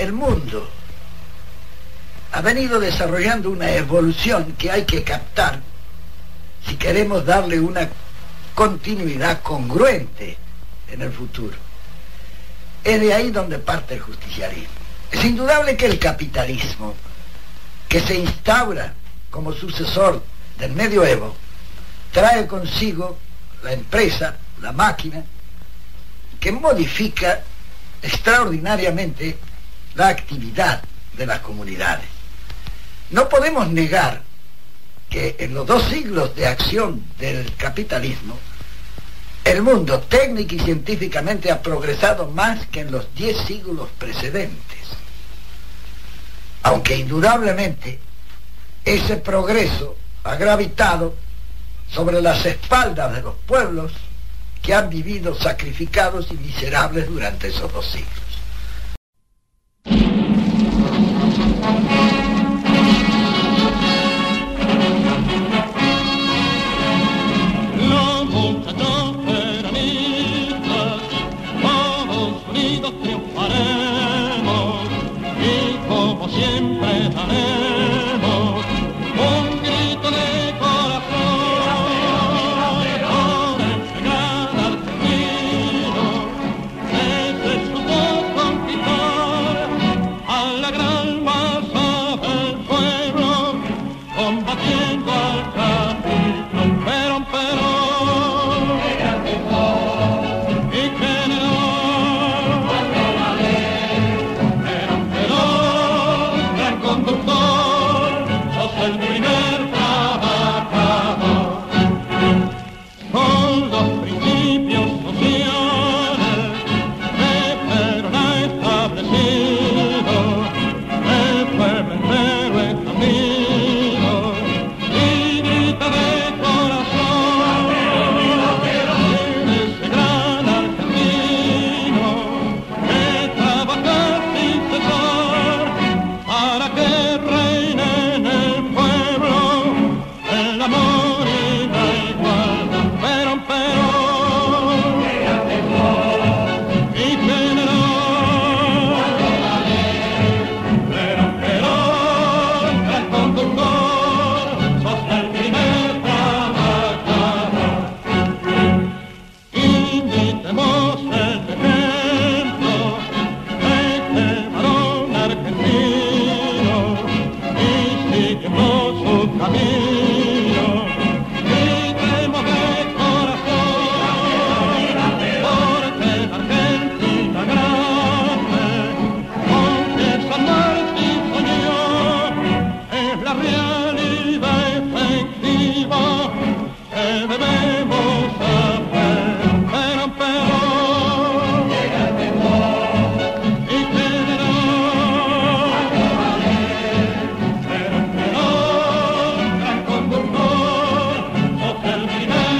el mundo ha venido desarrollando una evolución que hay que captar si queremos darle una continuidad congruente en el futuro. Es de ahí donde parte el justicialismo. Es indudable que el capitalismo, que se instaura como sucesor del medioevo, trae consigo la empresa, la máquina, que modifica extraordinariamente la actividad de las comunidades. No podemos negar que en los 2 siglos de acción del capitalismo, el mundo técnica y científicamente ha progresado más que en los 10 siglos precedentes. Aunque indudablemente ese progreso ha gravitado sobre las espaldas de los pueblos que han vivido sacrificados y miserables durante esos 2 siglos. Los muchachos peronistas, todos unidos triunfaremos y como siempre daremos un grito de corazón por entregar al argentino desde su voz conquistar a la gran masa del pueblo combatiendo al campito. Pero y generó gran conductor, sos el primer trabajador con los principios sociales que Perón ha establecido. El pueblo entero es camino y grita de corazón ese gran argentino que trabaja sin cesar para que reine en el pueblo el amor y la igualdad. Pero y generó gran conductor, sos el primer trabajador. Imitemos el ejemplo de este varón argentino y sigamos su camino. Gritemos de corazón, porque la Argentina grande, con que San Martín soñó, es la realidad efectiva que debemos hacer. Pero y generó gran conductor, sos el primer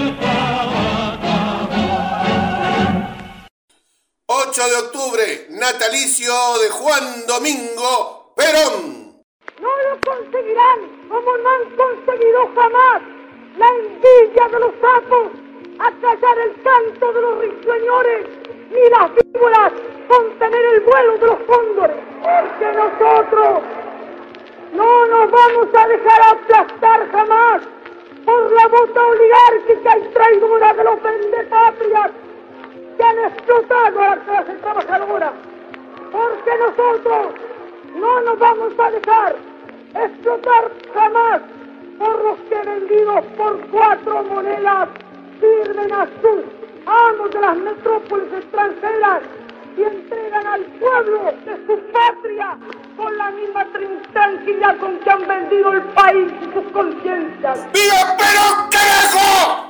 trabajador. 8 de octubre, natalicio de Juan Domingo Perón. No lo conseguirán como no han conseguido jamás la envidia de los sapos, acallar el canto de los risueñores, ni las víboras contener el vuelo de los cóndores. Porque nosotros no nos vamos a dejar aplastar jamás por la bota oligárquica y traidora de los vendepatrias que han explotado a la clase trabajadora. Porque nosotros no nos vamos a dejar explotar jamás por los que vendidos por 4 monedas sirven a sus amos de las metrópolis extranjeras y entregan al pueblo de su patria con la misma tranquilidad con que han vendido el país y sus conciencias. ¡Viva Perón, carajo!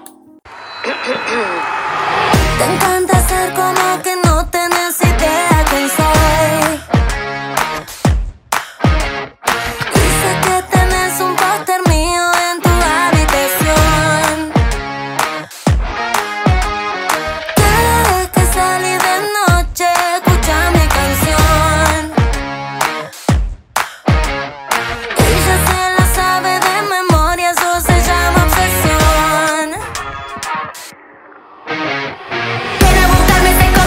Te encanta ser como que no tenés idea quién soy. Y sé que tenés un póster mío en tu habitación. Cada vez que salí de noche escucha mi canción. Ella se la sabe de memoria, eso se llama obsesión. Quiere buscarme, se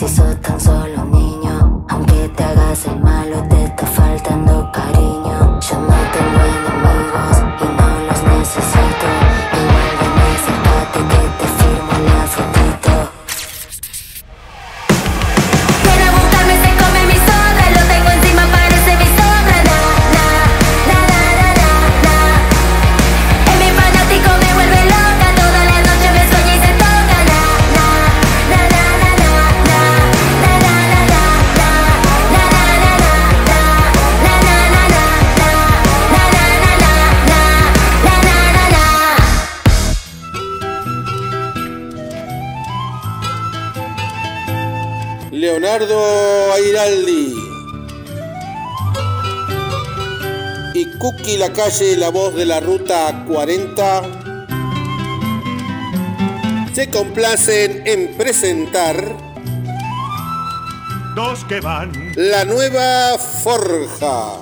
si sos tan solo un niño. Aunque te hagas el malo, te está faltando cariño. Yo no tengo enemigos y no los necesito. Igual ven y acércate que te firmo la fotito. Viene a buscarme, se come mi soda. Lo tengo encima, parece mi sombra. Es mi fanático, me vuelve loca. Toda la noche me sueña y se toca. Leonardo Airaldi y Cookie Lacalle, la voz de la Ruta 40, se complacen en presentar Dos que van, La Nueva Forja,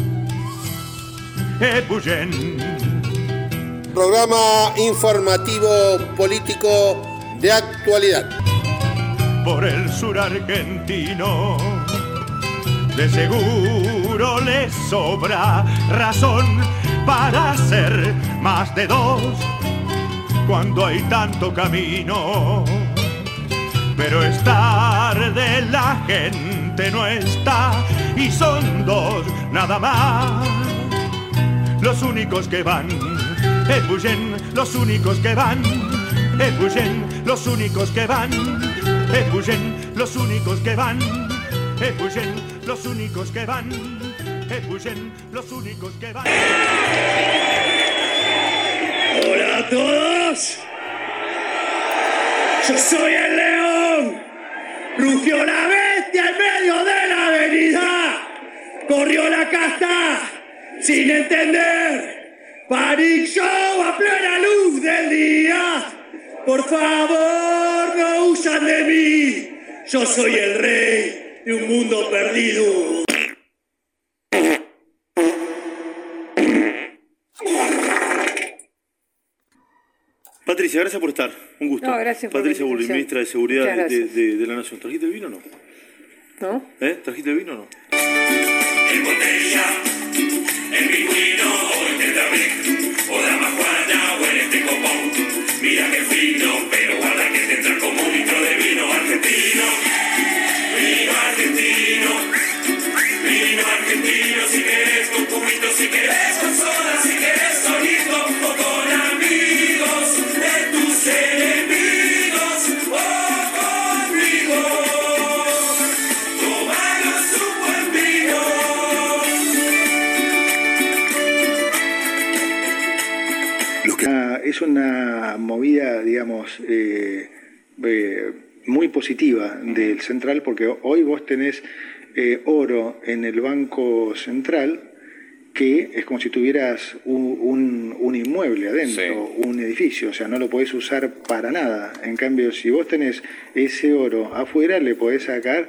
Epuyén, programa informativo político de actualidad. por el sur argentino. De seguro les sobra razón para ser más de dos cuando hay tanto camino. Pero es tarde, la gente no está y son dos nada más los únicos que van. Epuyén, los únicos que van. Epuyén, los únicos que van. Epuyén, los únicos que van. Epuyén, los únicos que van. Epuyén, los únicos que van. Hola a todos. Yo soy el león. Rugió la bestia en medio de la avenida. Corrió la casta sin entender. Panic Show a plena luz del día. Por favor, no huyan de mí. Yo soy el rey de un mundo perdido. Patricia, gracias por estar. Un gusto. No, gracias por Patricia la Bullrich, invitación. ministra de Seguridad Muchas gracias. de la Nación. ¿Trajiste el vino o no? ¿No? ¿Trajiste el vino o no? En botella, en pingüino o en tetrabric, o dama juana o en este copón. Mira qué fino, pero guarda que te entra como un litro de vino argentino. Vino argentino, vino argentino, si querés con cubito, si querés con soda, si querés solito o con amigos de tus enemigos o conmigo. Tomanos un buen vino. Es una movida, digamos, muy positiva del Central, porque hoy vos tenés oro en el Banco Central, que es como si tuvieras un inmueble adentro, sí, un edificio, o sea, no lo podés usar para nada. En cambio, si vos tenés ese oro afuera, le podés sacar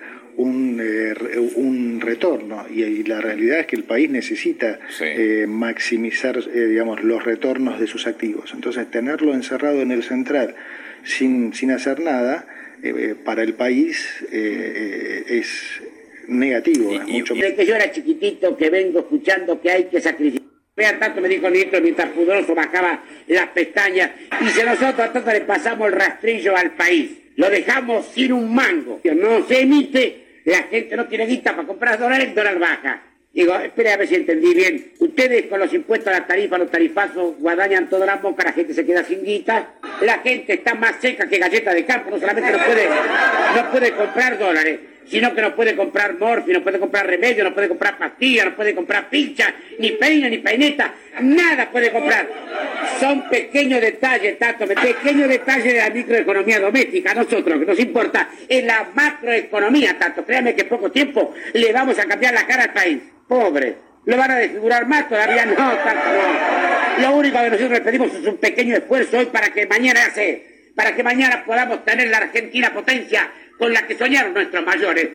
un retorno, y la realidad es que el país necesita maximizar digamos, los retornos de sus activos. Entonces, tenerlo encerrado en el Central sin hacer nada para el país es negativo. Desde que yo era chiquitito que vengo escuchando que hay que sacrificar. Vean, tanto me dijo el ministro mientras pudoroso bajaba las pestañas, y si nosotros a tanto le pasamos el rastrillo al país, lo dejamos sin un mango, no se emite, la gente no tiene guita para comprar dólares, el dólar baja. Digo, espere a ver si entendí bien. Ustedes con los impuestos a las tarifas, los tarifazos, guadañan toda la boca, la gente se queda sin guita, la gente está más seca que galleta de campo, no solamente no puede comprar dólares, sino que no puede comprar morfina, no puede comprar remedio, no puede comprar pastillas, no puede comprar pincha, ni peina, ni peineta, nada puede comprar. Son pequeños detalles, Tato, pequeños detalles de la microeconomía doméstica. A nosotros, que nos importa, en la macroeconomía, Tato. Créame que en poco tiempo le vamos a cambiar la cara al país. Pobre. ¿Lo van a desfigurar más? Todavía no, Tato, no. Lo único que nosotros pedimos es un pequeño esfuerzo hoy para que mañana podamos tener la Argentina potencia con la que soñaron nuestros mayores.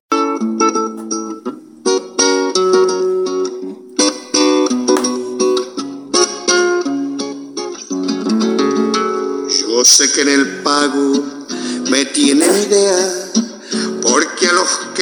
Yo sé que en el pago me tienen idea, porque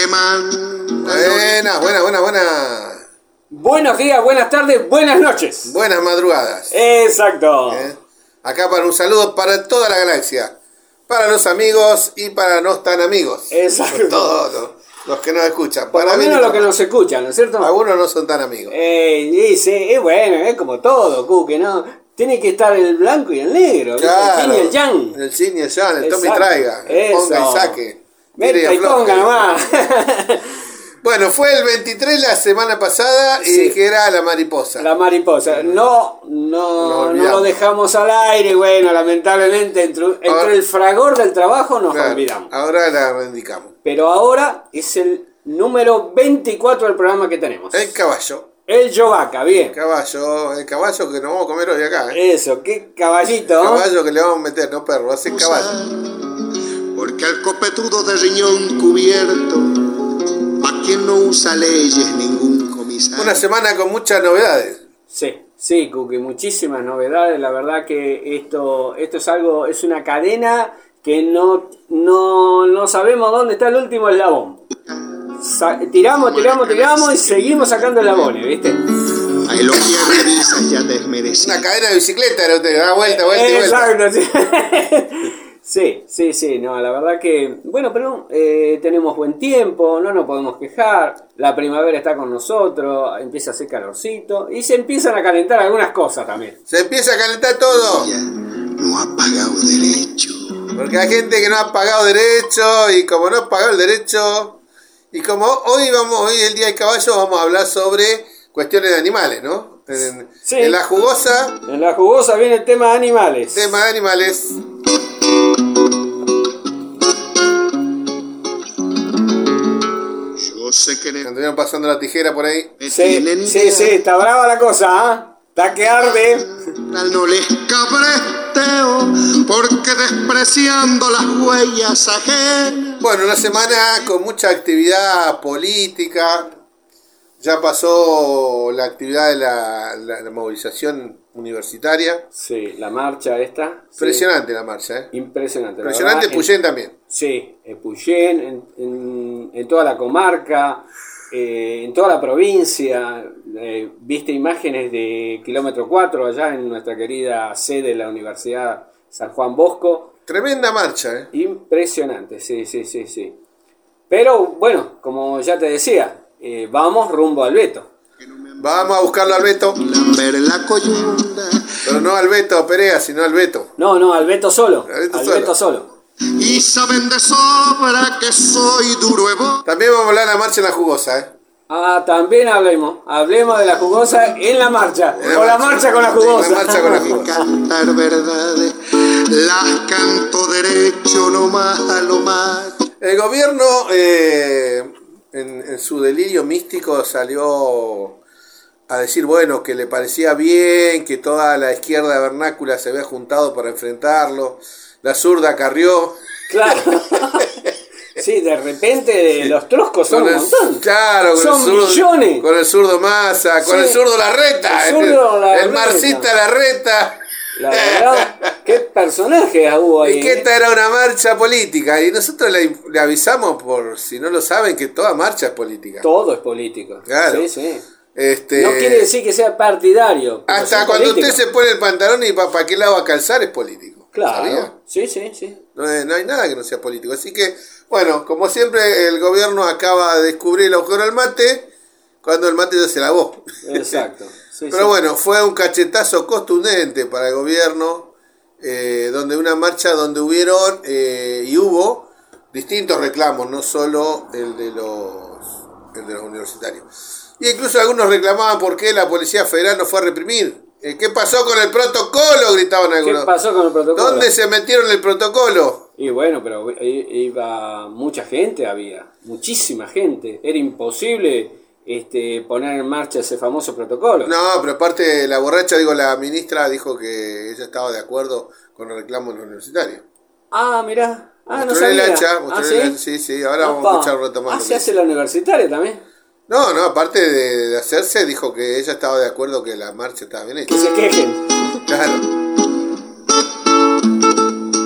Buenas. Buenos días, buenas tardes, buenas noches. Buenas madrugadas. Exacto. Acá para un saludo para toda la galaxia. Para los amigos y para no tan amigos. Exacto. Todos los que nos escuchan. Por lo menos los que nos escuchan, ¿no es cierto? Algunos no son tan amigos. Sí, bueno, es como todo, Cuque, ¿no? Tiene que estar el blanco y el negro. Claro. El yin y el yang. El yin y el yang, el tome y Exacto. traiga. El ponga y saque. Meta y ponga nomás. Bueno, fue el 23 la semana pasada y que era la mariposa. La mariposa. No lo dejamos al aire, bueno, lamentablemente entre el fragor del trabajo nos olvidamos. Ahora la reivindicamos. Pero ahora es el número 24 del programa que tenemos. El caballo. El Yovaca, bien. El caballo que nos vamos a comer hoy acá. Eso, qué caballito. El caballo que le vamos a meter, no perro, hace caballo. Porque al copetudo de riñón cubierto, pa' quien no usa leyes ningún comisario. Una semana con muchas novedades. Sí, Cuqui, muchísimas novedades. La verdad que esto es una cadena que no sabemos dónde está el último eslabón. Tiramos y seguimos sacando eslabones, ¿viste? A elogiar revisas ya desmerecidas. Una cadena de bicicleta, ¿no? Te da vuelta. Exacto, sí, no, la verdad que, bueno, pero tenemos buen tiempo, no nos podemos quejar, la primavera está con nosotros, empieza a hacer calorcito y se empiezan a calentar algunas cosas también. Se empieza a calentar todo. No ha pagado derecho. Porque hay gente que no ha pagado derecho y como no ha pagado el derecho, y como hoy el Día del Caballo, vamos a hablar sobre cuestiones de animales, ¿no? En la jugosa. En la jugosa viene el tema de animales. Tema de animales. Yo sé que anduvieron pasando la tijera por ahí. Sí, está brava la cosa, ¿ah? Está que arde. No les cabresteo porque despreciando las huellas ajenas. Bueno, una semana con mucha actividad política. Ya pasó la actividad de la movilización universitaria. Sí, la marcha esta. Impresionante la marcha, ¿eh? Impresionante. Impresionante Puyén también. Sí, Puyén, en toda la comarca, en toda la provincia. Viste imágenes de kilómetro 4 allá en nuestra querida sede de la Universidad San Juan Bosco. Tremenda marcha, ¿eh? Impresionante, sí. Pero bueno, como ya te decía, vamos rumbo al Beto. Vamos a buscarlo al Beto. Pero no al Beto Perea, sino al Beto. No, al Beto solo. Al Beto solo. Y saben de sobra que soy duro evo. También vamos a hablar de la marcha en la jugosa, ¿eh? También hablemos de la jugosa en la marcha. La marcha con la jugosa. La marcha con la jugosa. Cantar verdades, las canto derecho, no más a lo más. El gobierno, en su delirio místico, salió a decir, bueno, que le parecía bien, que toda la izquierda vernácula se había juntado para enfrentarlo. La zurda carrió. Claro. Sí, de repente los troscos son un montón. Claro, son millones. Con el zurdo Massa, con el zurdo Larreta. El marxista Larreta. La verdad, qué personaje hubo ahí. Y que esta era una marcha política. Y nosotros le avisamos, por si no lo saben, que toda marcha es política. Todo es político. Claro. Sí. No quiere decir que sea partidario. Hasta cuando político. Usted se pone el pantalón y para qué lado va a calzar es político. Claro. ¿Sabía? Sí. No hay nada que no sea político. Así que, bueno, como siempre, el gobierno acaba de descubrir el agujero al mate cuando el mate ya se lavó. Exacto. Pero bueno, fue un cachetazo contundente para el gobierno, donde una marcha donde hubieron y hubo distintos reclamos, no solo el de los universitarios. Y incluso algunos reclamaban por qué la Policía Federal no fue a reprimir. ¿Qué pasó con el protocolo? Gritaban algunos. ¿Qué pasó con el protocolo? ¿Dónde se metieron en el protocolo? Y bueno, pero iba mucha gente, había muchísima gente. Era imposible poner en marcha ese famoso protocolo. No, pero aparte la borracha, la ministra dijo que ella estaba de acuerdo con el reclamo de los universitarios. Ah, mirá. No sabía. Sí, ahora vamos a escuchar retomando. ¿Se hace la universitaria también? No, aparte de hacerse, dijo que ella estaba de acuerdo que la marcha estaba bien hecha. Que se quejen. Claro.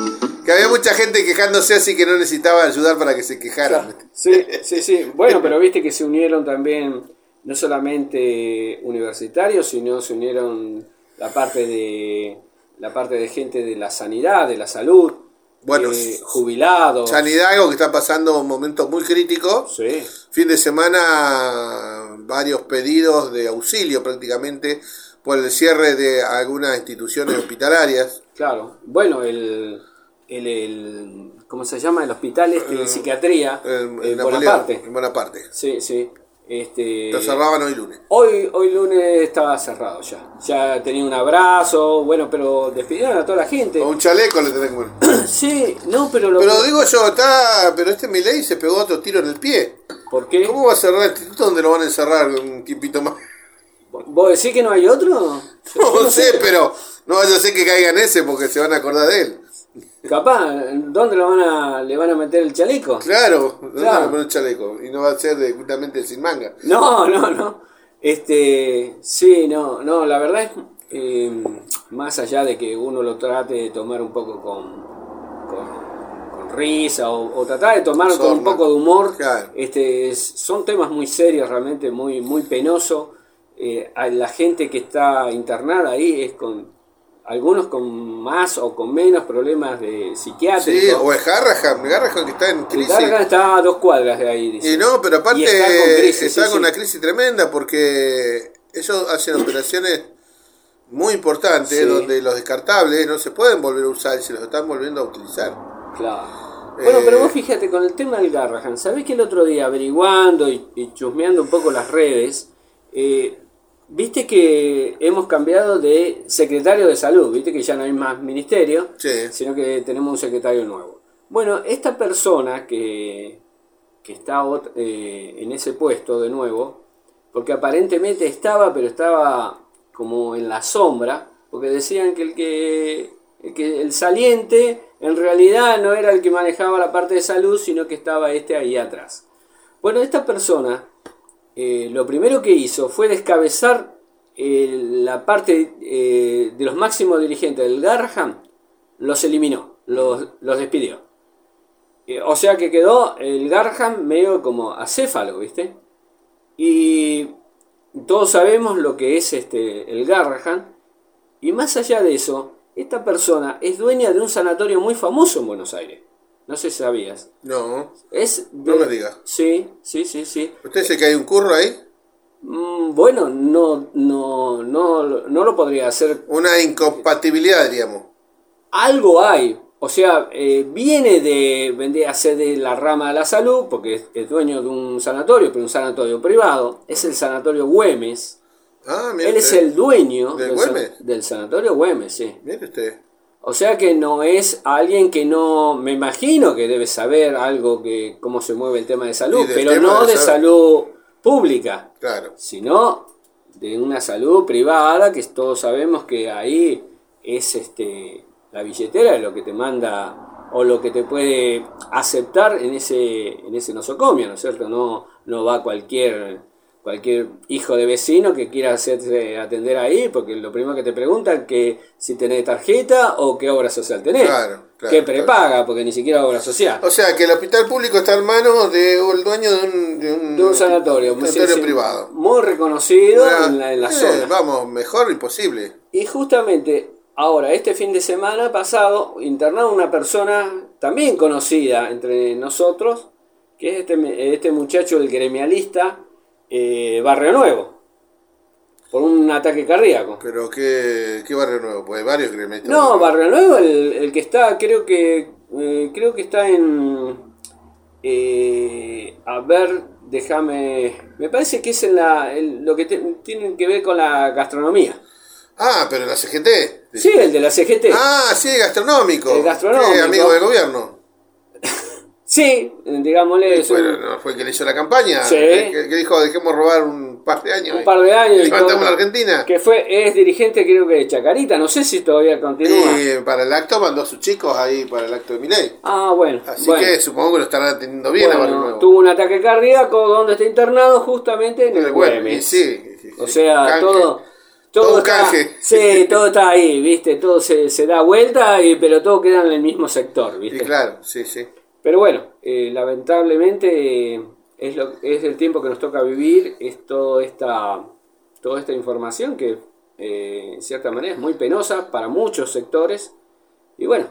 Que había mucha gente quejándose así que no necesitaba ayudar para que se quejaran. Sí, sí, sí. Bueno, pero viste que se unieron también, no solamente universitarios, sino se unieron la parte de gente de la sanidad, de la salud, Bueno, jubilados. Sanidad, algo que está pasando un momento muy crítico. Sí. Fin de semana, varios pedidos de auxilio prácticamente por el cierre de algunas instituciones hospitalarias. Claro. Bueno, el ¿cómo se llama? El hospital de psiquiatría en Bonaparte. En Bonaparte. Sí, sí. Lo cerraban hoy lunes. Hoy lunes estaba cerrado ya. Ya tenía un abrazo, bueno, pero despidieron a toda la gente. O un chaleco le tenés que poner. Sí, no, pero digo yo, pero este Milei se pegó otro tiro en el pie. ¿Por qué? ¿Cómo va a cerrar el instituto donde lo van a encerrar un tiempito más? ¿Vos decís que no hay otro? No sé, pero no vaya a ser que caiga en ese porque se van a acordar de él. Capaz, ¿dónde le van a meter el chaleco? Claro, ¿dónde van a poner el chaleco? Y no va a ser justamente sin manga. No. Sí, no, la verdad es, más allá de que uno lo trate de tomar un poco con risa o tratar de tomar con un poco de humor, claro. Son temas muy serios, realmente muy, muy penosos. A la gente que está internada ahí es algunos con más o con menos problemas de psiquiátricos. Sí, o es Garrahan que está en crisis. Garrahan está a 2 cuadras de ahí, dice. Y no, pero aparte y está con una crisis tremenda porque ellos hacen operaciones muy importantes donde los descartables no se pueden volver a usar y se los están volviendo a utilizar. Claro. Bueno, pero vos fíjate, con el tema del Garrahan, ¿sabés que el otro día averiguando y chusmeando un poco las redes, viste que hemos cambiado de secretario de salud, viste que ya no hay más ministerio, sino que tenemos un secretario nuevo. Bueno, esta persona que está en ese puesto de nuevo, porque aparentemente estaba como en la sombra, porque decían que el saliente en realidad no era el que manejaba la parte de salud, sino que estaba ahí atrás. Bueno, esta persona lo primero que hizo fue descabezar la parte de los máximos dirigentes del Garrahan, los eliminó, los despidió. O sea que quedó el Garrahan medio como acéfalo, ¿viste? Y todos sabemos lo que es el Garrahan. Y más allá de eso, esta persona es dueña de un sanatorio muy famoso en Buenos Aires. No sé si sabías. No, no me digas. Sí. ¿Usted dice que hay un curro ahí? Bueno, no lo podría hacer. Una incompatibilidad, diríamos. Algo hay. O sea, vendría a ser de la rama de la salud, porque es dueño de un sanatorio, pero un sanatorio privado. Es el sanatorio Güemes. Él es el dueño del sanatorio Güemes, sí. Mire usted. O sea que no es alguien que no, me imagino que debe saber algo cómo se mueve el tema de salud, pero no de salud pública, claro, sino de una salud privada, que todos sabemos que ahí es la billetera de lo que te manda o lo que te puede aceptar en ese nosocomio, ¿no es cierto? No va cualquier hijo de vecino que quiera hacerse atender ahí, porque lo primero que te preguntan que si tenés tarjeta o qué obra social tenés. Claro, que prepaga, porque ni siquiera obra social. O sea, que el hospital público está en manos del dueño de un sanatorio privado. Muy reconocido en la zona. Vamos, mejor imposible. Y justamente ahora, este fin de semana pasado, internaron una persona también conocida entre nosotros, que es este muchacho, el gremialista, Barrio Nuevo, por un ataque cardíaco. ¿Pero qué Barrio Nuevo? Pues varios gremialistas. No, Barrio Nuevo, el que está, creo que está en... a ver, déjame... Me parece que es en lo que tiene que ver con la gastronomía. Ah, pero en la CGT. Sí, el de la CGT. Ah, sí, gastronómico. El gastronómico. Sí, amigo del gobierno. Sí, digámosle eso. Bueno, ¿no fue el que le hizo la campaña? Sí. Que dijo, dejemos robar un par de años. Un par de años. Levantamos la Argentina. Que es dirigente, creo que de Chacarita. No sé si todavía continúa. Y para el acto mandó a sus chicos ahí para el acto de Milei. Ah, bueno. Así que supongo que lo estarán atendiendo bien a Barrio Nuevo. Tuvo un ataque cardíaco donde está internado justamente en el Güemes. Sí. O sea, Todo un está, canje. sí, todo está ahí, ¿viste? Todo se da vuelta, pero todo queda en el mismo sector, ¿viste? Sí, claro, sí, sí. Pero bueno, lamentablemente es el tiempo que nos toca vivir, es toda esta información que en cierta manera es muy penosa para muchos sectores. Y bueno,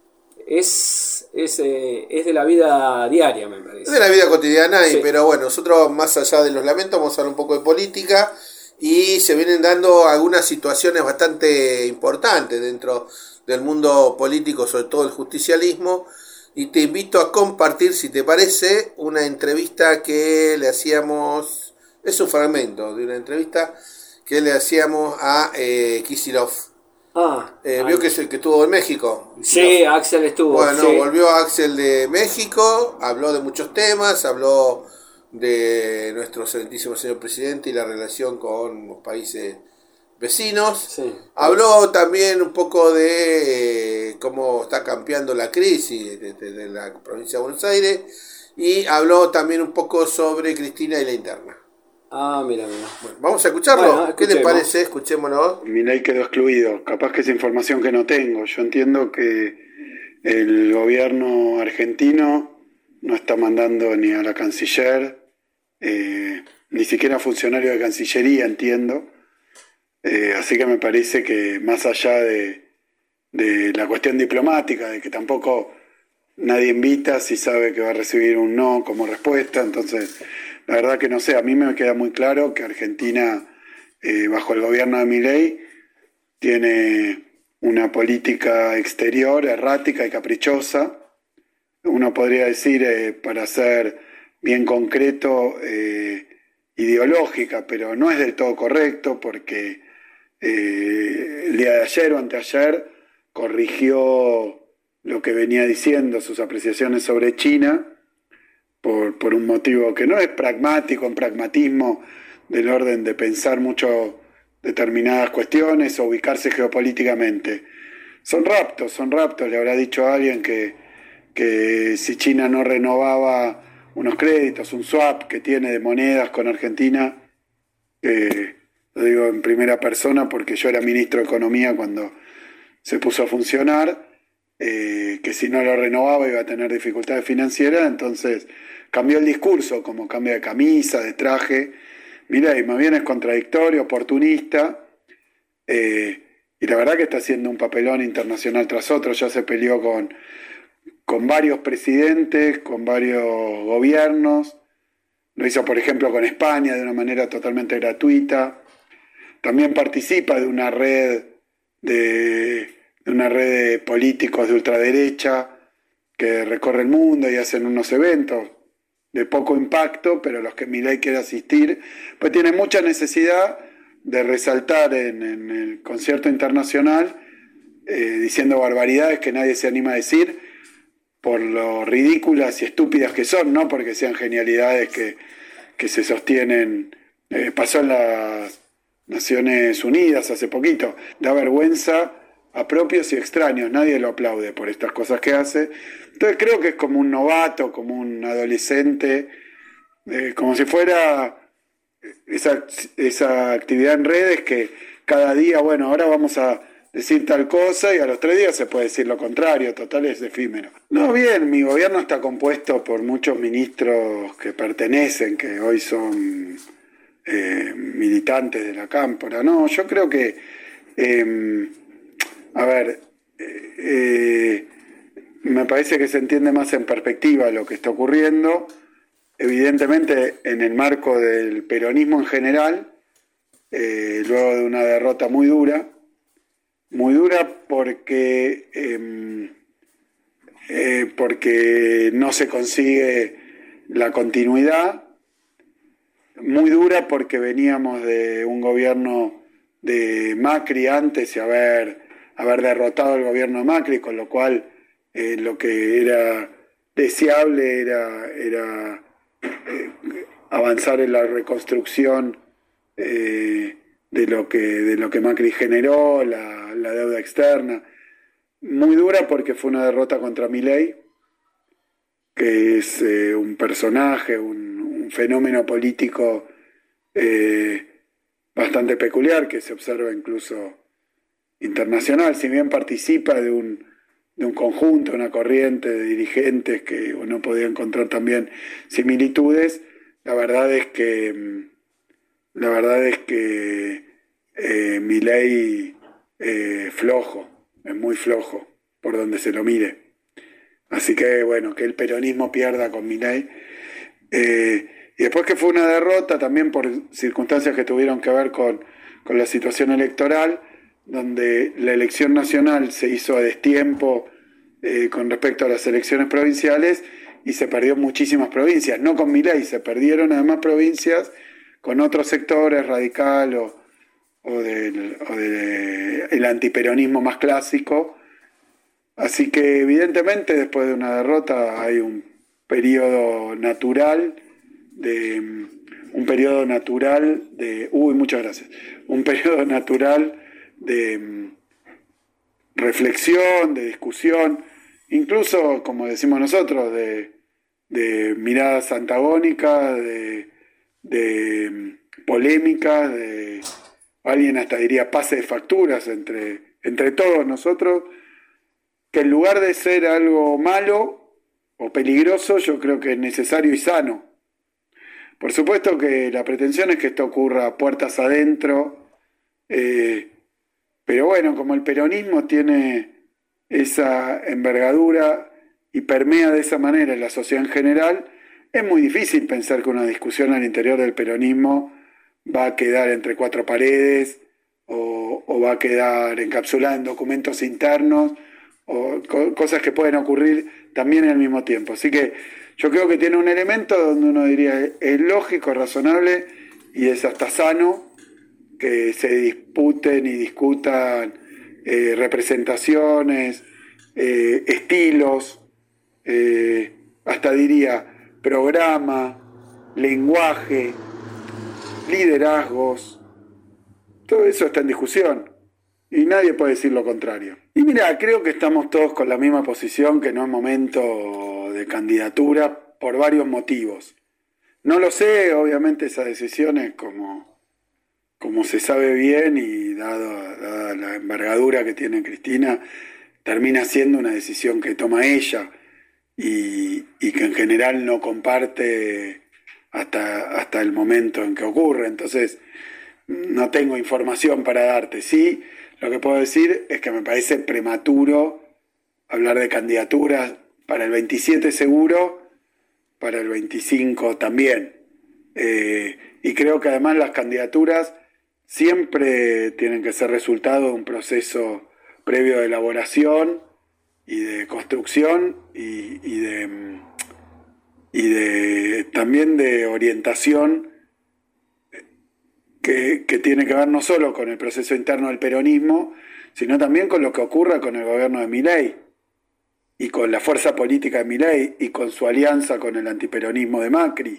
es de la vida diaria, me parece. Es de la vida cotidiana, Sí. pero bueno, nosotros más allá de los lamentos vamos a hablar un poco de política y se vienen dando algunas situaciones bastante importantes dentro del mundo político, sobre todo el justicialismo, y te invito a compartir, si te parece, una entrevista que le hacíamos, es un fragmento de una entrevista que le hacíamos a Kicillof. Vio que estuvo en México. Sí, Axel estuvo. Bueno, sí. volvió Axel de México, habló de muchos temas, habló de nuestro excelentísimo señor presidente y la relación con los países vecinos. Sí. Habló también un poco de cómo está cambiando la crisis de la provincia de Buenos Aires y habló también un poco sobre Cristina y la interna. Ah, mira. Bueno, vamos a escucharlo. Bueno, ¿Qué le parece? Escuchémoslo. Milei quedó excluido. Capaz que es información que no tengo. Yo entiendo que el gobierno argentino no está mandando ni a la canciller, ni siquiera funcionario de Cancillería, entiendo. Así que me parece que más allá de la cuestión diplomática, de que tampoco nadie invita si sabe que va a recibir un no como respuesta, entonces la verdad que no sé, a mí me queda muy claro que Argentina, bajo el gobierno de Milei, tiene una política exterior errática y caprichosa. Uno podría decir, para ser bien concreto, ideológica, pero no es del todo correcto porque el día de ayer o anteayer corrigió lo que venía diciendo, sus apreciaciones sobre China, por un motivo que no es pragmático, en pragmatismo del orden de pensar mucho determinadas cuestiones o ubicarse geopolíticamente. Son raptos, le habrá dicho a alguien que si China no renovaba unos créditos, un swap que tiene de monedas con Argentina, lo digo en primera persona porque yo era ministro de Economía cuando se puso a funcionar, que si no lo renovaba iba a tener dificultades financieras, entonces cambió el discurso, como cambia de camisa, de traje. Mirá, y más bien es contradictorio, oportunista, y la verdad que está haciendo un papelón internacional tras otro. Ya se peleó con varios presidentes, con varios gobiernos, lo hizo por ejemplo con España de una manera totalmente gratuita. También participa de una red de políticos de ultraderecha que recorre el mundo y hacen unos eventos de poco impacto, pero los que Milei quiere asistir, pues tiene mucha necesidad de resaltar en el concierto internacional, diciendo barbaridades que nadie se anima a decir, por lo ridículas y estúpidas que son, no porque sean genialidades que se sostienen. Pasó en las Naciones Unidas hace poquito. Da vergüenza a propios y extraños, nadie lo aplaude por estas cosas que hace. Entonces creo que es como un novato, como un adolescente, como si fuera esa actividad en redes que cada día, bueno, ahora vamos a decir tal cosa y a los 3 días se puede decir lo contrario, total es efímero. No, bien, mi gobierno está compuesto por muchos ministros que pertenecen, que hoy son militantes de la Cámpora. No, yo creo que, me parece que se entiende más en perspectiva lo que está ocurriendo. Evidentemente, en el marco del peronismo en general, luego de una derrota muy dura porque no se consigue la continuidad, muy dura porque veníamos de un gobierno de Macri antes y haber derrotado el gobierno de Macri, con lo cual lo que era deseable era avanzar en la reconstrucción de lo que Macri generó, la deuda externa. Muy dura porque fue una derrota contra Milei, que es un personaje, un fenómeno político bastante peculiar que se observa incluso internacional, si bien participa de un conjunto, una corriente de dirigentes que uno podía encontrar también similitudes, la verdad es que Milei flojo, es muy flojo por donde se lo mire. Así que bueno, que el peronismo pierda con Milei. Y después que fue una derrota también por circunstancias que tuvieron que ver con la situación electoral, donde la elección nacional se hizo a destiempo con respecto a las elecciones provinciales y se perdió muchísimas provincias, no con Milei, se perdieron además provincias con otros sectores radical o del antiperonismo más clásico. Así que evidentemente después de una derrota hay un periodo natural de reflexión, de discusión, incluso, como decimos nosotros, de miradas antagónicas, de polémicas, alguien hasta diría pase de facturas entre todos nosotros, que en lugar de ser algo malo o peligroso, yo creo que es necesario y sano. Por supuesto que la pretensión es que esto ocurra puertas adentro, pero bueno, como el peronismo tiene esa envergadura y permea de esa manera en la sociedad en general, es muy difícil pensar que una discusión al interior del peronismo va a quedar entre cuatro paredes o va a quedar encapsulada en documentos internos o cosas que pueden ocurrir también al mismo tiempo. Así que yo creo que tiene un elemento donde uno diría es lógico, razonable y es hasta sano que se disputen y discutan representaciones, estilos, hasta diría programa, lenguaje, liderazgos. Todo eso está en discusión y nadie puede decir lo contrario. Y mira, creo que estamos todos con la misma posición, que no es momento de candidatura por varios motivos. No lo sé, obviamente esas decisiones como se sabe bien y dada la envergadura que tiene Cristina, termina siendo una decisión que toma ella y que en general no comparte hasta el momento en que ocurre. Entonces no tengo información para darte. Sí, lo que puedo decir es que me parece prematuro hablar de candidaturas para el 27 seguro, para el 25 también. Y creo que además las candidaturas siempre tienen que ser resultado de un proceso previo de elaboración y de construcción y también de orientación que tiene que ver no solo con el proceso interno del peronismo, sino también con lo que ocurra con el gobierno de Milei y con la fuerza política de Milei y con su alianza con el antiperonismo de Macri,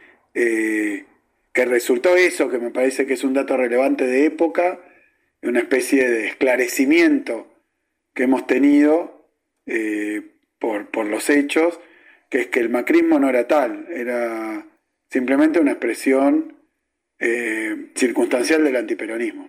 que resultó eso, que me parece que es un dato relevante de época, una especie de esclarecimiento que hemos tenido por los hechos, que es que el macrismo no era tal, era simplemente una expresión circunstancial del antiperonismo.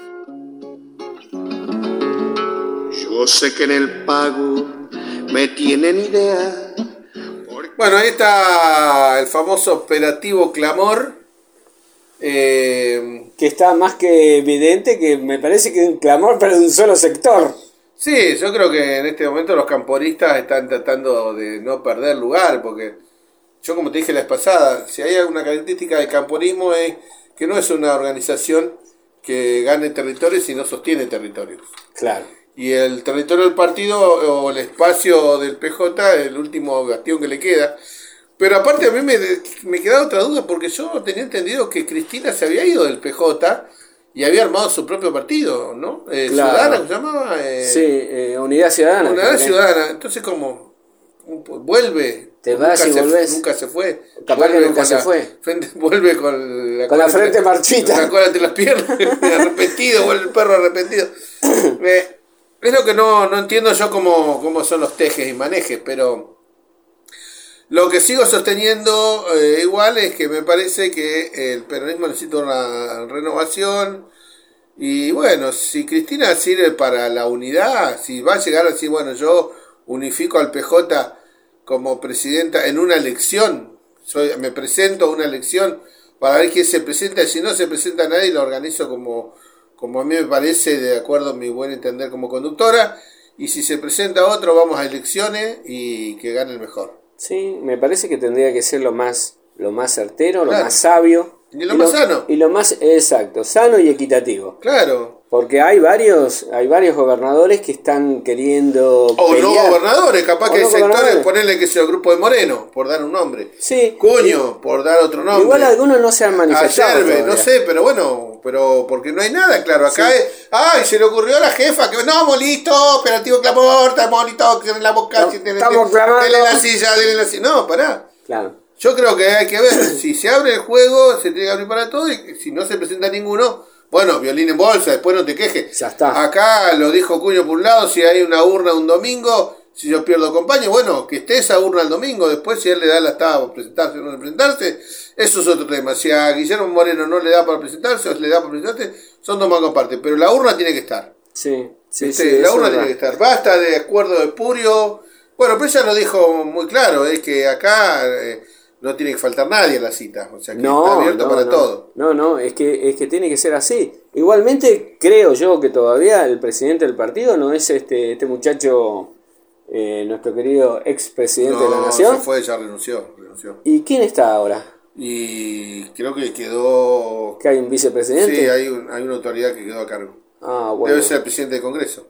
Yo sé que en el pago me tienen idea. Bueno, ahí está el famoso operativo Clamor. Que está más que evidente, que me parece que es un clamor pero de un solo sector. Sí, yo creo que en este momento los camporistas están tratando de no perder lugar, porque yo, como te dije la vez pasada, si hay alguna característica del camporismo es que no es una organización que gane territorios, sino sostiene territorios. Claro. Y el territorio del partido o el espacio del PJ es el último bastión que le queda. Pero aparte a mí me queda otra duda, porque yo tenía entendido que Cristina se había ido del PJ y había armado su propio partido, ¿no? Claro. Ciudadana, ¿se llamaba? Sí, Unidad Ciudadana. Unidad Ciudadana. Entonces, como vuelve. Te vas y volvés. Nunca se fue. Capaz que nunca se fue. Vuelve con la frente marchita. Con la cola entre las piernas. Arrepentido, vuelve el perro arrepentido. Es lo que no entiendo yo cómo son los tejes y manejes, pero Lo que sigo sosteniendo igual es que me parece que el peronismo necesita una renovación. Y bueno, si Cristina sirve para la unidad, si va a llegar a decir, bueno, yo unifico al PJ como presidenta en una elección, me presento a una elección para ver quién se presenta, y si no se presenta nadie, lo organizo como a mí me parece, de acuerdo a mi buen entender como conductora, y si se presenta otro, vamos a elecciones y que gane el mejor. Sí, me parece que tendría que ser lo más certero, lo Claro. más sabio. Y lo más sano. Y lo más, exacto, sano y equitativo. Claro. Porque hay varios gobernadores que están queriendo O no gobernadores, capaz O que no hay sectores, gobernadores. ponerle que sea el grupo de Moreno, por dar un nombre. Sí. Cuño, por dar otro nombre. Igual algunos no se han manifestado. Ayer, no todavía. sé, pero bueno, porque no hay nada, claro. Acá ay, se le ocurrió a la jefa que no, molito, operativo clamor, estamos listo, cierren la boca, estamos clamando. denle la silla, denle la silla. No, pará. Claro. Yo creo que hay que ver, si se abre el juego, se tiene que abrir para todo, y si no se presenta ninguno, bueno, violín en bolsa, después no te quejes. Ya está. Acá lo dijo Cuño por un lado, si hay una urna un domingo, si yo pierdo compañía, bueno, que esté esa urna el domingo, después si él le da la tabla para presentarse o no presentarse, eso es otro tema. Si a Guillermo Moreno no le da para presentarse o le da para presentarse, son dos mangos aparte, pero la urna tiene que estar. Sí, ¿Viste? La urna tiene que estar. Basta de acuerdo de espurio. Bueno, pero ella lo dijo muy claro, es que acá no tiene que faltar nadie a la cita, o sea que está abierto para todo. No, es que tiene que ser así. Igualmente creo yo que todavía el presidente del partido no es este muchacho, nuestro querido expresidente de la Nación. Se fue, ya renunció. ¿Y quién está ahora? Y creo que quedó... ¿Que hay un vicepresidente? Sí, hay una autoridad que quedó a cargo. Ah, bueno. Debe ser el presidente del Congreso.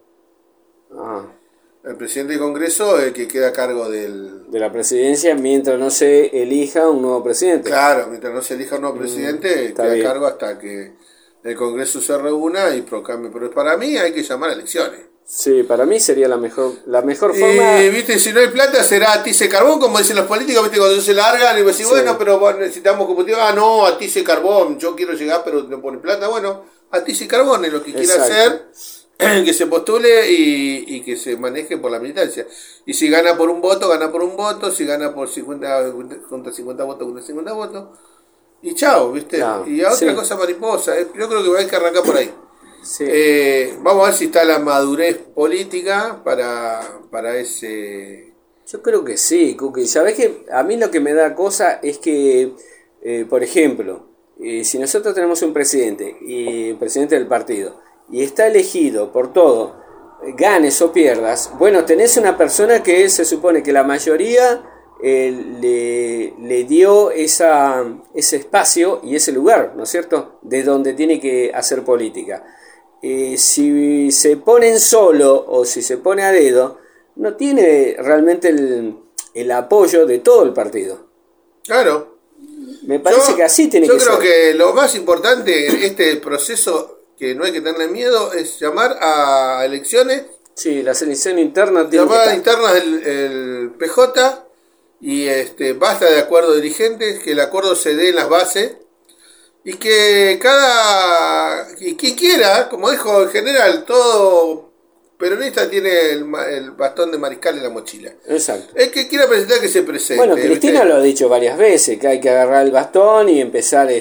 Ah. El presidente del Congreso es el que queda a cargo de la presidencia mientras no se elija un nuevo presidente. Claro, mientras no se elija un nuevo presidente, queda bien. a cargo hasta que el Congreso se reúna y proclame. Pero para mí hay que llamar a elecciones. Sí, para mí sería la mejor forma. Y viste, si no hay plata será atice carbón, como dicen los políticos, viste, cuando se largan y decís, Sí. bueno, pero necesitamos combustible, no, atice carbón, yo quiero llegar pero no pone plata, bueno, atice carbón es lo que quiera hacer, que se postule y que se maneje por la militancia. Y si gana por un voto, gana por un voto, si gana por 50 contra 50 votos, contra 50 votos, y chao, viste, Claro, y a otra sí. cosa mariposa, yo creo que hay que arrancar por ahí. Sí. Vamos a ver si está la madurez política para ese... Yo creo que sí, Cookie. ¿Sabés que a mí lo que me da cosa es que, por ejemplo, si nosotros tenemos un presidente, y presidente del partido, y está elegido por todo, ganes o pierdas, bueno, tenés una persona que se supone que la mayoría le dio ese espacio y ese lugar, ¿no es cierto?, de donde tiene que hacer política. Si se ponen solo o si se pone a dedo, no tiene realmente el apoyo de todo el partido. Claro. Me parece que así tiene que ser. Yo creo que lo más importante en este proceso, que no hay que tenerle miedo, es llamar a elecciones. Sí, la selección interna tiene llamadas que estar. internas del PJ y basta de acuerdos dirigentes, que el acuerdo se dé en las bases y que quien quiera, como dijo el general, todo peronista tiene el bastón de mariscal en la mochila. Exacto. El que quiera presentar, que se presente. Bueno, Cristina lo ha dicho varias veces, que hay que agarrar el bastón y empezar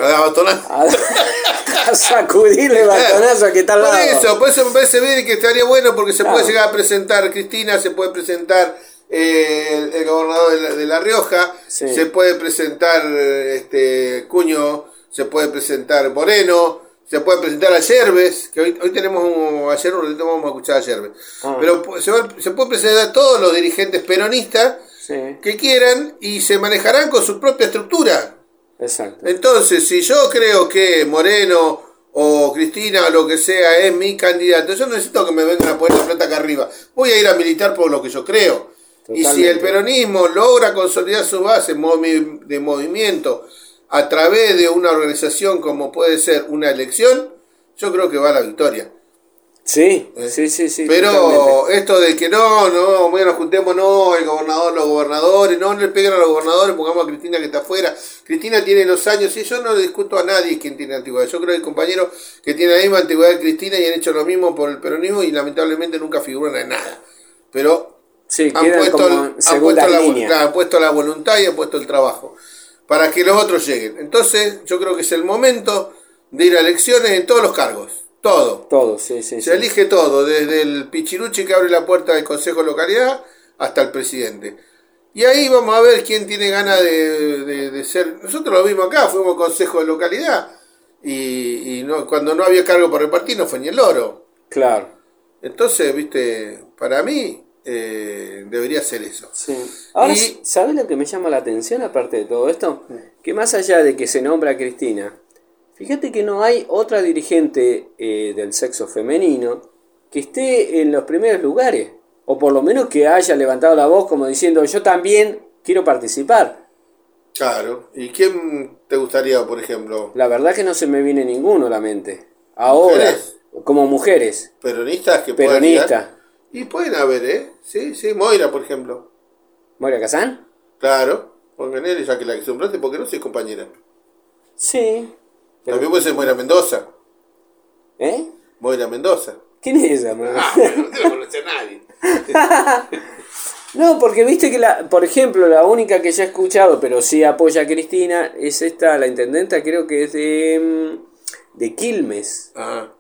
a sacudirle bastonazo a que está al lado. Por eso me parece bien que estaría bueno, porque se Claro. puede llegar a presentar Cristina, se puede presentar el gobernador de La Rioja, Sí. se puede presentar Cuño, se puede presentar Moreno, se puede presentar a Yerbes, que hoy tenemos ayer un ratito vamos a escuchar a Yerbes. Pero se puede presentar a todos los dirigentes peronistas que quieran y se manejarán con su propia estructura. Exacto. Entonces, si yo creo que Moreno o Cristina o lo que sea es mi candidato, yo no necesito que me vengan a poner la plata acá arriba. Voy a ir a militar por lo que yo creo. Y si el peronismo logra consolidar su base de movimiento a través de una organización como puede ser una elección, yo creo que va a la victoria. Sí, sí. Pero totalmente. esto de que no, bueno, juntemos, los gobernadores, no le peguen a los gobernadores, pongamos a Cristina que está afuera. Cristina tiene los años, y yo no le discuto a nadie quien tiene antigüedad. Yo creo que hay compañeros que tienen la misma antigüedad que Cristina y han hecho lo mismo por el peronismo y lamentablemente nunca figuran en nada. Pero Sí, quedan como en segunda línea. Han puesto la voluntad y han puesto el trabajo para que los otros lleguen. Entonces, yo creo que es el momento de ir a elecciones en todos los cargos. Todo, sí. Se elige todo, desde el pichiruchi que abre la puerta del Consejo de Localidad hasta el presidente. Y ahí vamos a ver quién tiene ganas de ser. Nosotros lo vimos acá, fuimos Consejo de Localidad y no, cuando no había cargo para repartir no fue ni el loro. Claro. Entonces, viste, para mí debería ser eso. Sí. Ahora, ¿sabes lo que me llama la atención aparte de todo esto? Que más allá de que se nombra a Cristina, fíjate que no hay otra dirigente del sexo femenino que esté en los primeros lugares. O por lo menos que haya levantado la voz como diciendo, yo también quiero participar. Claro. ¿Y quién te gustaría, por ejemplo? La verdad que no se me viene ninguno a la mente. Ahora, ¿mujeres? Como mujeres. ¿Peronistas que Peronistas. Y pueden haber, Sí, Moira, por ejemplo. ¿Moira Kazán? Claro. Pongan él, ya que la que nombraste, porque no soy compañera. Sí. Pero... También puede ser Moira Mendoza. Moira Mendoza. ¿Quién es esa? No la conoce a nadie. No, porque viste que, por ejemplo, la única que ya he escuchado, pero sí apoya a Cristina, es la intendenta, creo que es de Quilmes. Ajá.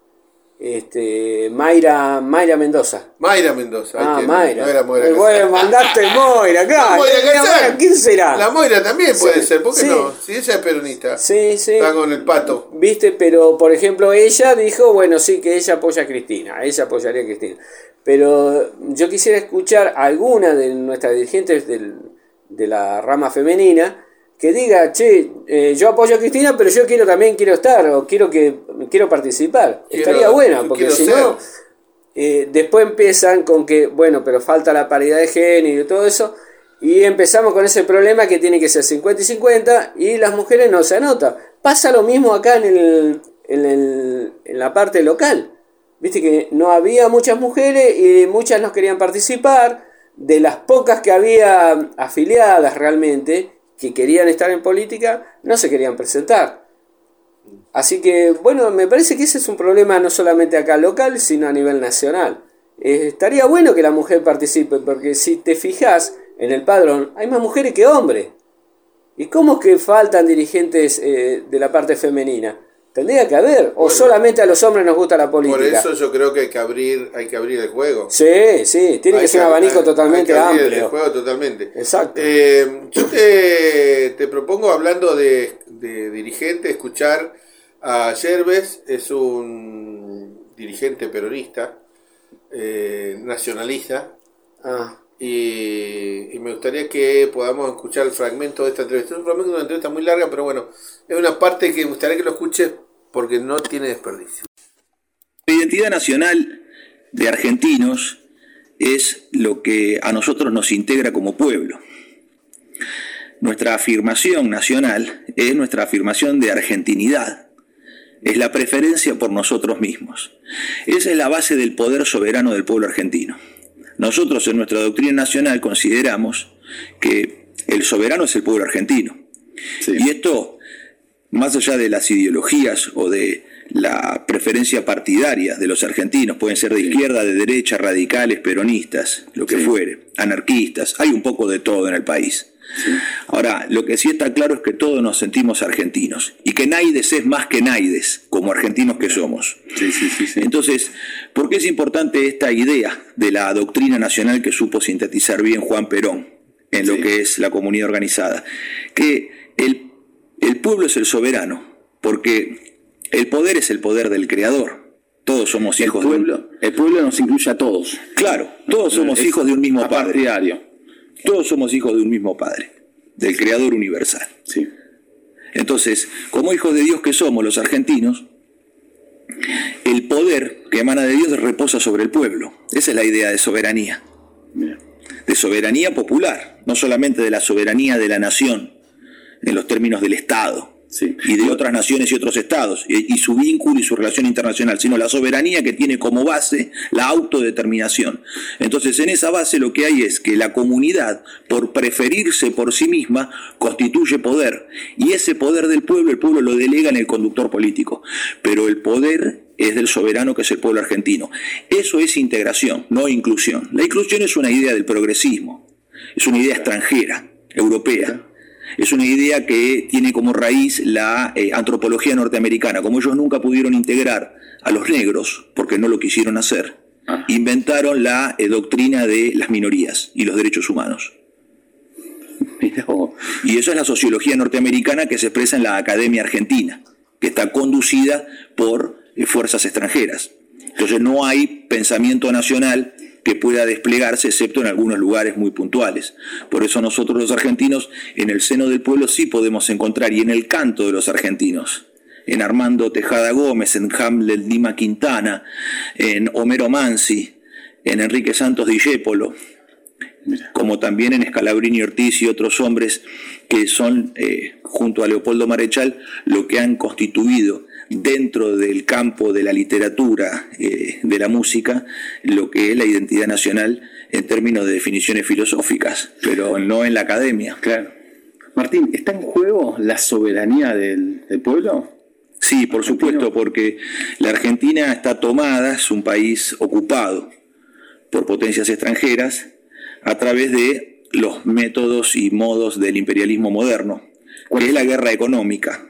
Mayra Mendoza. Mayra Mendoza. Mayra. No era Moira. Bueno, mandaste Moira acá. ¿Quién será? La Moira también puede ser, ¿por qué no? Si ella es peronista. Sí. Está con el pato. Viste, pero por ejemplo ella dijo, bueno, sí, que ella apoya a Cristina. Ella apoyaría a Cristina. Pero yo quisiera escuchar a alguna de nuestras dirigentes de la rama femenina que diga, che, yo apoyo a Cristina, pero yo también quiero estar, o quiero participar. Estaría buena, porque si no, después empiezan con que, bueno, pero falta la paridad de género y todo eso, y empezamos con ese problema que tiene que ser 50 y 50, y las mujeres no se anotan. Pasa lo mismo acá en la parte local. Viste que no había muchas mujeres y muchas no querían participar. De las pocas que había afiliadas realmente, que querían estar en política, no se querían presentar. Así que, bueno, me parece que ese es un problema no solamente acá local, sino a nivel nacional. Estaría bueno que la mujer participe, porque si te fijas en el padrón, hay más mujeres que hombres. ¿Y cómo es que faltan dirigentes de la parte femenina? Tendría que haber, o solamente a los hombres nos gusta la política. Por eso yo creo que hay que abrir el juego. Sí, tiene que ser un abanico totalmente amplio. El juego totalmente. Exacto. Yo te propongo, hablando de dirigente, escuchar a Yerbes. Es un dirigente peronista, nacionalista. Y me gustaría que podamos escuchar el fragmento de esta entrevista. Es una entrevista muy larga, pero bueno, es una parte que me gustaría que lo escuches porque no tiene desperdicio. La identidad nacional de argentinos es lo que a nosotros nos integra como pueblo. Nuestra afirmación nacional es nuestra afirmación de argentinidad. Es la preferencia por nosotros mismos. Esa es la base del poder soberano del pueblo argentino. Nosotros en nuestra doctrina nacional consideramos que el soberano es el pueblo argentino. Sí. Y esto, más allá de las ideologías o de la preferencia partidaria de los argentinos, pueden ser de izquierda, de derecha, radicales, peronistas, lo que fuere, anarquistas, hay un poco de todo en el país. Sí. Ahora, lo que sí está claro es que todos nos sentimos argentinos y que Naides es más que Naides, como argentinos que somos. Sí. Entonces, ¿por qué es importante esta idea de la doctrina nacional que supo sintetizar bien Juan Perón en lo que es la comunidad organizada? Que el pueblo es el soberano, porque el poder es el poder del creador. Todos somos hijos del pueblo. El pueblo nos incluye a todos. Claro, todos somos hijos de un mismo padre. Todos somos hijos de un mismo Padre, del Creador universal. Sí. Entonces, como hijos de Dios que somos los argentinos, el poder que emana de Dios reposa sobre el pueblo. Esa es la idea de soberanía. De soberanía popular, no solamente de la soberanía de la nación, en los términos del Estado. Sí. Y de otras naciones y otros estados, y su vínculo y su relación internacional, sino la soberanía que tiene como base la autodeterminación. Entonces, en esa base lo que hay es que la comunidad, por preferirse por sí misma, constituye poder, y ese poder del pueblo, el pueblo lo delega en el conductor político, pero el poder es del soberano que es el pueblo argentino. Eso es integración, no inclusión. La inclusión es una idea del progresismo, es una idea extranjera, europea. Es una idea que tiene como raíz la antropología norteamericana. Como ellos nunca pudieron integrar a los negros, porque no lo quisieron hacer, inventaron la doctrina de las minorías y los derechos humanos. Y eso es la sociología norteamericana que se expresa en la Academia Argentina, que está conducida por fuerzas extranjeras. Entonces no hay pensamiento nacional que pueda desplegarse, excepto en algunos lugares muy puntuales. Por eso nosotros los argentinos, en el seno del pueblo sí podemos encontrar, y en el canto de los argentinos, en Armando Tejada Gómez, en Hamlet Lima Quintana, en Homero Mansi, en Enrique Santos Discépolo, como también en Scalabrini Ortiz y otros hombres que son, junto a Leopoldo Marechal, lo que han constituido dentro del campo de la literatura, de la música, lo que es la identidad nacional en términos de definiciones filosóficas, pero no en la academia. Claro. Martín, ¿está en juego la soberanía del pueblo? Sí, por supuesto, porque la Argentina está tomada, es un país ocupado por potencias extranjeras a través de los métodos y modos del imperialismo moderno, que es la guerra económica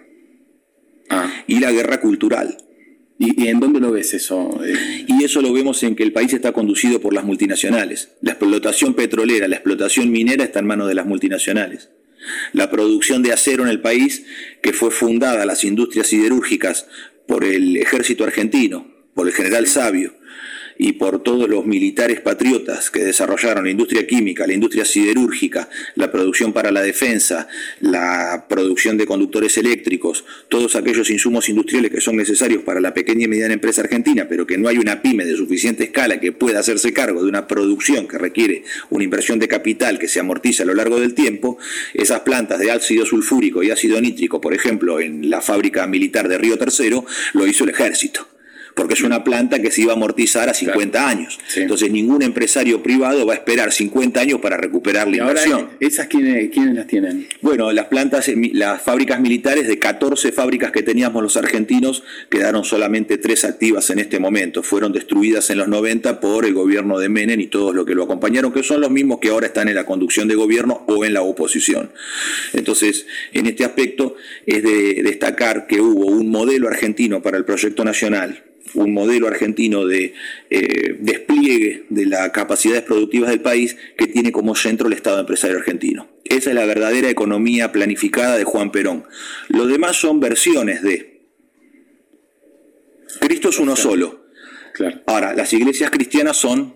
y la guerra cultural. ¿Y en dónde lo ves eso? Y eso lo vemos en que el país está conducido por las multinacionales. La explotación petrolera, la explotación minera está en manos de las multinacionales. La producción de acero en el país, que fue fundada, las industrias siderúrgicas, por el ejército argentino, por el general Sabio, y por todos los militares patriotas que desarrollaron la industria química, la industria siderúrgica, la producción para la defensa, la producción de conductores eléctricos, todos aquellos insumos industriales que son necesarios para la pequeña y mediana empresa argentina, pero que no hay una pyme de suficiente escala que pueda hacerse cargo de una producción que requiere una inversión de capital que se amortiza a lo largo del tiempo. Esas plantas de ácido sulfúrico y ácido nítrico, por ejemplo, en la fábrica militar de Río Tercero, lo hizo el ejército, porque es una planta que se iba a amortizar a 50 años. Sí. Entonces ningún empresario privado va a esperar 50 años para recuperar la inversión. Ahora, ¿esas quiénes las tienen? Bueno, las fábricas militares, de 14 fábricas que teníamos los argentinos, quedaron solamente 3 activas en este momento. Fueron destruidas en los 90 por el gobierno de Menem y todos los que lo acompañaron, que son los mismos que ahora están en la conducción de gobierno o en la oposición. Entonces, en este aspecto es de destacar que hubo un modelo argentino para el proyecto nacional, un modelo argentino de despliegue de las capacidades productivas del país, que tiene como centro el Estado empresario argentino. Esa es la verdadera economía planificada de Juan Perón. Lo demás son versiones de Cristo es uno solo. Claro. Ahora, las iglesias cristianas son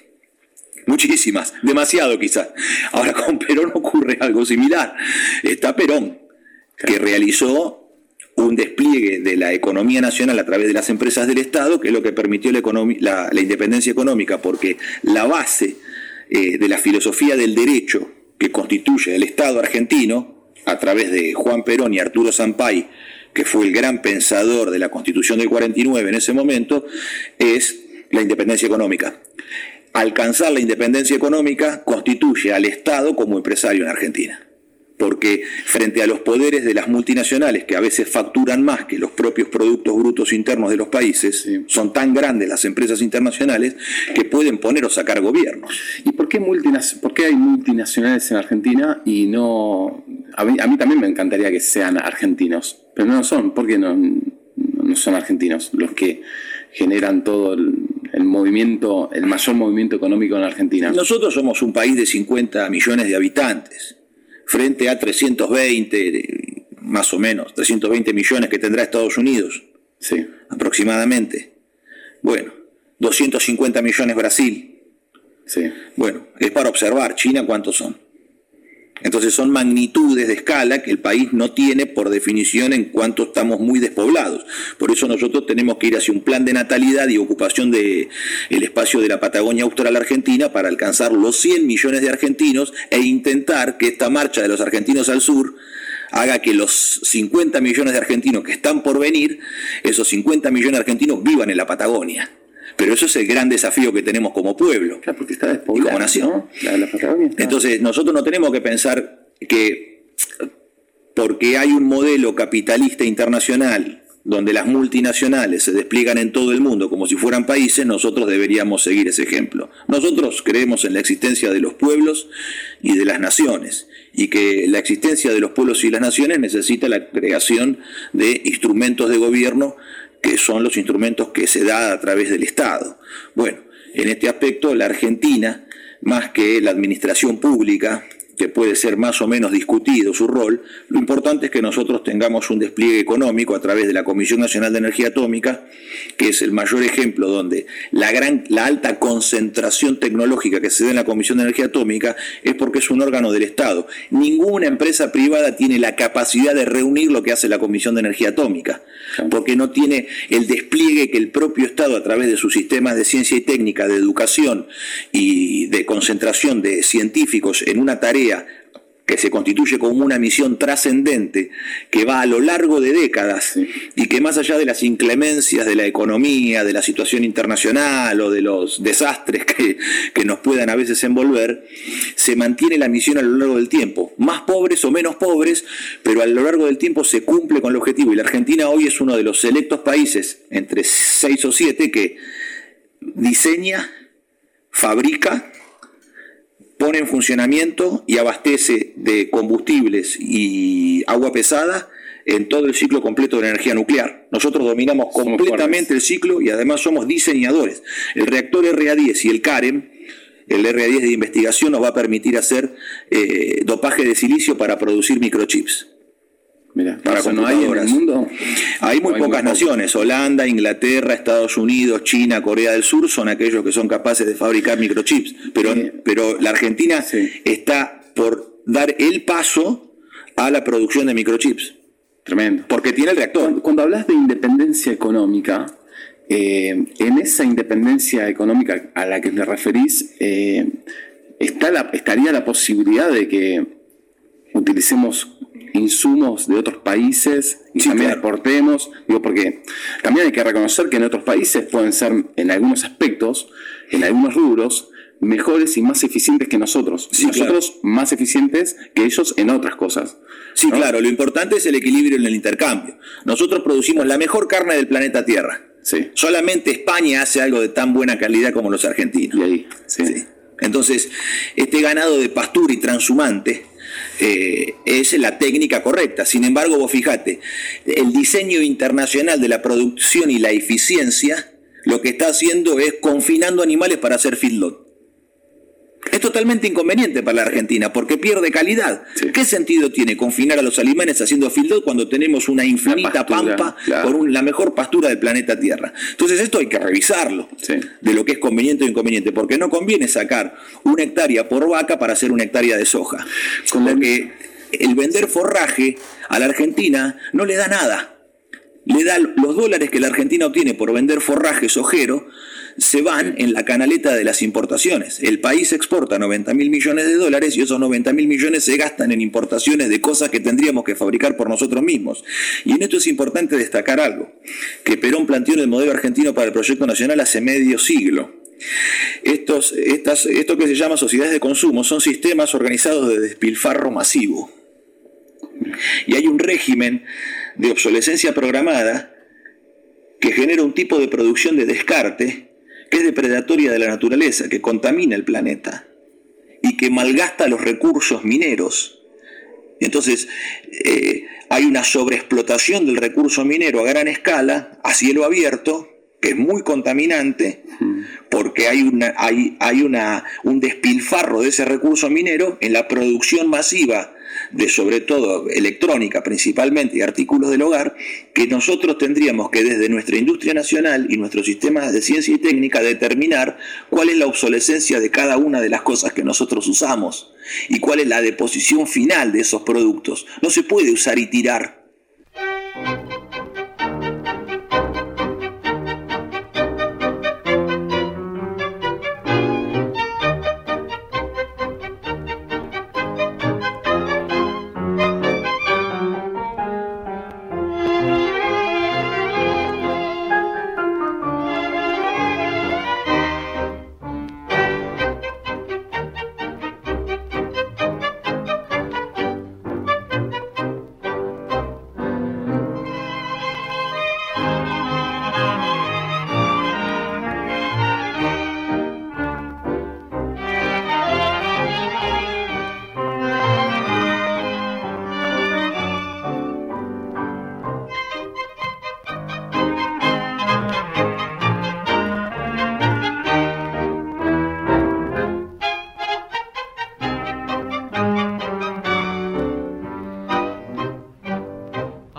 muchísimas, demasiado quizás. Ahora con Perón ocurre algo similar. Está Perón, que realizó un despliegue de la economía nacional a través de las empresas del Estado, que es lo que permitió la independencia económica, porque la base de la filosofía del derecho que constituye el Estado argentino, a través de Juan Perón y Arturo Sampay, que fue el gran pensador de la Constitución del 49 en ese momento, es la independencia económica. Alcanzar la independencia económica constituye al Estado como empresario en Argentina, porque frente a los poderes de las multinacionales, que a veces facturan más que los propios productos brutos internos de los países, sí, son tan grandes las empresas internacionales que pueden poner o sacar gobiernos. ¿Y por qué hay multinacionales en Argentina y no? A mí también me encantaría que sean argentinos, pero no lo son. ¿Por qué no son argentinos los que generan todo el movimiento, el mayor movimiento económico en Argentina? Nosotros somos un país de 50 millones de habitantes, frente a 320, más o menos, 320 millones que tendrá Estados Unidos, sí, aproximadamente. Bueno, 250 millones Brasil. Sí. Bueno, es para observar. China, ¿cuántos son? Entonces son magnitudes de escala que el país no tiene por definición en cuanto estamos muy despoblados. Por eso nosotros tenemos que ir hacia un plan de natalidad y ocupación del espacio de la Patagonia Austral Argentina para alcanzar los 100 millones de argentinos e intentar que esta marcha de los argentinos al sur haga que los 50 millones de argentinos que están por venir, esos 50 millones de argentinos vivan en la Patagonia. Pero eso es el gran desafío que tenemos como pueblo, claro, porque está despoblado, como nación, ¿no? La Patagonia está... Entonces nosotros no tenemos que pensar que porque hay un modelo capitalista internacional donde las multinacionales se despliegan en todo el mundo como si fueran países, nosotros deberíamos seguir ese ejemplo. Nosotros creemos en la existencia de los pueblos y de las naciones, y que la existencia de los pueblos y las naciones necesita la creación de instrumentos de gobierno, que son los instrumentos que se da a través del Estado. Bueno, en este aspecto la Argentina, más que la administración pública, que puede ser más o menos discutido su rol, lo importante es que nosotros tengamos un despliegue económico a través de la Comisión Nacional de Energía Atómica, que es el mayor ejemplo donde la alta concentración tecnológica que se da en la Comisión de Energía Atómica es porque es un órgano del Estado. Ninguna empresa privada tiene la capacidad de reunir lo que hace la Comisión de Energía Atómica, porque no tiene el despliegue que el propio Estado, a través de sus sistemas de ciencia y técnica, de educación y de concentración de científicos en una tarea que se constituye como una misión trascendente, que va a lo largo de décadas, y que más allá de las inclemencias de la economía, de la situación internacional o de los desastres que nos puedan a veces envolver, se mantiene la misión a lo largo del tiempo, más pobres o menos pobres, pero a lo largo del tiempo se cumple con el objetivo. Y la Argentina hoy es uno de los selectos países, entre 6 o 7, que diseña, fabrica, pone en funcionamiento y abastece de combustibles y agua pesada en todo el ciclo completo de la energía nuclear. Nosotros dominamos completamente el ciclo y además somos diseñadores. El reactor RA10 y el CAREM, el RA10 de investigación, nos va a permitir hacer dopaje de silicio para producir microchips. Mira, para ¿eso no hay en el mundo? Hay muy pocas naciones. Holanda, Inglaterra, Estados Unidos, China, Corea del Sur son aquellos que son capaces de fabricar microchips. Pero la Argentina está por dar el paso a la producción de microchips. Tremendo. Porque tiene el reactor. Cuando hablas de independencia económica, en esa independencia económica a la que te referís, estaría la posibilidad de que utilicemos insumos de otros países y también aportemos, porque también hay que reconocer que en otros países pueden ser, en algunos aspectos, en algunos rubros, mejores y más eficientes que nosotros. Nosotros más eficientes que ellos en otras cosas. Sí, claro, lo importante es el equilibrio en el intercambio. Nosotros producimos la mejor carne del planeta Tierra. Sí. Solamente España hace algo de tan buena calidad como los argentinos. Y ahí, sí. Entonces, este ganado de pastura y transhumante es la técnica correcta. Sin embargo, vos fijate, el diseño internacional de la producción y la eficiencia lo que está haciendo es confinando animales para hacer feedlot. Es totalmente inconveniente para la Argentina porque pierde calidad. Sí. ¿Qué sentido tiene confinar a los animales haciendo feedlot cuando tenemos una infinita pampa con la mejor pastura del planeta Tierra? Entonces esto hay que revisarlo, de lo que es conveniente o inconveniente, porque no conviene sacar 1 hectárea por vaca para hacer 1 hectárea de soja. Porque el vender forraje a la Argentina no le da nada. Le da los dólares que la Argentina obtiene por vender forraje sojero, se van en la canaleta de las importaciones. El país exporta 90.000 millones de dólares y esos 90.000 millones se gastan en importaciones de cosas que tendríamos que fabricar por nosotros mismos. Y en esto es importante destacar algo, que Perón planteó en el modelo argentino para el proyecto nacional hace medio siglo. Esto que se llama sociedades de consumo son sistemas organizados de despilfarro masivo. Y hay un régimen de obsolescencia programada que genera un tipo de producción de descarte que es depredatoria de la naturaleza, que contamina el planeta y que malgasta los recursos mineros. Entonces, hay una sobreexplotación del recurso minero a gran escala, a cielo abierto, que es muy contaminante, porque hay un despilfarro de ese recurso minero en la producción masiva de, sobre todo, electrónica principalmente y artículos del hogar, que nosotros tendríamos que desde nuestra industria nacional y nuestros sistemas de ciencia y técnica determinar cuál es la obsolescencia de cada una de las cosas que nosotros usamos y cuál es la deposición final de esos productos. No se puede usar y tirar.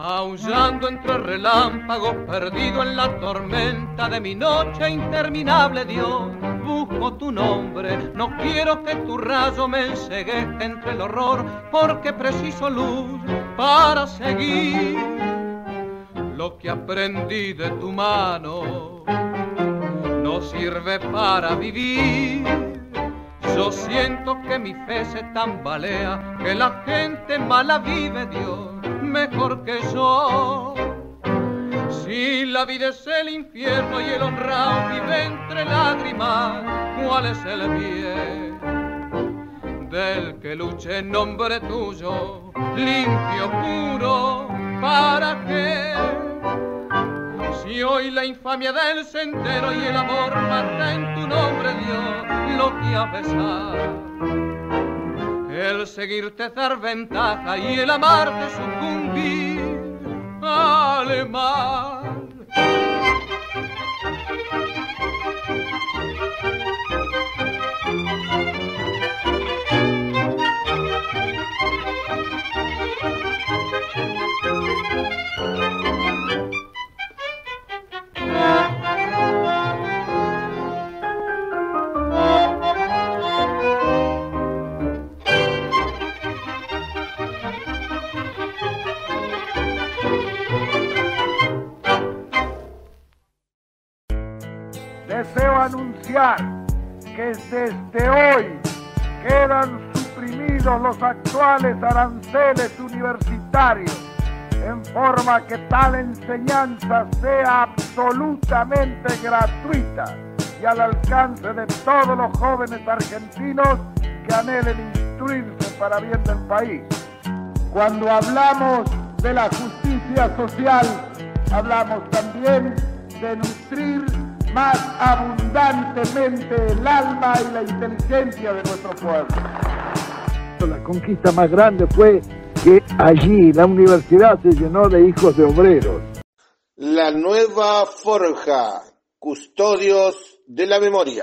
aullando entre relámpagos, perdido en la tormenta de mi noche interminable, Dios, busco tu nombre, no quiero que tu rayo me enceguezca entre el horror, porque preciso luz para seguir lo que aprendí de tu mano, no sirve para vivir. Yo siento que mi fe se tambalea, que la gente mala vive, Dios, mejor que yo. Si la vida es el infierno y el honrado vive entre lágrimas, ¿cuál es el bien del que luche en nombre tuyo, limpio, puro? ¿Para qué? Si hoy la infamia del sendero y el amor mata en tu nombre, Dios, lo que a pesar, el seguirte es dar ventaja y el amarte sucumbir al mal. Deseo anunciar que desde hoy quedan suprimidos los actuales aranceles universitarios, en forma que tal enseñanza sea absolutamente gratuita y al alcance de todos los jóvenes argentinos que anhelen instruirse para bien del país. Cuando hablamos de la justicia social, hablamos también de nutrir más abundantemente el alma y la inteligencia de nuestro pueblo. La conquista más grande fue que allí la universidad se llenó de hijos de obreros. La nueva forja, custodios de la memoria.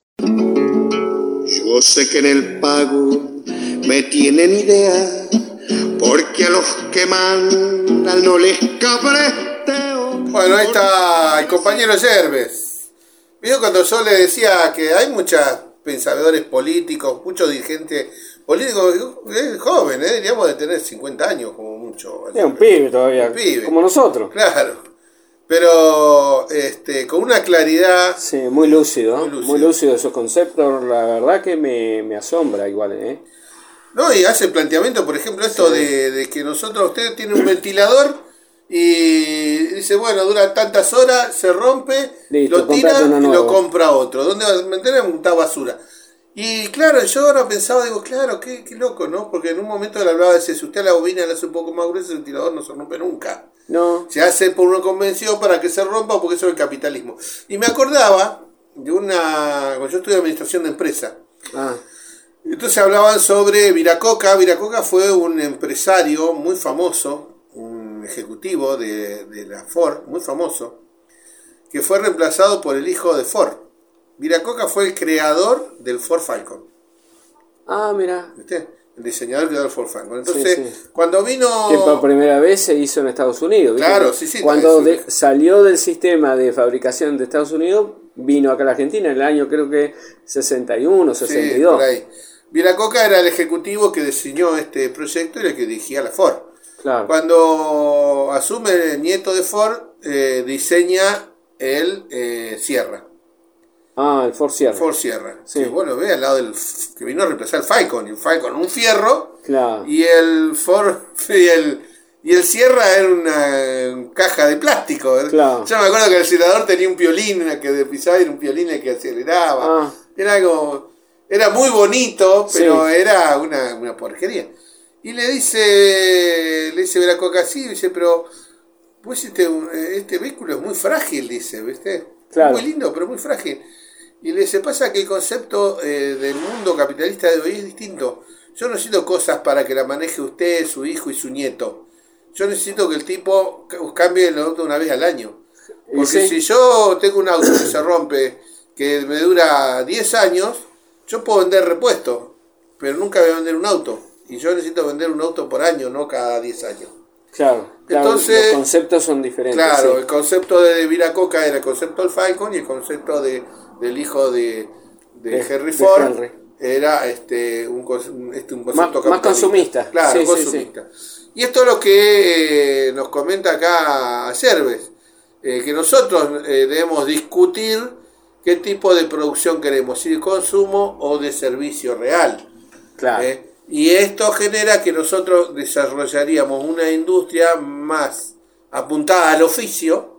Yo sé que en el pago me tienen idea, porque a los que mandan no les cabreteo. Bueno, ahí está el compañero Yerbes. Vio cuando yo le decía que hay muchos pensadores políticos, muchos dirigentes políticos jóvenes, diríamos de tener 50 años como mucho. Es un pibe todavía, un pibe, como nosotros. Claro, pero con una claridad. Sí, muy lúcido esos conceptos, la verdad que me asombra igual, ¿eh? No, y hace planteamiento, por ejemplo, esto de que usted tiene un ventilador y dice, bueno, dura tantas horas, se rompe, listo, lo tira y lo compra otro. ¿Dónde va a meter? En una basura. Y claro, yo ahora pensaba, digo, claro, qué loco, ¿no? Porque en un momento le hablaba de si usted la bobina la hace un poco más gruesa, el ventilador no se rompe nunca. No. Se hace por una convención para que se rompa, porque eso es el capitalismo. Y me acordaba de cuando yo estudié administración de empresa. Entonces hablaban sobre Viracocha. Viracocha fue un empresario muy famoso, un ejecutivo de la Ford, muy famoso, que fue reemplazado por el hijo de Ford. Viracocha fue el creador del Ford Falcon. Ah, mira. ¿Viste? El diseñador creador del Ford Falcon. Entonces, cuando vino... Que por primera vez se hizo en Estados Unidos. ¿Viste? Claro, sí. Cuando salió del sistema de fabricación de Estados Unidos, vino acá a la Argentina en el año creo que 61, 62. Sí, por ahí. Viracocha era el ejecutivo que diseñó este proyecto y el que dirigía la Ford. Claro. Cuando asume el nieto de Ford, diseña el Sierra. Ah, el Ford Sierra. Ford Sierra. Sí. Que bueno, ve al lado del que vino a reemplazar el Falcon. El Falcon, un fierro. Claro. Y el Ford y el Sierra era una caja de plástico. Claro. Yo me acuerdo que el acelerador tenía un piolín que pisaba y era un piolín que aceleraba. Era algo. Era muy bonito, pero era una porquería. Y le dice Viracocha, sí, dice, pero pues este vehículo es muy frágil, dice, ¿viste? Claro. Muy lindo, pero muy frágil. Y le dice, pasa que el concepto del mundo capitalista de hoy es distinto. Yo no necesito cosas para que la maneje usted, su hijo y su nieto. Yo necesito que el tipo cambie el auto una vez al año. Porque si yo tengo un auto que se rompe, que me dura 10 años, yo puedo vender repuestos, pero nunca voy a vender un auto. Y yo necesito vender un auto por año, no cada 10 años. Claro, Entonces, los conceptos son diferentes. Claro, sí. el concepto de Viracocha era el concepto del Falcon y el concepto del hijo de Henry Ford Henry. era un concepto Más capitalista. consumista. Claro, Sí, sí, consumista. Y esto es lo que nos comenta acá Yerves, que nosotros debemos discutir qué tipo de producción queremos, si de consumo o de servicio real. Claro. Y esto genera que nosotros desarrollaríamos una industria más apuntada al oficio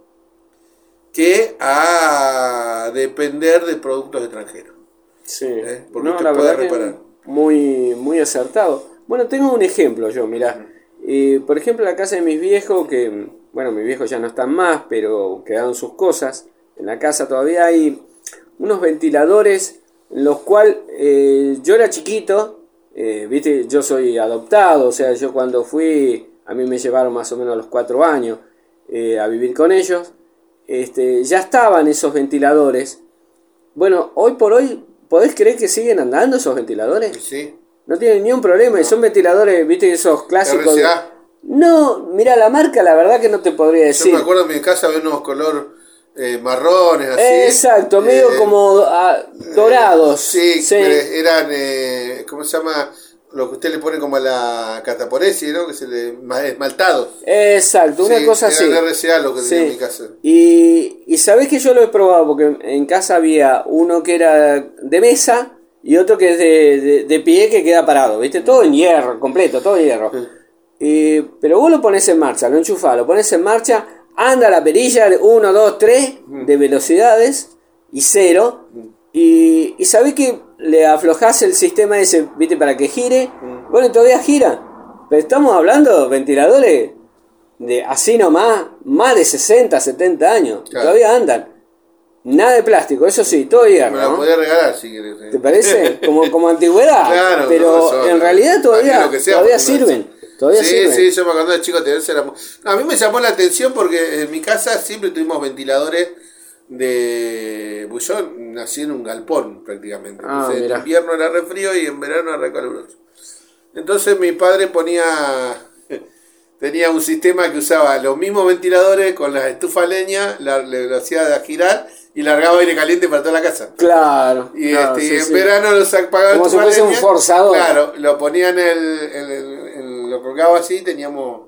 que a depender de productos extranjeros. Sí. Porque No, usted la puede verdad que reparar. muy, muy acertado. Bueno, tengo un ejemplo yo, mirá. Por ejemplo, la casa de mis viejos, que, bueno, mis viejos ya no están más, pero quedaron sus cosas. En la casa todavía hay unos ventiladores, en los cuales yo era chiquito, viste, yo soy adoptado, o sea, yo cuando fui, a mí me llevaron más o menos a los 4 años a vivir con ellos. Ya estaban esos ventiladores. Bueno, hoy por hoy, ¿podés creer que siguen andando esos ventiladores? Sí. No tienen ni un problema, y son ventiladores, viste, esos clásicos. RCA. No, mira la marca, la verdad que no te podría decir. Yo me acuerdo en mi casa había unos color marrones así. Exacto, medio como dorados. Sí, pero eran, ¿cómo se llama? Lo que usted le pone como a la cataporesi, ¿no? Que se le esmaltados. Exacto, una cosa así. Eran RCA lo que tenía en mi casa. Y sabés que yo lo he probado, porque en casa había uno que era de mesa y otro que es de pie, que queda parado, ¿viste? Todo en hierro, completo, todo en hierro. Pero vos lo pones en marcha, lo enchufás, lo pones en marcha, anda la perilla de 1, 2, 3 de velocidades y 0. Y sabés que le aflojás el sistema ese, ¿viste? Para que gire. Bueno, todavía gira. Pero estamos hablando de ventiladores de así nomás, más de 60, 70 años. Claro. Todavía andan. Nada de plástico, eso sí, todo hierro. Me lo podía regalar si querés. ¿Te parece? Como antigüedad. Claro, pero no, en realidad todavía sirven. Sí, yo me acuerdo de chico a mí me llamó la atención porque en mi casa siempre tuvimos ventiladores pues yo nací en un galpón prácticamente. Entonces, en invierno era re frío y en verano era re caluroso. Entonces mi padre tenía un sistema que usaba los mismos ventiladores con las estufas leña, lo hacía girar y largaba aire caliente para toda la casa. Claro. Y en verano los apagaba como si fuese un forzador. Claro, lo ponían lo colgaba así y teníamos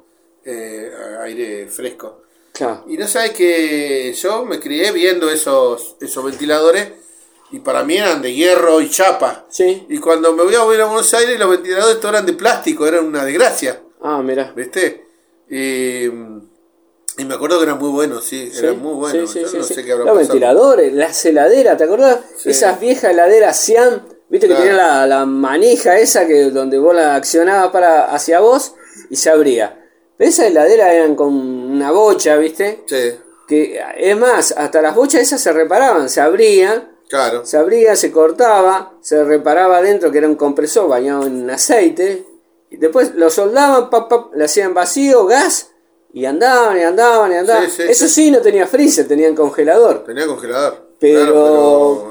aire fresco. Claro. Y no sabes que yo me crié viendo esos ventiladores y para mí eran de hierro y chapa. Sí. Y cuando me voy a volver a Buenos Aires los ventiladores todos eran de plástico, eran una desgracia. Ah, mira. ¿Viste? Y me acuerdo que eran muy buenos, sí, eran muy buenos. Sí, yo no sé qué habrá los pasado. ventiladores, las heladeras, ¿te acordás? Sí. Esas viejas heladeras Siam, viste, claro, que tenía la manija esa que donde vos la accionabas hacia vos y se abría. Pero esas heladeras eran con una bocha, ¿viste? Sí. Que es más, hasta las bochas esas se reparaban, se abrían. Claro. Se abría, se cortaba, se reparaba adentro, que era un compresor bañado en aceite. Y después lo soldaban, le hacían vacío, gas, y andaban. Sí, eso sí, no tenía freezer, tenían congelador. Tenía congelador. Pero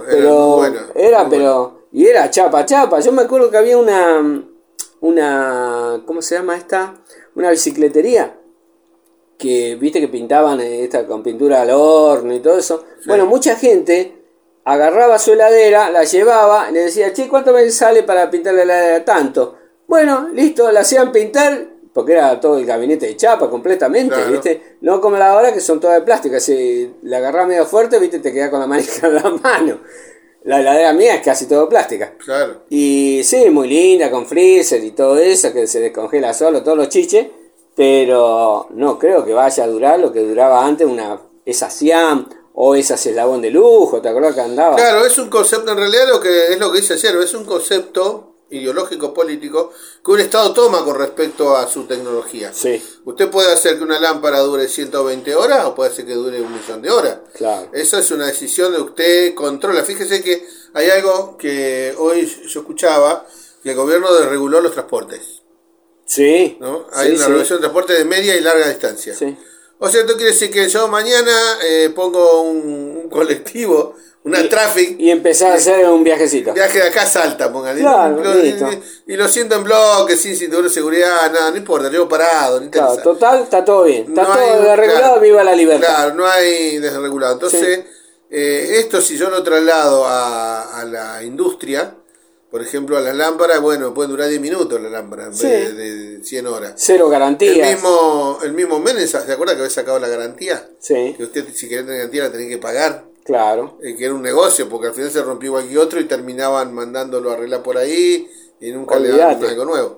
y era chapa. Yo me acuerdo que había una ¿cómo se llama esta? Una bicicletería que viste que pintaban con pintura al horno y todo eso. Sí. Bueno, mucha gente agarraba su heladera, la llevaba, le decía, che, ¿cuánto me sale para pintar la heladera? Tanto. Bueno, listo, la hacían pintar, porque era todo el gabinete de chapa completamente, claro, ¿viste? No como la ahora que son todas de plástico, si la agarrás medio fuerte, ¿viste? Te quedás con la manija en la mano. La heladera mía es casi todo plástica. Claro. Y sí, muy linda, con freezer y todo eso, que se descongela solo, todos los chiches, pero no creo que vaya a durar lo que duraba antes esa Siam o esa Eslabón de lujo, ¿te acuerdas que andaba? Claro, es un concepto, en realidad es lo que dice ayer, es un concepto ideológico político que un Estado toma con respecto a su tecnología. Sí. Usted puede hacer que una lámpara dure 120 horas o puede hacer que dure 1.000.000 de horas. Claro. Esa es una decisión de usted controla. Fíjese que hay algo que hoy yo escuchaba, que el gobierno desreguló los transportes. Sí. ¿No? Hay una regulación de transporte de media y larga distancia. Sí. O sea, esto quiere decir que yo mañana pongo un colectivo, una traffic. Y empezás a hacer un viajecito. Viaje de acá a Salta, pongan. Claro, y lo siento en bloque, sin cinturón de seguridad, nada, no importa, llevo parado, no interesa. Claro, total, está todo bien. Está No todo hay- desregulado, claro, viva la libertad. Claro, no hay desregulado. Entonces, esto si yo lo traslado a la industria, por ejemplo, a las lámparas, bueno, pueden durar 10 minutos las lámparas en Sí. vez de 100 horas. Cero garantías. El mismo Menem, ¿se acuerda que había sacado la garantía? Sí. Que usted, si quería tener garantía, la tenía que pagar. Claro. Que era un negocio, porque al final se rompió igual que otro y terminaban mandándolo a arreglar por ahí y nunca le daban Olvídate. algo nuevo.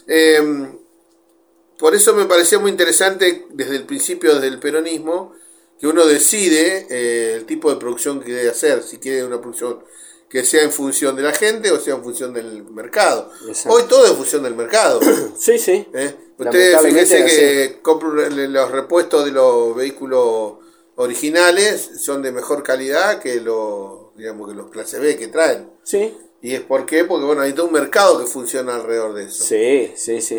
Por eso me parecía muy interesante desde el principio, desde el peronismo, que uno decide el tipo de producción que debe hacer, si quiere una producción que sea en función de la gente o sea en función del mercado. Exacto. Hoy todo es en función del mercado. Sí, sí. Ustedes fíjense Lamentablemente que compran los repuestos de los vehículos originales son de mejor calidad que los clase B que traen. Sí. ¿Y es por qué? Porque bueno, hay todo un mercado que funciona alrededor de eso. Sí.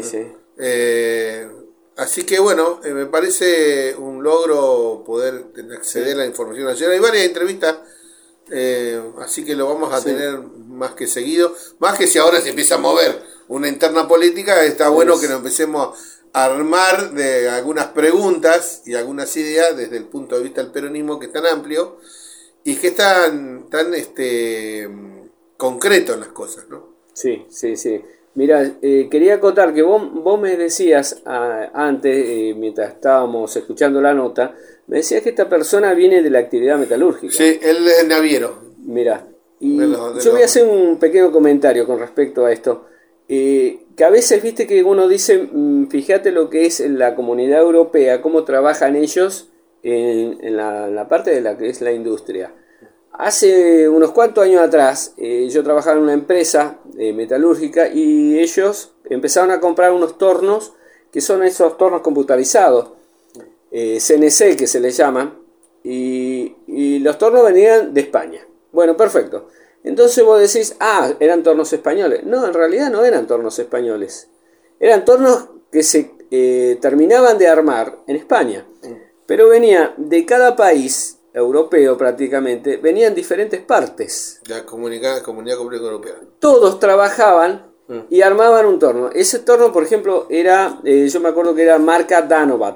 Así que bueno, me parece un logro poder acceder a la información nacional. Hay varias entrevistas, así que lo vamos a tener más que seguido. Más que si ahora se empieza a mover una interna política, está bueno que nos empecemos a armar de algunas preguntas y algunas ideas desde el punto de vista del peronismo, que es tan amplio y que es tan concreto en las cosas, ¿no? Sí. Mira, quería acotar que vos me decías antes, mientras estábamos escuchando la nota, me decías que esta persona viene de la actividad metalúrgica. Sí, él es naviero. Mira, y yo voy a hacer un pequeño comentario con respecto a esto. Que a veces, viste que uno dice, fíjate lo que es la Comunidad Europea, cómo trabajan ellos en la parte de la que es la industria. Hace unos cuantos años atrás, yo trabajaba en una empresa metalúrgica y ellos empezaron a comprar unos tornos, que son esos tornos computarizados, CNC que se les llaman, y los tornos venían de España. Bueno, perfecto. Entonces vos decís, eran tornos españoles. No, en realidad no eran tornos españoles. Eran tornos que se terminaban de armar en España. Pero venía de cada país europeo prácticamente, venían diferentes partes. La Comunidad Europea. Todos trabajaban y armaban un torno. Ese torno, por ejemplo, era, yo me acuerdo que era marca Danovat.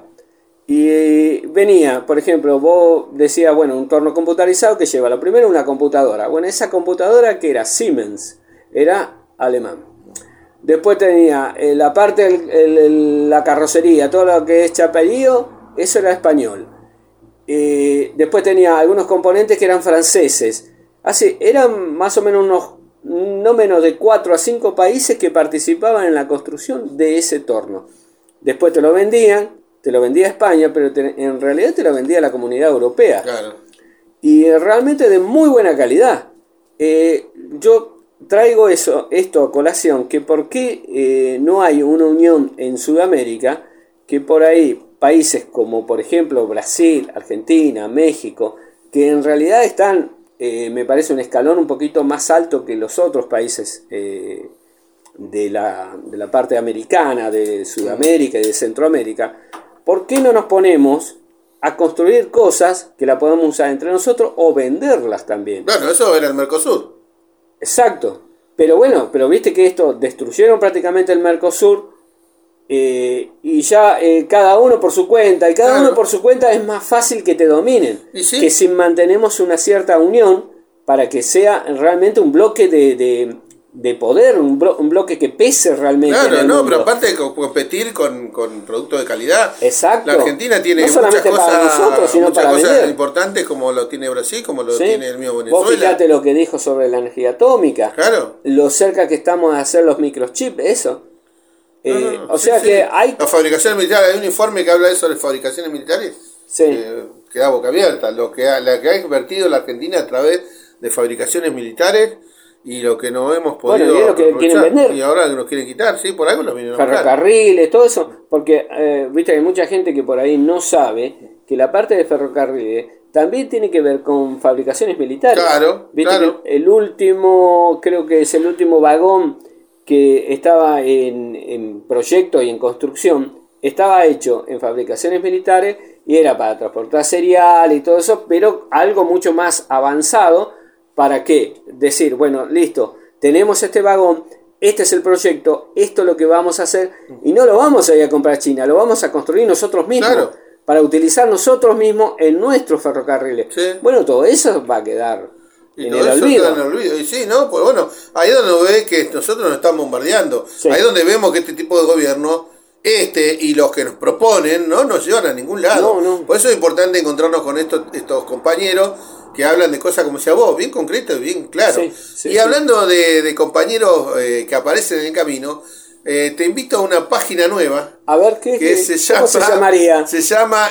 Y venía, por ejemplo, vos decías, bueno, un torno computarizado que lleva lo primero una computadora. Bueno, esa computadora que era Siemens, era alemán. Después tenía la parte, la carrocería, todo lo que es chaperío, eso era español. Después tenía algunos componentes que eran franceses. Así, eran más o menos no menos de 4 a 5 países que participaban en la construcción de ese torno. Después te lo vendía España, pero en realidad te lo vendía la Comunidad Europea. Claro. Y realmente de muy buena calidad. Yo traigo esto a colación, que por qué no hay una unión en Sudamérica, que por ahí países como por ejemplo Brasil, Argentina, México, que en realidad están, me parece un escalón un poquito más alto que los otros países de la parte americana, de Sudamérica y de Centroamérica. ¿Por qué no nos ponemos a construir cosas que la podemos usar entre nosotros o venderlas también? Bueno, eso era el Mercosur. Exacto. Pero bueno, viste que esto destruyeron prácticamente el Mercosur y ya cada uno por su cuenta. Y cada uno por su cuenta es más fácil que te dominen. Que si mantenemos una cierta unión para que sea realmente un bloque de poder, un bloque que pese realmente. Claro, pero aparte de competir con productos de calidad. Exacto. La Argentina tiene no solamente muchas para cosas, nosotros, sino muchas para cosas vender. importantes como lo tiene Brasil, como lo tiene el mismo Venezuela. Vos fíjate lo que dijo sobre la energía atómica. Claro. Lo cerca que estamos de hacer los microchips, eso. O sea que hay... La fabricación militar, hay un informe que habla de eso de fabricaciones militares. Sí. Que da boca abierta. La que ha invertido la Argentina a través de fabricaciones militares y lo que no hemos podido y es lo que quieren vender. Y ahora nos quieren quitar, sí, por algo los vienen a buscar. Ferrocarriles, todo eso. Porque viste que hay mucha gente que por ahí no sabe que la parte de ferrocarriles también tiene que ver con fabricaciones militares. Claro, ¿Viste que el último, creo que es el último vagón que estaba en proyecto y en construcción, estaba hecho en fabricaciones militares y era para transportar cereal y todo eso, pero algo mucho más avanzado. ¿Para qué? Decir, bueno, listo, tenemos este vagón, este es el proyecto, esto es lo que vamos a hacer, y no lo vamos a ir a comprar a China, lo vamos a construir nosotros mismos, claro, para utilizar nosotros mismos en nuestros ferrocarriles. Sí. Bueno, todo eso va a quedar en el olvido. Y sí, ¿no? Pues bueno, ahí es donde ve que nosotros nos están bombardeando. Sí. Ahí es donde vemos que este tipo de gobierno, y los que nos proponen, no nos llevan a ningún lado. No. Por eso es importante encontrarnos con estos compañeros que hablan de cosas, como decía vos, bien concretas y bien claro. Sí, hablando de compañeros que aparecen en el camino, te invito a una página nueva. A ver, ¿cómo se llamaría? Se llama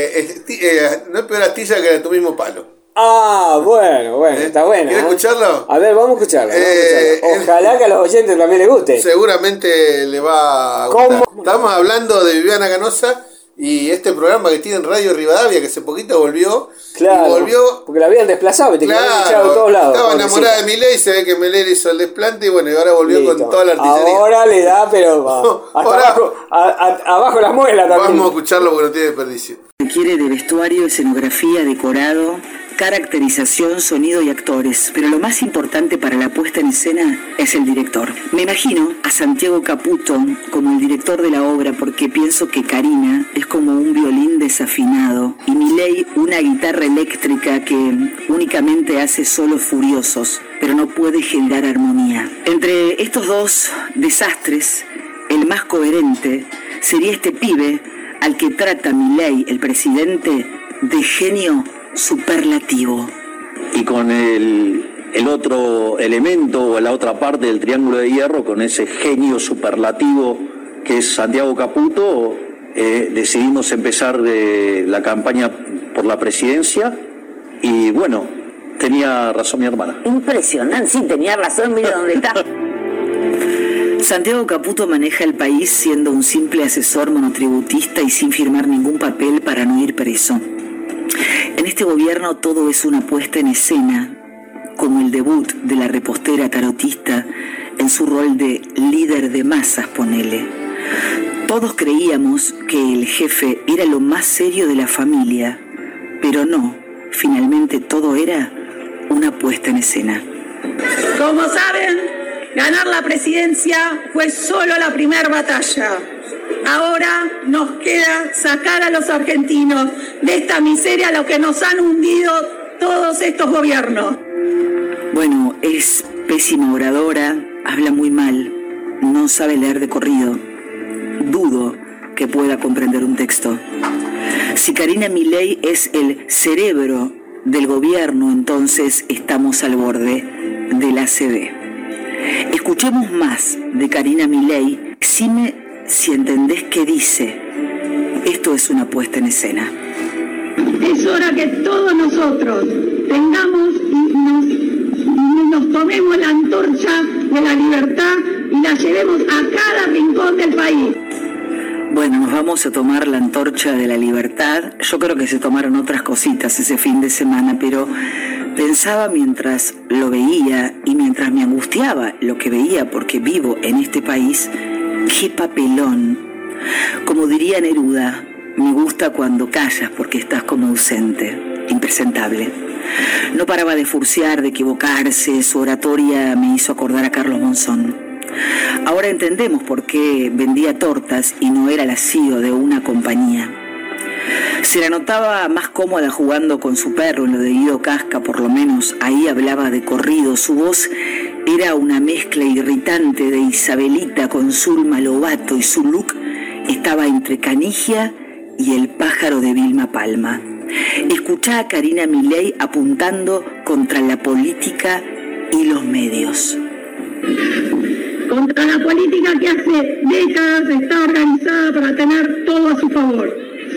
No es peor astilla que tu mismo palo. Ah, bueno, está buena. ¿Quieres escucharlo? A ver, vamos a escucharlo. Ojalá que a los oyentes también les guste. Seguramente le va a gustar. Estamos hablando de Viviana Canosa y este programa que tiene en Radio Rivadavia, que hace poquito volvió. Claro, porque la habían desplazado, te quedaron echado de todos lados. Estaba enamorada de Milei, se ve que Milei hizo el desplante y bueno, y ahora volvió con toda la artillería. Ahora le da, pero abajo las muelas también. Vamos a escucharlo porque no tiene desperdicio. Requiere de vestuario, escenografía, decorado, caracterización, sonido y actores, pero lo más importante para la puesta en escena es el director. Me imagino a Santiago Caputo como el director de la obra porque pienso que Karina es como un violín desafinado y Milei una guitarra eléctrica que únicamente hace solos furiosos, pero no puede generar armonía. Entre estos dos desastres, el más coherente sería este pibe al que trata Milei, el presidente, de genio superlativo. Y con el otro elemento o la otra parte del triángulo de hierro, con ese genio superlativo que es Santiago Caputo, decidimos empezar la campaña por la presidencia y bueno, tenía razón mi hermana. Impresionante, sí, tenía razón, mira dónde está. Santiago Caputo maneja el país siendo un simple asesor monotributista y sin firmar ningún papel para no ir preso. En este gobierno todo es una puesta en escena, como el debut de la repostera tarotista en su rol de líder de masas, ponele. Todos creíamos que el jefe era lo más serio de la familia, pero no, finalmente todo era una puesta en escena. Como saben, ganar la presidencia fue solo la primera batalla. Ahora nos queda sacar a los argentinos de esta miseria a lo que nos han hundido todos estos gobiernos. Bueno, es pésima oradora, habla muy mal, no sabe leer de corrido. Dudo que pueda comprender un texto. Si Karina Milei es el cerebro del gobierno, entonces estamos al borde de la ACB. Escuchemos más de Karina Milei, si entendés qué dice. Esto es una puesta en escena. Es hora que todos nosotros tengamos y nos tomemos la antorcha de la libertad y la llevemos a cada rincón del país. Bueno, nos vamos a tomar la antorcha de la libertad. Yo creo que se tomaron otras cositas ese fin de semana, pero pensaba mientras lo veía y mientras me angustiaba lo que veía porque vivo en este país, qué papelón. Como diría Neruda, me gusta cuando callas porque estás como ausente, impresentable. No paraba de furciar, de equivocarse, su oratoria me hizo acordar a Carlos Monzón. Ahora entendemos por qué vendía tortas y no era la CEO de una compañía. Se la notaba más cómoda jugando con su perro en lo de Guido Casca, por lo menos ahí hablaba de corrido. Su voz era una mezcla irritante de Isabelita con Zulma Lobato y su look estaba entre Canigia y el pájaro de Vilma Palma. Escuchá a Karina Milei apuntando contra la política y los medios. Contra la política que hace décadas está organizada para tener todo a su favor.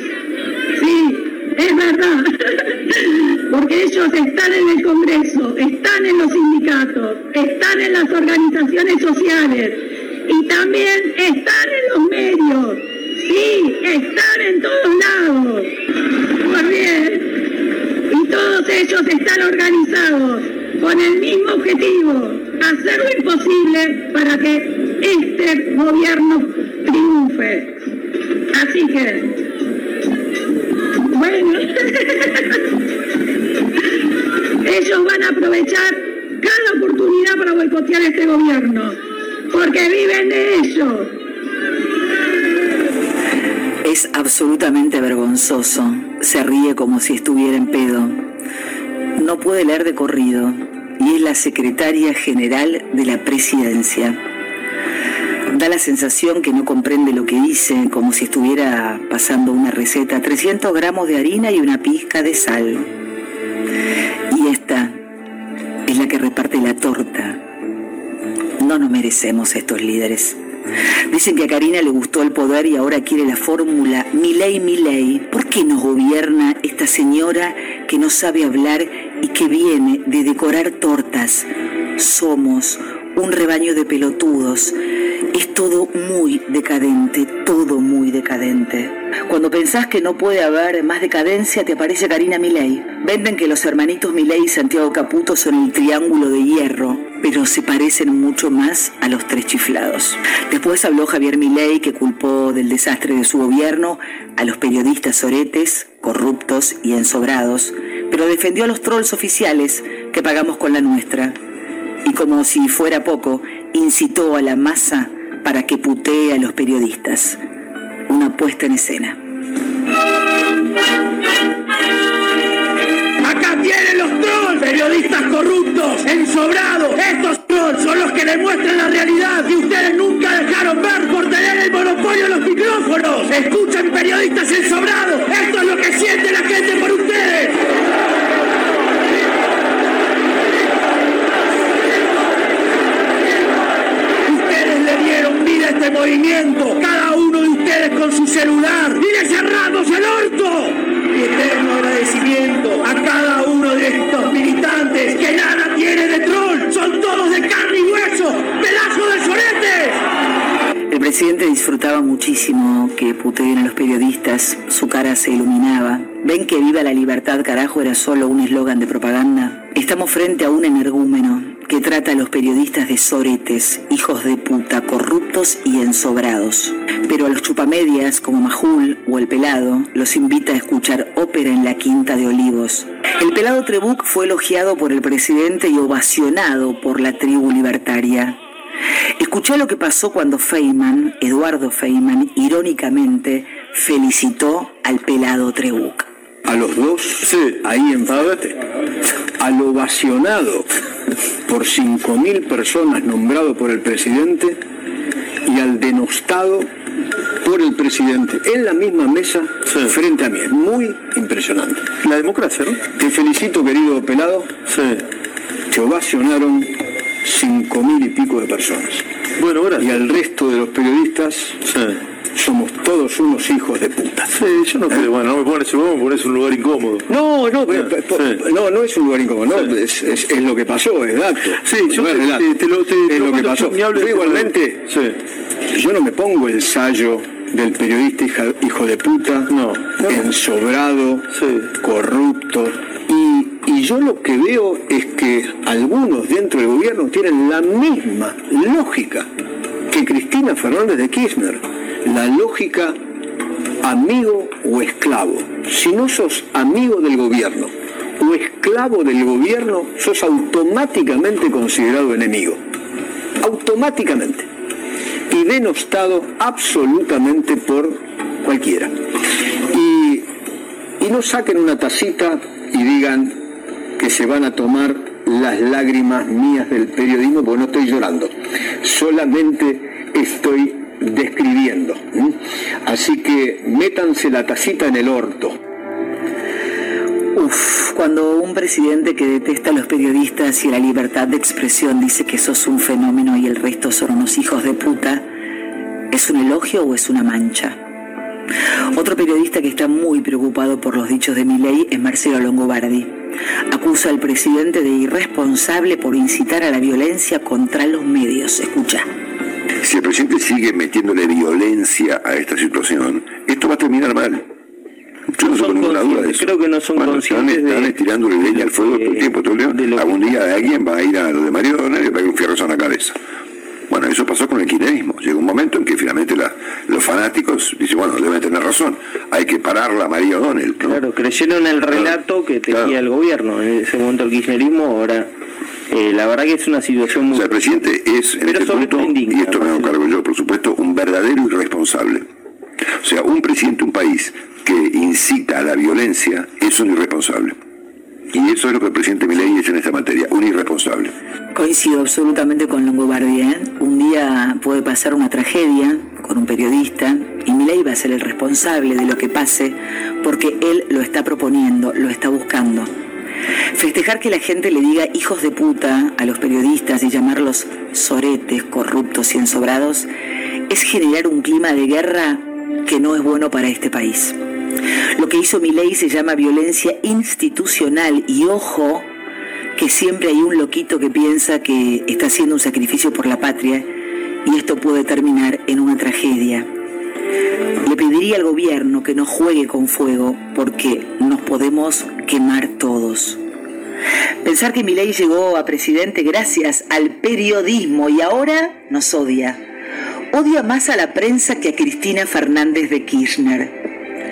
Sí, es verdad, porque ellos están en el Congreso, están en los sindicatos, están en las organizaciones sociales y también están en los medios. Sí, están en todos lados. Muy bien. Y todos ellos están organizados con el mismo objetivo, hacer lo imposible para que este gobierno triunfe. Así que Ellos van a aprovechar cada oportunidad para boicotear este gobierno, porque viven de ello. Es absolutamente vergonzoso. Se ríe como si estuviera en pedo. No puede leer de corrido y es la secretaria general de la presidencia. Da la sensación que no comprende lo que dice, como si estuviera pasando una receta: 300 gramos de harina y una pizca de sal. Y esta es la que reparte la torta. No nos merecemos estos líderes. Dicen que a Karina le gustó el poder y ahora quiere la fórmula Milei, Milei. ¿Por qué nos gobierna esta señora que no sabe hablar y que viene de decorar tortas? Somos un rebaño de pelotudos. Es todo muy decadente, todo muy decadente. Cuando pensás que no puede haber más decadencia, te aparece Karina Milei. Venden que los hermanitos Milei y Santiago Caputo son el triángulo de hierro, pero se parecen mucho más a los tres chiflados. Después habló Javier Milei, que culpó del desastre de su gobierno a los periodistas soretes, corruptos y ensobrados, pero defendió a los trolls oficiales que pagamos con la nuestra. Y como si fuera poco, incitó a la masa para que putee a los periodistas. Una puesta en escena. Acá tienen los trolls, periodistas corruptos, ensobrados. Estos trolls son los que demuestran la realidad que ustedes nunca dejaron ver por tener el monopolio de los micrófonos. Escuchen, periodistas ensobrados, esto es lo que siente la gente por ustedes. Ustedes le dieron vida a este movimiento, cada uno de ustedes con su celular, y le cerramos el orto. Mi eterno agradecimiento a cada uno de estos militantes que nada tiene de troll, son todos de carne y hueso, pedazos de soretes. El presidente disfrutaba muchísimo que puteen a los periodistas, su cara se iluminaba. ¿Ven que viva la libertad, carajo, era solo un eslogan de propaganda? Estamos frente a un energúmeno que trata a los periodistas de soretes, hijos de puta, corruptos y ensobrados. Pero a los chupamedias, como Majul o El Pelado, los invita a escuchar ópera en la Quinta de Olivos. El Pelado Trebuch fue elogiado por el presidente y ovacionado por la tribu libertaria. Escuchá lo que pasó cuando Feynman, Eduardo Feynman, irónicamente felicitó al Pelado Trebuch. A los dos, ahí en Pavete, al ovacionado por 5.000 personas nombrado por el presidente y al denostado por el presidente en la misma mesa frente a mí. Es muy impresionante. La democracia, ¿no? Te felicito, querido Pelado. Te ovacionaron 5.000 y pico de personas. Bueno, gracias. Y al resto de los periodistas somos todos unos hijos de puta. Sí, yo no creo, bueno, no me pones un lugar incómodo. No es un lugar incómodo, no, es lo que pasó, es dato. Sí, yo no es lo que pasó. Yo igualmente, yo no me pongo el sayo del periodista hijo de puta, ensobrado, corrupto. Y yo lo que veo es que algunos dentro del gobierno tienen la misma lógica que Cristina Fernández de Kirchner, la lógica amigo o esclavo. Si no sos amigo del gobierno o esclavo del gobierno, sos automáticamente considerado enemigo. Automáticamente. Y denostado absolutamente por cualquiera. Y no saquen una tacita y digan que se van a tomar las lágrimas mías del periodismo, porque no estoy llorando, solamente estoy describiendo. Así que métanse la tacita en el orto. Cuando un presidente que detesta a los periodistas y la libertad de expresión dice que sos un fenómeno y el resto son unos hijos de puta, ¿es un elogio o es una mancha? Otro periodista que está muy preocupado por los dichos de Milei es Marcelo Longobardi. Acusa al presidente de irresponsable por incitar a la violencia contra los medios. Escucha. Si el presidente sigue metiéndole violencia a esta situación, esto va a terminar mal. Yo no tengo ninguna duda de eso. Creo que no son conscientes están tirándole leña al fuego todo el tiempo, todo el día. Algún día alguien va a ir a lo de Mariano y le va a ir un fierro en la cabeza. Bueno, eso pasó con el kirchnerismo. Llegó un momento en que finalmente los fanáticos dicen, bueno, deben tener razón, hay que pararla a María O'Donnell, ¿no? Claro, creyeron el relato que tejía el gobierno. En ese momento el kirchnerismo, ahora la verdad que es una situación muy... O sea, el presidente es, en este punto, y esto me hago cargo yo, por supuesto, un verdadero irresponsable. O sea, un presidente de un país que incita a la violencia es un irresponsable. Y eso es lo que el presidente Milei es en esta materia, un irresponsable. Coincido absolutamente con Longobardi, ¿eh? Un día puede pasar una tragedia con un periodista y Milei va a ser el responsable de lo que pase porque él lo está proponiendo, lo está buscando. Festejar que la gente le diga hijos de puta a los periodistas y llamarlos soretes, corruptos y ensobrados es generar un clima de guerra que no es bueno para este país. Lo que hizo Milei se llama violencia institucional y ojo que siempre hay un loquito que piensa que está haciendo un sacrificio por la patria y esto puede terminar en una tragedia. Le pediría al gobierno que no juegue con fuego porque nos podemos quemar todos. Pensar que Milei llegó a presidente gracias al periodismo y ahora nos odia. Odia más a la prensa que a Cristina Fernández de Kirchner.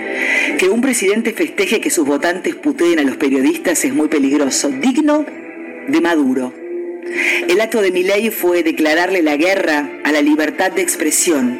Que un presidente festeje que sus votantes puteen a los periodistas es muy peligroso, digno de Maduro. El acto de Milei fue declararle la guerra a la libertad de expresión.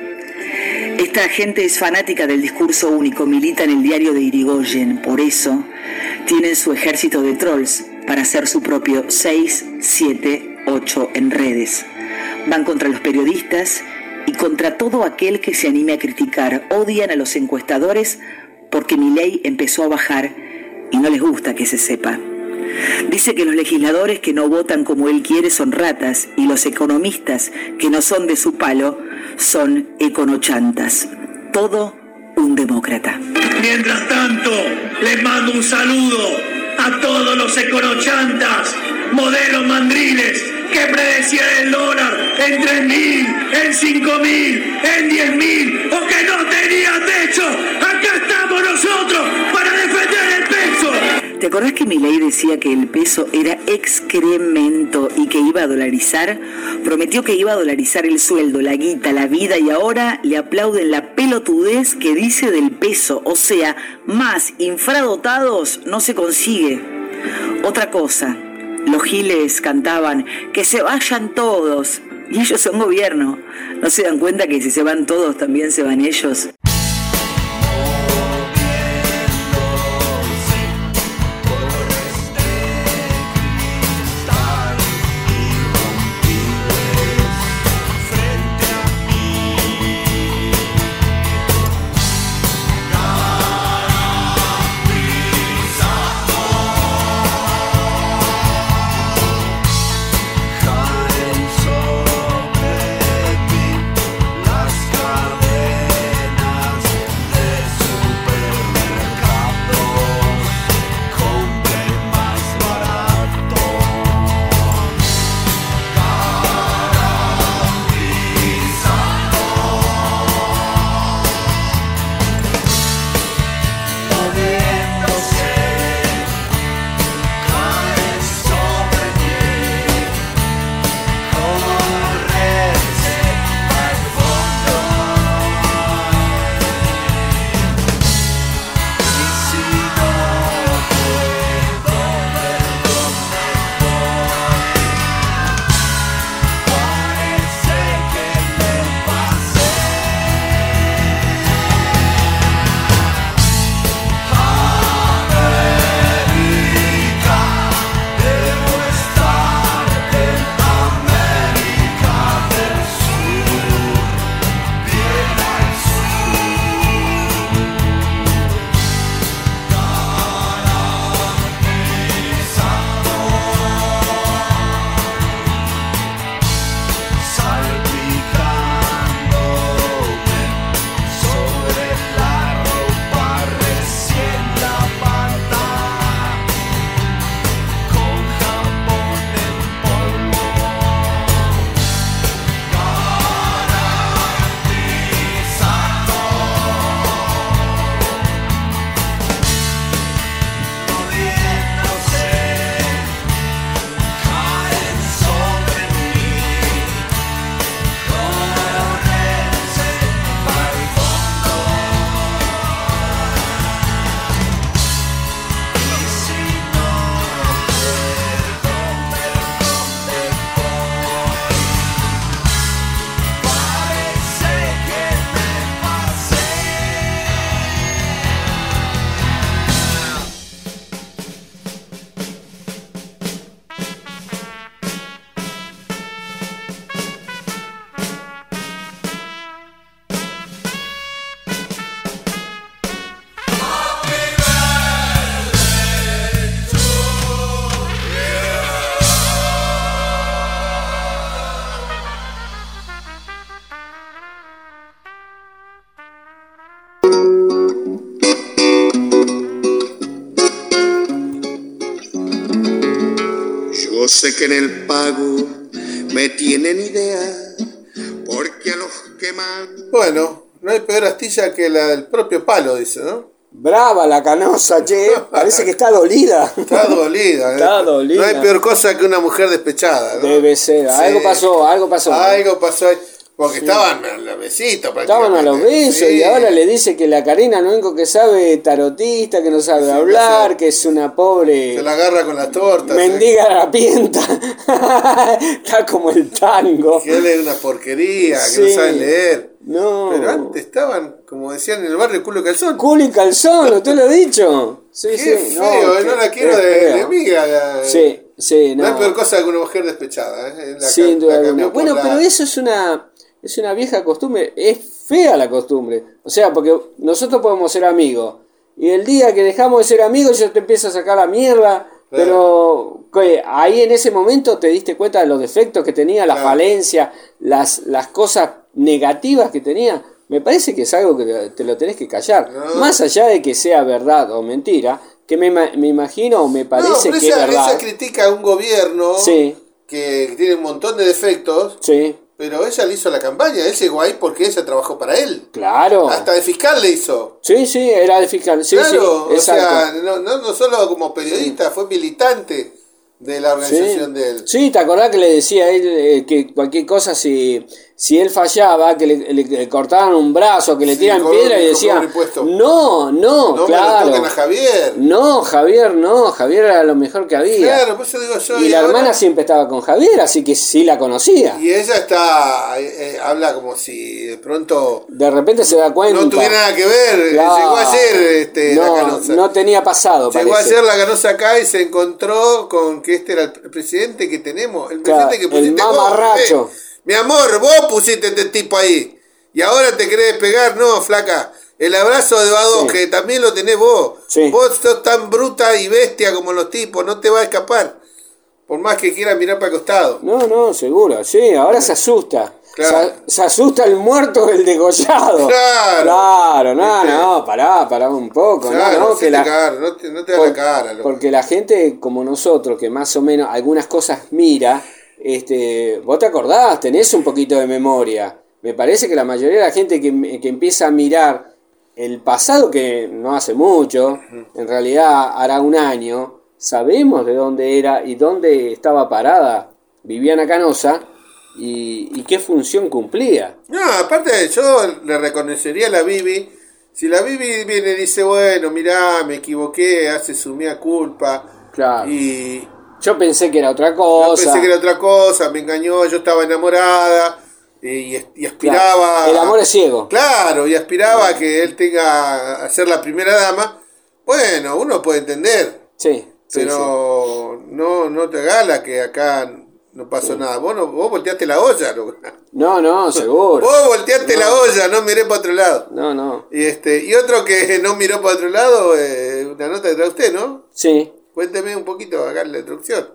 Esta gente es fanática del discurso único, milita en el diario de Irigoyen, por eso tienen su ejército de trolls para hacer su propio 6, 7, 8 en redes. Van contra los periodistas y contra todo aquel que se anime a criticar. Odian a los encuestadores porque Milei empezó a bajar y no les gusta que se sepa. Dice que los legisladores que no votan como él quiere son ratas y los economistas que no son de su palo son econochantas. Todo un demócrata. Mientras tanto, les mando un saludo a todos los econochantas, modelos mandriles que predecían el dólar en 3.000, en 5.000, en 10.000 o que no tenía techo. Acá estamos nosotros para defender el peso. ¿Te acordás que Milei decía que el peso era excremento y que iba a dolarizar? Prometió que iba a dolarizar el sueldo, la guita, la vida y ahora le aplauden la pelotudez que dice del peso. O sea, más infradotados no se consigue. Otra cosa, los giles cantaban que se vayan todos y ellos son gobierno. ¿No se dan cuenta que si se van todos también se van ellos? Las cadenas Sé que en el pago me tienen idea, porque a los que mandan... Bueno, no hay peor astilla que la del propio palo, dice, ¿no? Brava la Canosa, che. Parece que está dolida. Está dolida. Está dolida. No hay peor cosa que una mujer despechada, ¿no? Debe ser. Sí. Algo pasó. Algo pasó ahí. Porque Sí. estaban a los besitos. Estaban a los besos, Sí. y ahora le dice que la Karina lo único que sabe es tarotista, que no sabe hablar, que es una pobre... Se la agarra con las tortas. mendiga harapienta. Está como el tango. Que él es una porquería, que Sí. no saben leer. No. Pero antes estaban, como decían en el barrio, culo y calzón. Culo y calzón, usted lo ha dicho. Sí, Qué sí. feo, no la quiero de amiga. Sí, sí, No no. hay peor cosa que una mujer despechada. Sin duda alguna. cambió por Bueno, la- pero eso es una vieja costumbre, es fea la costumbre. O sea, porque nosotros podemos ser amigos. Y el día que dejamos de ser amigos, yo te empiezo a sacar la mierda. Pero ¿qué? Ahí en ese momento te diste cuenta de los defectos que tenía, la falencia, las cosas negativas que tenía. Me parece que es algo que te lo tenés que callar. Más allá de que sea verdad o mentira, que me imagino o me parece pero que es verdad. ella critica a un gobierno Sí. que tiene un montón de defectos. Sí. Pero ella le hizo la campaña, él llegó ahí porque ella trabajó para él. Claro. Hasta de fiscal le hizo. Sí, sí, era de fiscal. Sí, claro, sí, o exacto. sea, no solo como periodista, fue militante de la organización de él. Sí, ¿te acordás que le decía a él que cualquier cosa, si él fallaba, que le cortaban un brazo, que le tiran piedra y decía, no, claro. me lo toquen a Javier. No, Javier era lo mejor que había. Claro, por eso digo yo. Y la ahora- hermana siempre estaba con Javier, así que sí la conocía. Y ella está, habla como si de pronto De repente se da cuenta. no tuviera nada que ver. Claro. Llegó ayer la No, Canosa. no tenía pasado, Llegó parece. ayer la Canosa acá y se encontró con que este era el presidente que tenemos. El Claro, presidente que pusiste el vos. mamarracho. bebé. Mi amor, vos pusiste este tipo ahí. Y ahora te querés pegar, no, flaca. El abrazo de Badó, que también lo tenés vos. Vos sos tan bruta y bestia como los tipos, no te va a escapar. Por más que quieras mirar para el costado. No, seguro, sí, ahora se asusta. Claro. Se asusta el muerto del degollado. Claro, no, pará un poco. Claro, no, no te hagas la cara. Loco. Porque la gente como nosotros, que más o menos algunas cosas mira, vos te acordás, tenés un poquito de memoria. Me parece que la mayoría de la gente que empieza a mirar el pasado, que no hace mucho, en realidad hará un año, sabemos de dónde era y dónde estaba parada Viviana Canosa y qué función cumplía. No, aparte yo le reconocería a la Bibi. Si la Bibi viene y dice, bueno, mirá, me equivoqué, hace su mea culpa. Claro. Y yo pensé que era otra cosa. Me engañó, yo estaba enamorada y aspiraba... Claro. El amor es ciego. Claro, y aspiraba a que él tenga a ser la primera dama. Bueno, uno puede entender. Sí. Pero no te hagas la que acá no pasó nada. Vos volteaste la olla. No, seguro. Vos volteaste la olla, no miré para otro lado. No. Y otro que no miró para otro lado, una nota que trae usted, ¿no? Sí. Cuénteme un poquito acá la introducción.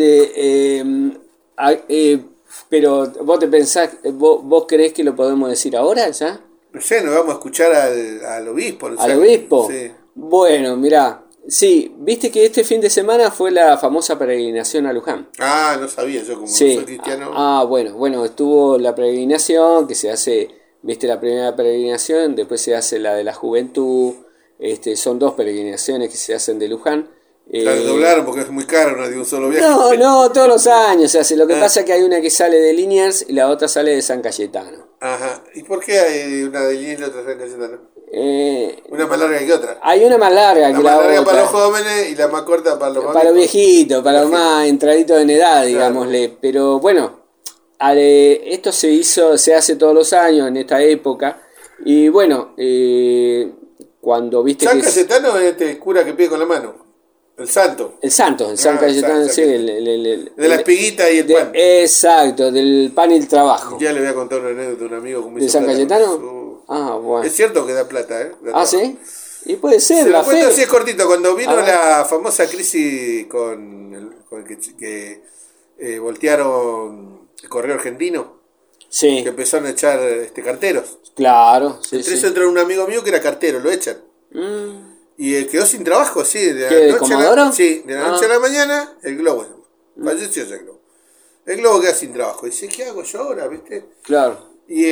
Pero vos te pensás, vos creés que lo podemos decir ahora ya? No sé, nos vamos a escuchar al obispo. ¿No? ¿Al obispo? Sí. Bueno, mirá. Sí, viste que este fin de semana fue la famosa peregrinación a Luján. Ah, no sabía yo, como Sí. no soy cristiano. Bueno, estuvo la peregrinación, que se hace, viste, la primera peregrinación, después se hace la de la juventud, son 2 peregrinaciones que se hacen de Luján. La doblaron porque es muy caro, no de un solo viaje. No, todos los años se hace. Lo que pasa es que hay una que sale de Liniers y la otra sale de San Cayetano. Ajá. ¿Y por qué hay una de Liniers y otra de San Cayetano? Una más larga que otra. Hay una más larga que la más larga otra. para los jóvenes y la más corta para los Para los viejitos, para los más entraditos en edad, digámosle. Pero bueno, esto se hace todos los años en esta época. Y bueno, cuando viste San que... Cayetano es este cura que pide con la mano. El santo. El San Cayetano, sí. De la espiguita y el pan. Exacto, del pan y el trabajo. Ya le voy a contar una anécdota de un amigo como ¿De San Cayetano? Bueno. Es cierto que da plata, ¿eh? ¿Sí? Y puede ser, Se la lo cuento fe. así, es cortito. Cuando vino la famosa crisis con que voltearon el correo argentino, sí, que empezaron a echar carteros. Claro, sí, Entre eso entró un amigo mío que era cartero, lo echan. Y quedó sin trabajo, sí. De ¿Qué, de Comodoro? de la noche a la mañana, el globo. Falleció ese globo. El globo queda sin trabajo. Dice, ¿qué hago yo ahora? ¿Viste? Claro. Y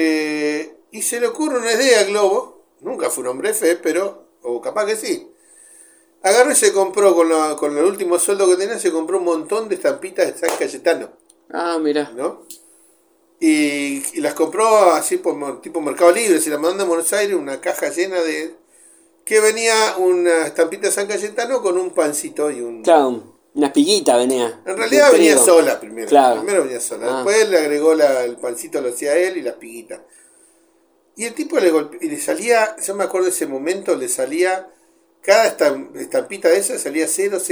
se le ocurre una idea al globo. Nunca fue un hombre de fe, pero, o capaz que sí. Agarró y se compró, con el último sueldo que tenía, se compró un montón de estampitas de San Cayetano. Ah, mira. ¿No? Y las compró así por tipo Mercado Libre, se las mandó a Buenos Aires, una caja llena de... que venía una estampita de San Cayetano con un pancito y un... Claro, una espiguita venía. En realidad venía sola primero. Claro. Primero venía sola. Después le agregó el pancito, lo hacía él, y la espiguita. Y el tipo y le salía, yo me acuerdo de ese momento, le salía... Cada estampita de esa salía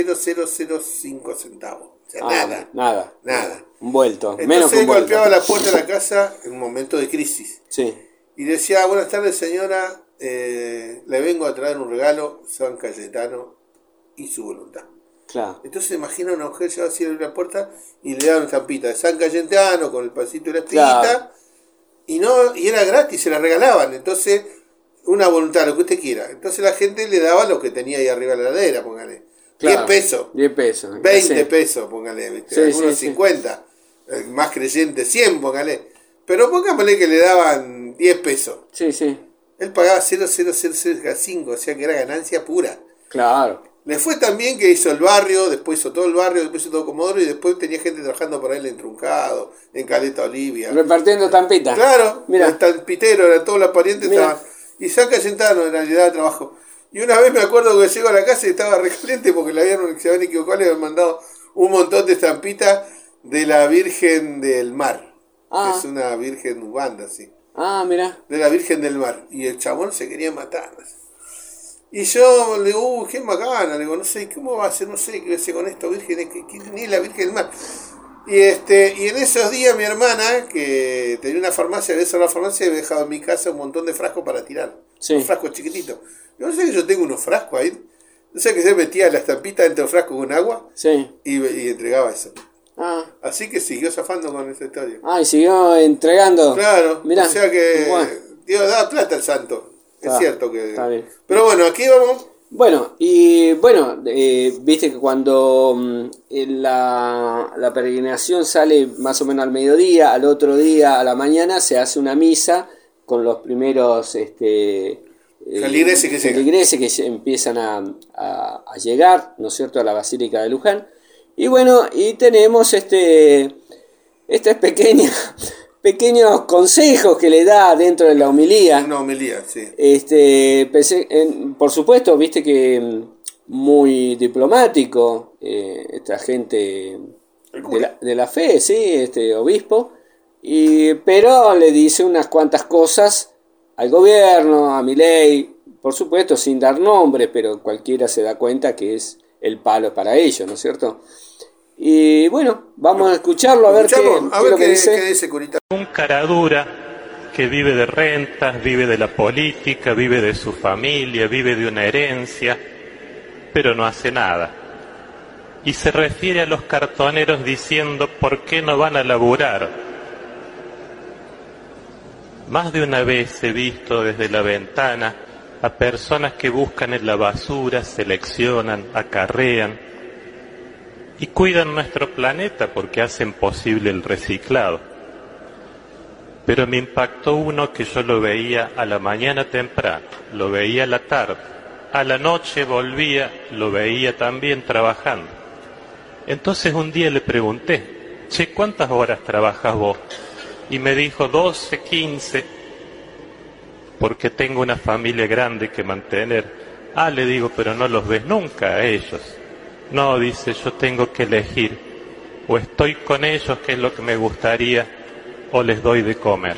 0,0005 centavos. O sea, nada. Un vuelto. Entonces menos que un vuelto. golpeaba la puerta de la casa en un momento de crisis. Sí. Y decía, buenas tardes señora, le vengo a traer un regalo, San Cayetano y su voluntad. Claro. Entonces imagina una mujer llevaba así a abrir la puerta y le daban una estampita de San Cayetano con el pancito y la espiguita. Claro. Y era gratis, se la regalaban. Entonces, una voluntad, lo que usted quiera. Entonces la gente le daba lo que tenía ahí arriba de la heladera, póngale. Claro, 10 pesos. 10 pesos. 20 pesos, póngale. ¿Viste? Sí, Algunos 50. Más creyente, 100, póngale. Pero pongámosle que le daban 10 pesos. Sí. Él pagaba 0,0005, o sea que era ganancia pura. Claro. Le fue tan bien que hizo el barrio, después hizo todo el barrio, después hizo todo Comodoro y después tenía gente trabajando por ahí en Truncado, en Caleta Olivia. Repartiendo estampitas. Claro, mira. El estampitero, eran todos los parientes estaban. Y San Cayetano en realidad de trabajo. Y una vez me acuerdo que llego a la casa y estaba recaliente porque se habían equivocado, le habían mandado un montón de estampitas de la Virgen del Mar. Es una Virgen ubanda, sí. Ah, mira. De la Virgen del Mar. Y el chabón se quería matar. Y yo le digo, qué macana, le digo, no sé, ¿cómo va a ser? No sé qué va a hacer con esto, Virgen, ni la Virgen del Mar. Y en esos días mi hermana, que tenía una farmacia, había cerrado la farmacia, había dejado en mi casa un montón de frascos para tirar. Sí. Un frasco chiquitito. Yo no sé que yo tengo unos frascos ahí. No sé que se metía la estampita dentro del frasco con agua. Sí. Y entregaba eso. Ah. Así que siguió zafando con esa historia. Ah, y siguió entregando. Claro. Mirá. O sea que Dios da plata al santo. Es cierto que... Está bien. Pero bueno, aquí vamos... Bueno, viste que cuando la peregrinación sale más o menos al mediodía, al otro día, a la mañana, se hace una misa con los primeros feligreses que empiezan a llegar, ¿no es cierto?, a la Basílica de Luján. Y bueno, y tenemos estas pequeños consejos que le da dentro de la homilía. Una homilía, sí. Por supuesto, viste que muy diplomático, esta gente de la fe, sí, obispo, pero le dice unas cuantas cosas al gobierno, a Milei, por supuesto sin dar nombre, pero cualquiera se da cuenta que es el palo para ellos, ¿no es cierto? Y bueno, vamos a escucharlo a ver qué dice Curita. Un caradura que vive de rentas, vive de la política, vive de su familia, vive de una herencia, pero no hace nada. Y se refiere a los cartoneros diciendo ¿por qué no van a laburar? Más de una vez he visto desde la ventana a personas que buscan en la basura, seleccionan, acarrean y cuidan nuestro planeta porque hacen posible el reciclado. Pero me impactó uno que yo lo veía a la mañana temprano, lo veía a la tarde, a la noche volvía, lo veía también trabajando. Entonces un día le pregunté, che, ¿cuántas horas trabajas vos? Y me dijo 12, 15, porque tengo una familia grande que mantener. Ah, le digo, pero no los ves nunca a ellos. No, dice, yo tengo que elegir, o estoy con ellos, que es lo que me gustaría, o les doy de comer.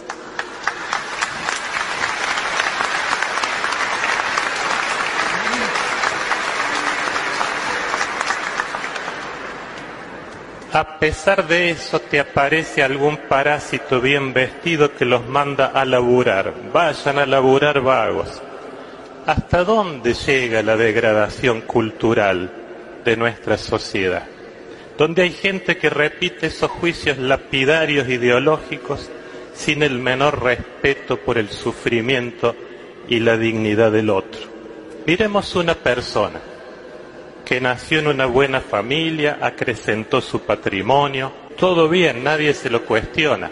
A pesar de eso, te aparece algún parásito bien vestido que los manda a laburar. Vayan a laburar, vagos. ¿Hasta dónde llega la degradación cultural de nuestra sociedad? Donde hay gente que repite esos juicios lapidarios ideológicos sin el menor respeto por el sufrimiento y la dignidad del otro. Miremos una persona que nació en una buena familia, acrecentó su patrimonio, todo bien, nadie se lo cuestiona.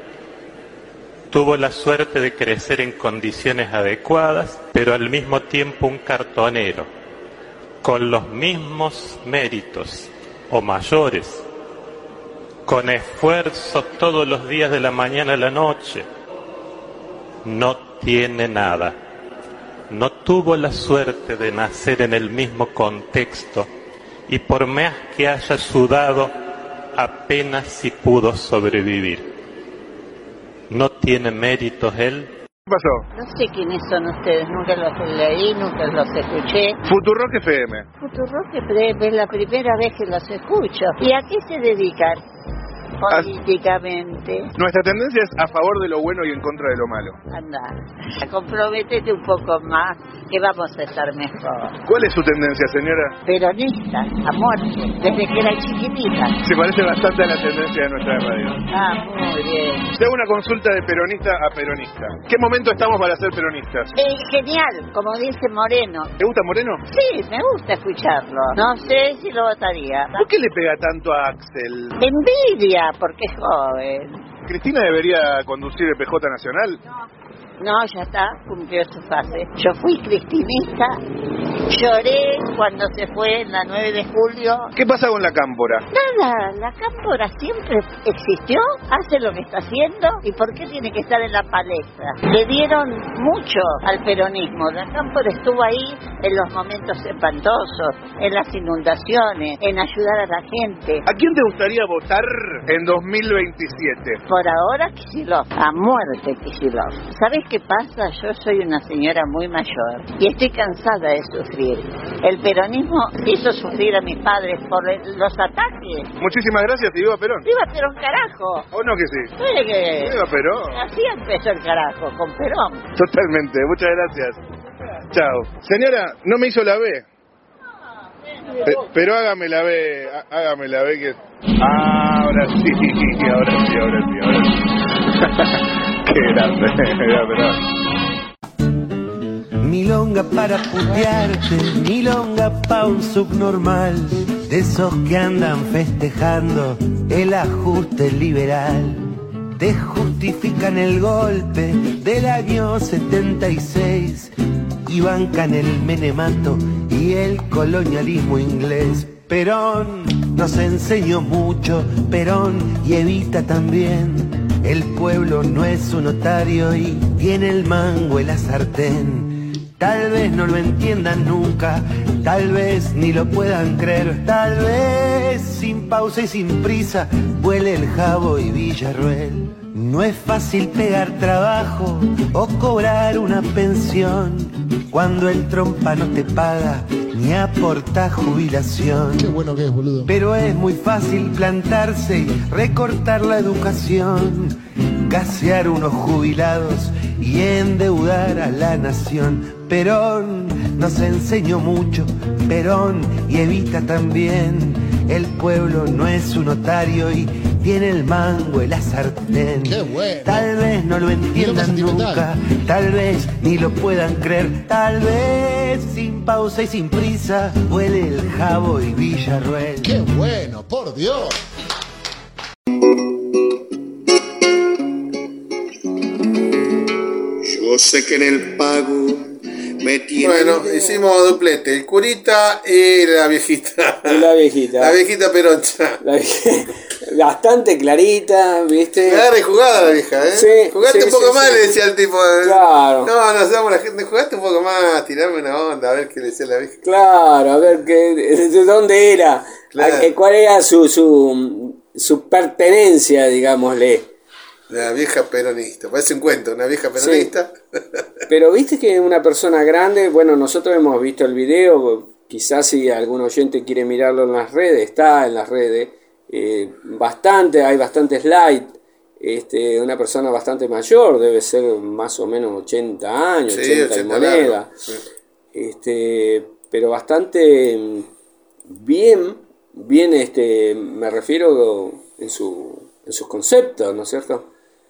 Tuvo la suerte de crecer en condiciones adecuadas, pero al mismo tiempo un cartonero, con los mismos méritos o mayores, con esfuerzo todos los días de la mañana a la noche, no tiene nada. No tuvo la suerte de nacer en el mismo contexto y por más que haya sudado, apenas si pudo sobrevivir. ¿No tiene méritos él? ¿Qué pasó? No sé quiénes son ustedes, nunca los leí, nunca los escuché. Futurock FM. Futurock FM es la primera vez que los escucho. ¿Y a qué se dedican políticamente? Nuestra tendencia es a favor de lo bueno y en contra de lo malo. Anda, comprométete un poco más, que vamos a estar mejor. ¿Cuál es su tendencia, señora? Peronista, a muerte, desde que era chiquitita. Se parece bastante a la tendencia de nuestra radio. Ah, muy bien. Te hago una consulta de peronista a peronista. ¿Qué momento estamos para ser peronistas? Genial, como dice Moreno. ¿Te gusta Moreno? Sí, me gusta escucharlo. No sé si lo votaría. ¿Por qué le pega tanto a Axel? Envidia, porque es joven. ¿Cristina debería conducir el PJ Nacional? No, ya está, cumplió su fase. Yo fui cristinista, lloré cuando se fue en la 9 de julio. ¿Qué pasa con la Cámpora? Nada, la Cámpora siempre existió, hace lo que está haciendo, ¿y por qué tiene que estar en la palestra? Le dieron mucho al peronismo, la Cámpora estuvo ahí en los momentos espantosos, en las inundaciones, en ayudar a la gente. ¿A quién te gustaría votar en 2027? Por ahora Kicillof, a muerte Kicillof. ¿Sabes qué pasa? Yo soy una señora muy mayor y estoy cansada de sufrir. El peronismo hizo sufrir a mis padres por los ataques. Muchísimas gracias y viva Perón. ¡Viva Perón, carajo! ¿O no que sí? Que ¡Viva Perón! Así empezó el carajo, con Perón. Totalmente, muchas gracias. Chao. Señora, no me hizo la B. Pero hágame la B que... Ahora sí. Qué grande, Milonga para putearte, milonga pa' un subnormal, de esos que andan festejando el ajuste liberal. Te justifican el golpe del año 76 y bancan el menemato y el colonialismo inglés. Perón nos enseñó mucho, Perón y Evita también. El pueblo no es un notario y tiene el mango en la sartén. Tal vez no lo entiendan nunca, tal vez ni lo puedan creer, tal vez sin pausa y sin prisa vuele el Jabo y Villarruel. No es fácil pegar trabajo o cobrar una pensión cuando el trompa no te paga ni aporta jubilación. Qué bueno que es, boludo. Pero es muy fácil plantarse y recortar la educación, gasear unos jubilados y endeudar a la nación. Perón nos enseñó mucho, Perón y Evita también. El pueblo no es un notario y tiene el mango en la sartén. Qué bueno. Tal vez no lo entiendan nunca, tal vez ni lo puedan creer, tal vez sin pausa y sin prisa vuele el Jabo y Villarruel. Qué bueno, por Dios. Yo sé que en el pago me tiene... Bueno, hicimos duplete, el curita y la viejita. La viejita. La viejita peroncha. Bastante clarita, ¿viste? Me da rejugada la vieja, ¿eh? Sí, jugaste sí, un poco sí, más, sí. le decía al tipo. Claro. No, sabemos la gente. Jugaste un poco más, tirarme una onda, a ver qué le decía la vieja. Claro, a ver de dónde era, Claro. cuál era su pertenencia, digámosle. La vieja peronista, parece un cuento, una vieja peronista. Sí. Pero viste que una persona grande, bueno, nosotros hemos visto el video, quizás si algún oyente quiere mirarlo en las redes, está en las redes, hay bastantes likes, una persona bastante mayor, debe ser más o menos 80 años, Sí, 80 y 80 moneda, largo, sí. Pero bastante bien, me refiero en sus conceptos, ¿no es cierto?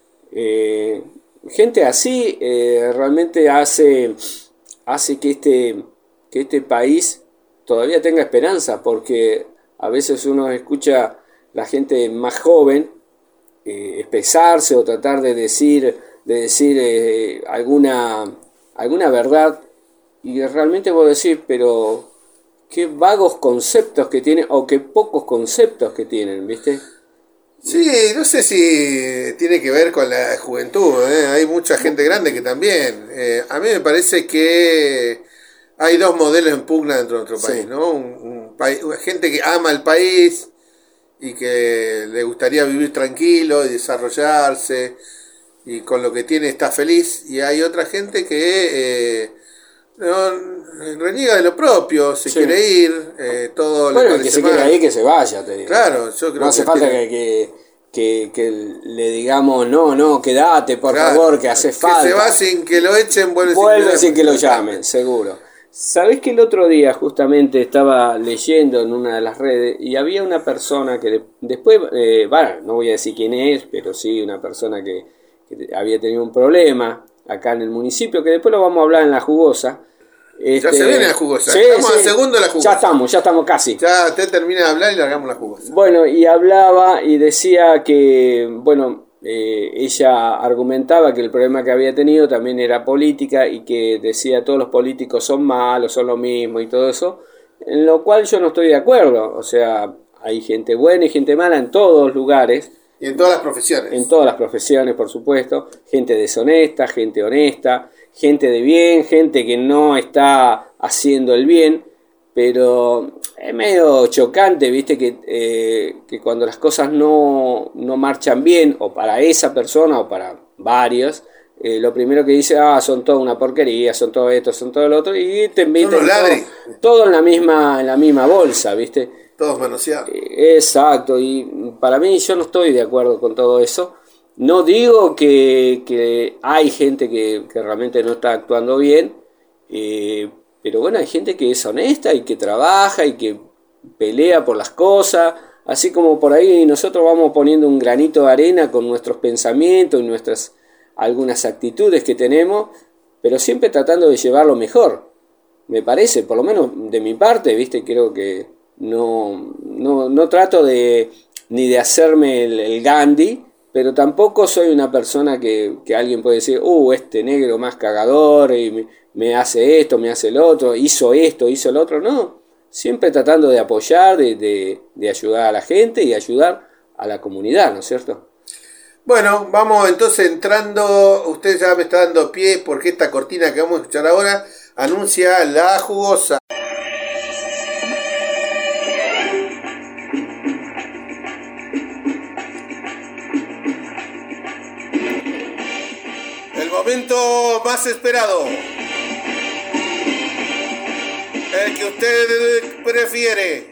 Gente así realmente hace que este país todavía tenga esperanza, porque a veces uno escucha la gente más joven expresarse o tratar de decir alguna verdad, y realmente vos decís, pero qué vagos conceptos que tienen, o qué pocos conceptos que tienen, ¿viste? Sí, no sé si tiene que ver con la juventud, ¿eh? Hay mucha gente grande que también. A mí me parece que hay dos modelos en pugna dentro de nuestro país, ¿no? Gente que ama el país y que le gustaría vivir tranquilo y desarrollarse, y con lo que tiene está feliz, y hay otra gente que reniega de lo propio, se quiere ir, todo le parece que se mal. quiere ir, que se vaya, te digo. Claro, yo creo no hace falta que le digamos, no, quédate, por favor, que hace falta. Que se va sin que lo echen, vuelve sin que lo llamen, seguro. ¿Sabés que el otro día justamente estaba leyendo en una de las redes y había una persona que después, no voy a decir quién es, pero sí una persona que había tenido un problema acá en el municipio, que después lo vamos a hablar en La Jugosa. Ya se viene La Jugosa, sí, estamos al segundo de La Jugosa. Ya estamos casi. Ya usted termina de hablar y largamos La Jugosa. Bueno, y hablaba y decía que, ella argumentaba que el problema que había tenido también era política, y que decía todos los políticos son malos, son lo mismo y todo eso, en lo cual yo no estoy de acuerdo. O sea, hay gente buena y gente mala en todos los lugares. Y en todas las profesiones. En todas las profesiones, por supuesto. Gente deshonesta, gente honesta, gente de bien, gente que no está haciendo el bien. Pero es medio chocante, viste, que cuando las cosas no marchan bien, o para esa persona o para varios, lo primero que dice, son toda una porquería, son todo esto, son todo lo otro, y te invitan todo en la misma bolsa, viste. Todos manoseados. Exacto, y para mí yo no estoy de acuerdo con todo eso. No digo que hay gente que realmente no está actuando bien, pero bueno, hay gente que es honesta y que trabaja y que pelea por las cosas, así como por ahí nosotros vamos poniendo un granito de arena con nuestros pensamientos y nuestras algunas actitudes que tenemos, pero siempre tratando de llevarlo mejor, me parece, por lo menos de mi parte, viste, creo que no trato ni de hacerme el Gandhi, pero tampoco soy una persona que alguien puede decir, este negro más cagador, y me hace esto, me hace el otro, hizo esto, hizo el otro. No, siempre tratando de apoyar, de ayudar a la gente y ayudar a la comunidad, ¿no es cierto? Bueno, vamos entonces entrando, usted ya me está dando pie, porque esta cortina que vamos a escuchar ahora anuncia La Jugosa. El momento más esperado, el que usted prefiere.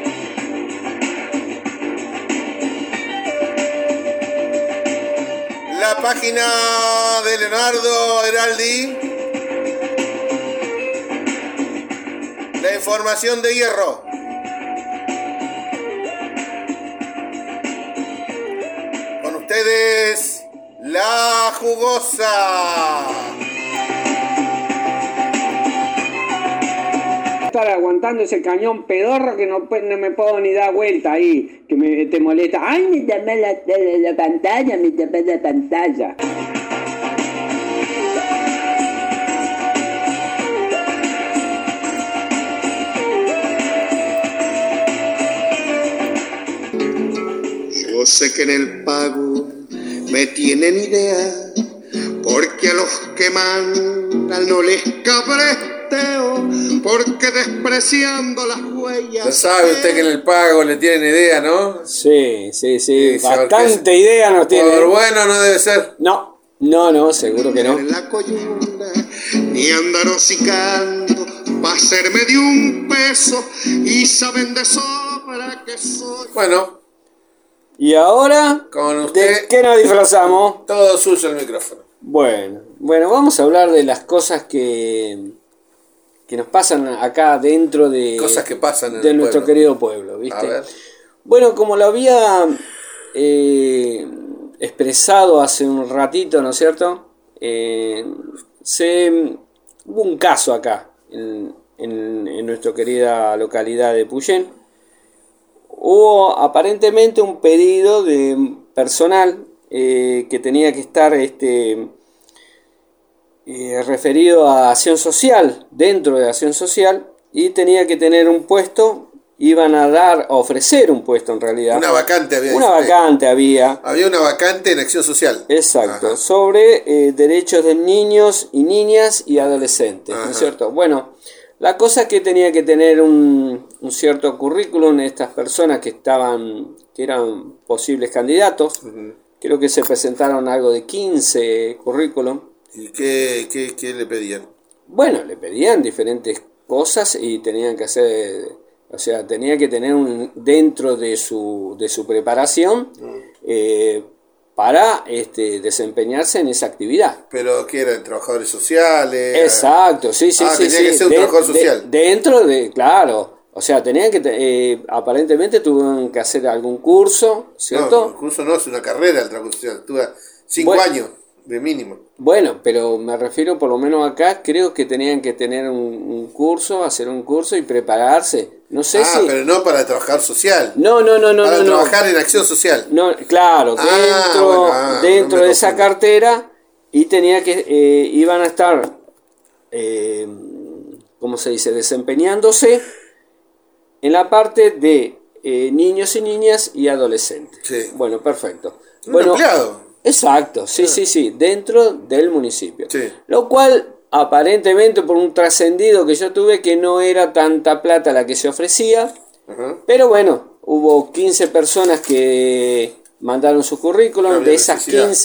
La página de Leonardo Heraldi, la información de hierro. Con ustedes, La Jugosa. Estar aguantando ese cañón pedorro que no me puedo ni dar vuelta ahí, que te molesta. ¡Ay, me tapé la pantalla, me tapé la pantalla! Yo sé que en el pago me tienen idea, porque a los que mandan no les cabresteo, porque despreciando las huellas. Ya sabe usted que en el pago le tienen idea, ¿no? Sí, bastante idea nos tiene. Por bueno no debe ser. No, seguro que no. La coyunda, ni andar hocicando, va a serme de un peso, y saben de sobra que soy. Bueno. ¿Y ahora? Con usted. ¿De qué nos disfrazamos? Todo suyo el micrófono. Bueno, vamos a hablar de las cosas que nos pasan acá dentro de... Cosas que pasan en de el nuestro pueblo. querido pueblo, ¿viste? A ver. Bueno, como lo había expresado hace un ratito, ¿no es cierto? Hubo un caso acá, en en nuestra querida localidad de Puyén. Hubo aparentemente un pedido de personal que tenía que estar referido a acción social, dentro de acción social, y tenía que tener un puesto, iban a ofrecer un puesto en realidad. Una vacante había. Una vacante había. Había una vacante en acción social. Exacto, Ajá. sobre derechos de niños y niñas y adolescentes, ¿no es cierto? Bueno, la cosa es que tenía que tener un cierto currículum estas personas que eran posibles candidatos. Creo que se presentaron algo de 15 currículum. ¿Y qué le pedían? Bueno, le pedían diferentes cosas y tenían que hacer, o sea, tenía que tener dentro de su preparación para desempeñarse en esa actividad. ¿Pero qué eran? ¿Trabajadores sociales? Exacto, sí. Tenía que ser un trabajador social. Dentro de, claro, o sea, tenían que, aparentemente tuvieron que hacer algún curso, ¿cierto? No, un curso no, es una carrera el trabajo social. Tuve 5 años de mínimo. Bueno, pero me refiero, por lo menos acá, creo que tenían que tener un curso, hacer un curso y prepararse. No sé si... pero no para trabajar social. No. Para trabajar en acción social. No, claro, dentro de esa cartera, y tenía que, iban a estar, ¿cómo se dice? Desempeñándose en la parte de niños y niñas y adolescentes. Sí. Bueno, perfecto. Un empleado. Exacto, sí, dentro del municipio. Sí. Lo cual, aparentemente, por un trascendido que yo tuve, que no era tanta plata la que se ofrecía, pero bueno, hubo 15 personas que mandaron su currículum, de esas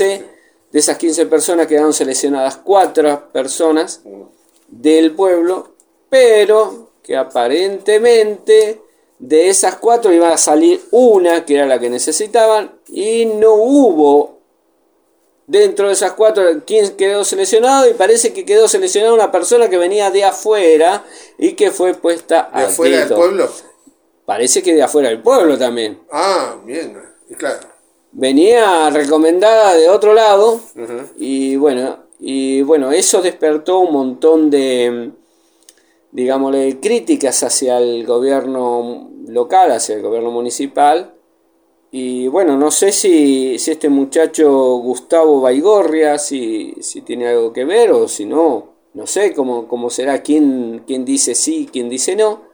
15 personas quedaron seleccionadas 4 personas del pueblo, pero que aparentemente de esas 4 iba a salir una, que era la que necesitaban, y no hubo. Dentro de esas 4, ¿quién quedó seleccionado? Y parece que quedó seleccionada una persona que venía de afuera y que fue puesta a ¿De afuera del pueblo? Parece que de afuera del pueblo también. Bien, claro. Venía recomendada de otro lado. Y bueno, eso despertó un montón de, digámosle, críticas hacia el gobierno local, hacia el gobierno municipal. Y bueno, no sé si este muchacho Gustavo Baigorria, si tiene algo que ver o si no, no sé cómo será, quién dice sí, quién dice no,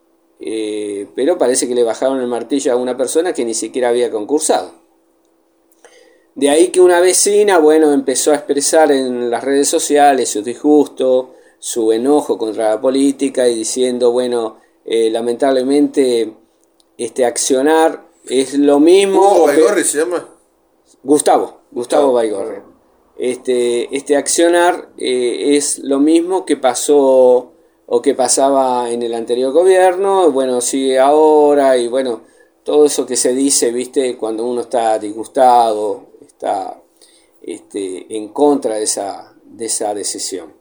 pero parece que le bajaron el martillo a una persona que ni siquiera había concursado. De ahí que una vecina, bueno, empezó a expresar en las redes sociales su disgusto, su enojo contra la política y diciendo, bueno, lamentablemente accionar es lo mismo. ¿Baigorri se llama? Gustavo Baigorri. Este accionar es lo mismo que pasó o que pasaba en el anterior gobierno, bueno, sigue ahora, y bueno, todo eso que se dice, viste, cuando uno está disgustado, está en contra de esa decisión.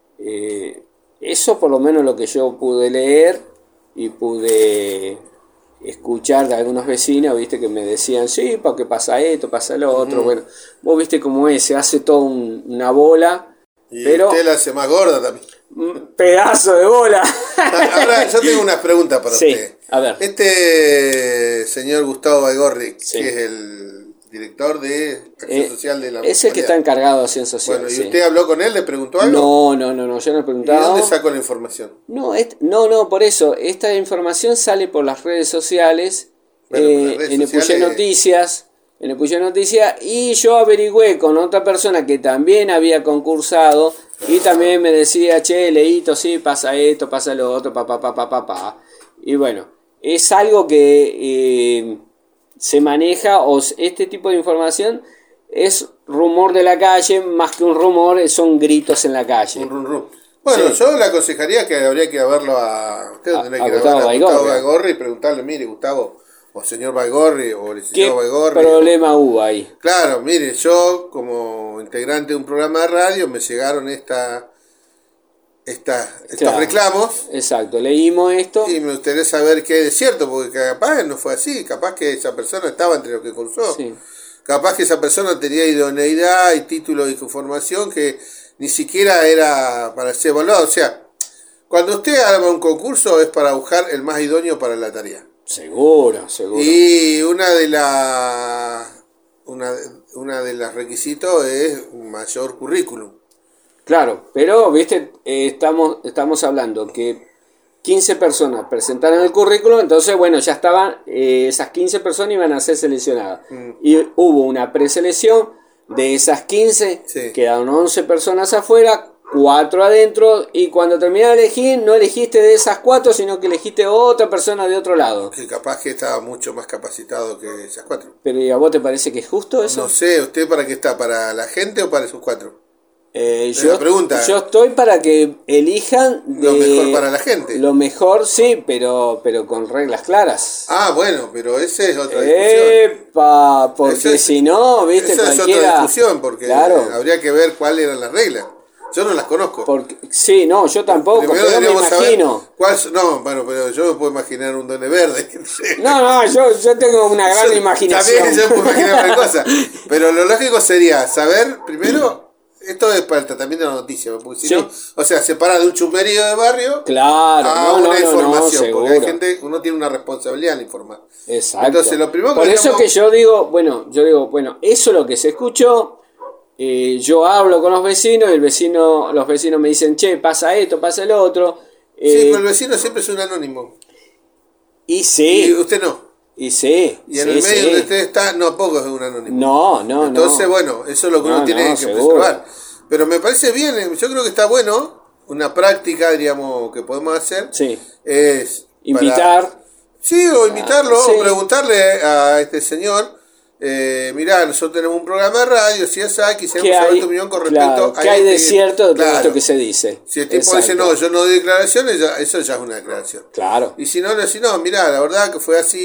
Eso por lo menos lo que yo pude leer y pude escuchar de algunos vecinos, viste, que me decían, sí, porque pasa esto, pasa lo otro. Bueno, vos viste cómo es, se hace toda una bola, y pero usted la hace más gorda también. Un pedazo de bola. Ahora yo tengo una pregunta para usted. A ver. Este señor Gustavo Baigorri, que es el director de Acción Social de la municipalidad. Es el que está encargado de Acción Social. Bueno, ¿y usted habló con él? ¿Le preguntó algo? No, yo no he preguntado. ¿Y de dónde sacó la información? No, por eso. Esta información sale por las redes sociales, en Epuyén Noticias. En Epuyén Noticias, y yo averigüé con otra persona que también había concursado y también me decía, che, Leito, sí, pasa esto, pasa lo otro, pa. Y bueno, es algo que se maneja, o este tipo de información es rumor de la calle, más que un rumor, son gritos en la calle. Un rum. Bueno, sí. Yo le aconsejaría que habría que verlo a... Usted tendría que ir a Gustavo Baigorri y preguntarle, mire, Gustavo, o señor Baigorri, o el señor Baigorri. ¿Qué problema hubo ahí? Claro, mire, yo como integrante de un programa de radio me llegaron estos reclamos. Exacto, leímos esto. Y me gustaría saber qué es cierto, porque capaz no fue así, capaz que esa persona estaba entre los que cursó. Sí. Capaz que esa persona tenía idoneidad y título de formación que ni siquiera era para ser evaluado. O sea, Cuando usted arma un concurso es para buscar el más idóneo para la tarea. Seguro. Y una de las requisitos es un mayor currículum. Claro, pero viste, estamos hablando que 15 personas presentaron el currículum, entonces bueno, ya estaban, esas 15 personas iban a ser seleccionadas. Y hubo una preselección, de esas 15 quedaron 11 personas afuera, 4 adentro, y cuando terminaron de elegir, no elegiste de esas 4, sino que elegiste otra persona de otro lado. Que capaz que estaba mucho más capacitado que esas 4. Pero ¿y a vos te parece que es justo eso? No sé, ¿usted para qué está? ¿Para la gente o para esos 4? Yo estoy para que elijan lo mejor para la gente. Lo mejor sí, pero con reglas claras. Ah, bueno, pero esa es otra discusión. Porque si no, viste, esa cualquiera... es otra discusión, porque claro, habría que ver cuáles eran las reglas. Yo no las conozco. Sí, no, yo tampoco, primero pero me imagino. Pero yo me puedo imaginar un Duende Verde. No, yo tengo una gran imaginación. También yo puedo imaginar cualquier cosa. Pero lo lógico sería saber, primero, esto es para el tratamiento de la noticia, porque si no, o sea, separar de un chumberío de barrio a una información, porque hay gente, uno tiene una responsabilidad en informar. Exacto. Entonces, lo primero Por eso que yo digo, bueno, eso es lo que se escuchó. Yo hablo con los vecinos y los vecinos me dicen, che, pasa esto, pasa el otro. Sí, pero el vecino siempre es un anónimo. Y sí. Y usted no. Y sí. Y en el medio donde usted está, no, poco es un anónimo. No. Entonces, bueno, eso es lo que uno tiene que preservar. Pero me parece bien, yo creo que está bueno, una práctica, diríamos, que podemos hacer. Sí. Es invitar. O invitarlo, o preguntarle a este señor. Mirá, nosotros tenemos un programa de radio, si es aquí, quisiéramos saber tu opinión con respecto a... ¿Qué hay de cierto de todo esto que se dice? Si el tipo dice, no, yo no doy declaraciones, eso ya es una declaración. Claro. Y si no, mirá, la verdad que fue así,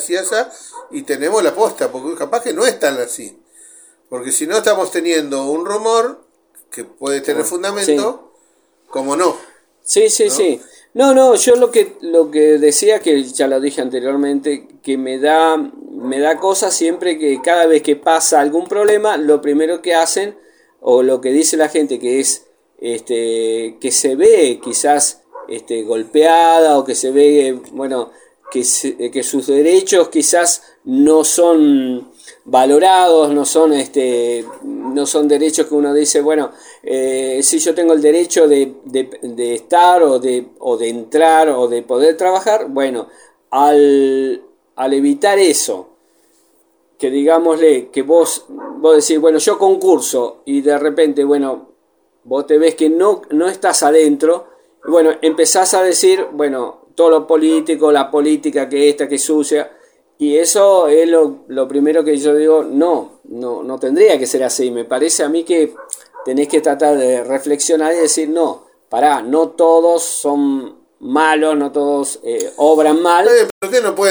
y tenemos la posta, porque capaz que no es tan así. Porque si no, estamos teniendo un rumor que puede tener fundamento, como no. Sí. No, yo lo que decía, que ya lo dije anteriormente, que me da cosa siempre que cada vez que pasa algún problema, lo primero que hacen, o lo que dice la gente, que es que se ve quizás golpeada, o que se ve, bueno, que sus derechos quizás no son valorados, no son derechos que uno dice, bueno, si yo tengo el derecho de estar o de entrar o de poder trabajar, bueno, al evitar eso, que digámosle que vos decís, bueno, yo concurso, y de repente, bueno, vos te ves que no estás adentro, y bueno, empezás a decir, bueno, todo lo político, la política que es sucia. Y eso es lo primero que yo digo, no tendría que ser así. Me parece a mí que tenés que tratar de reflexionar y decir, no todos son malos, no todos obran mal. Pero usted no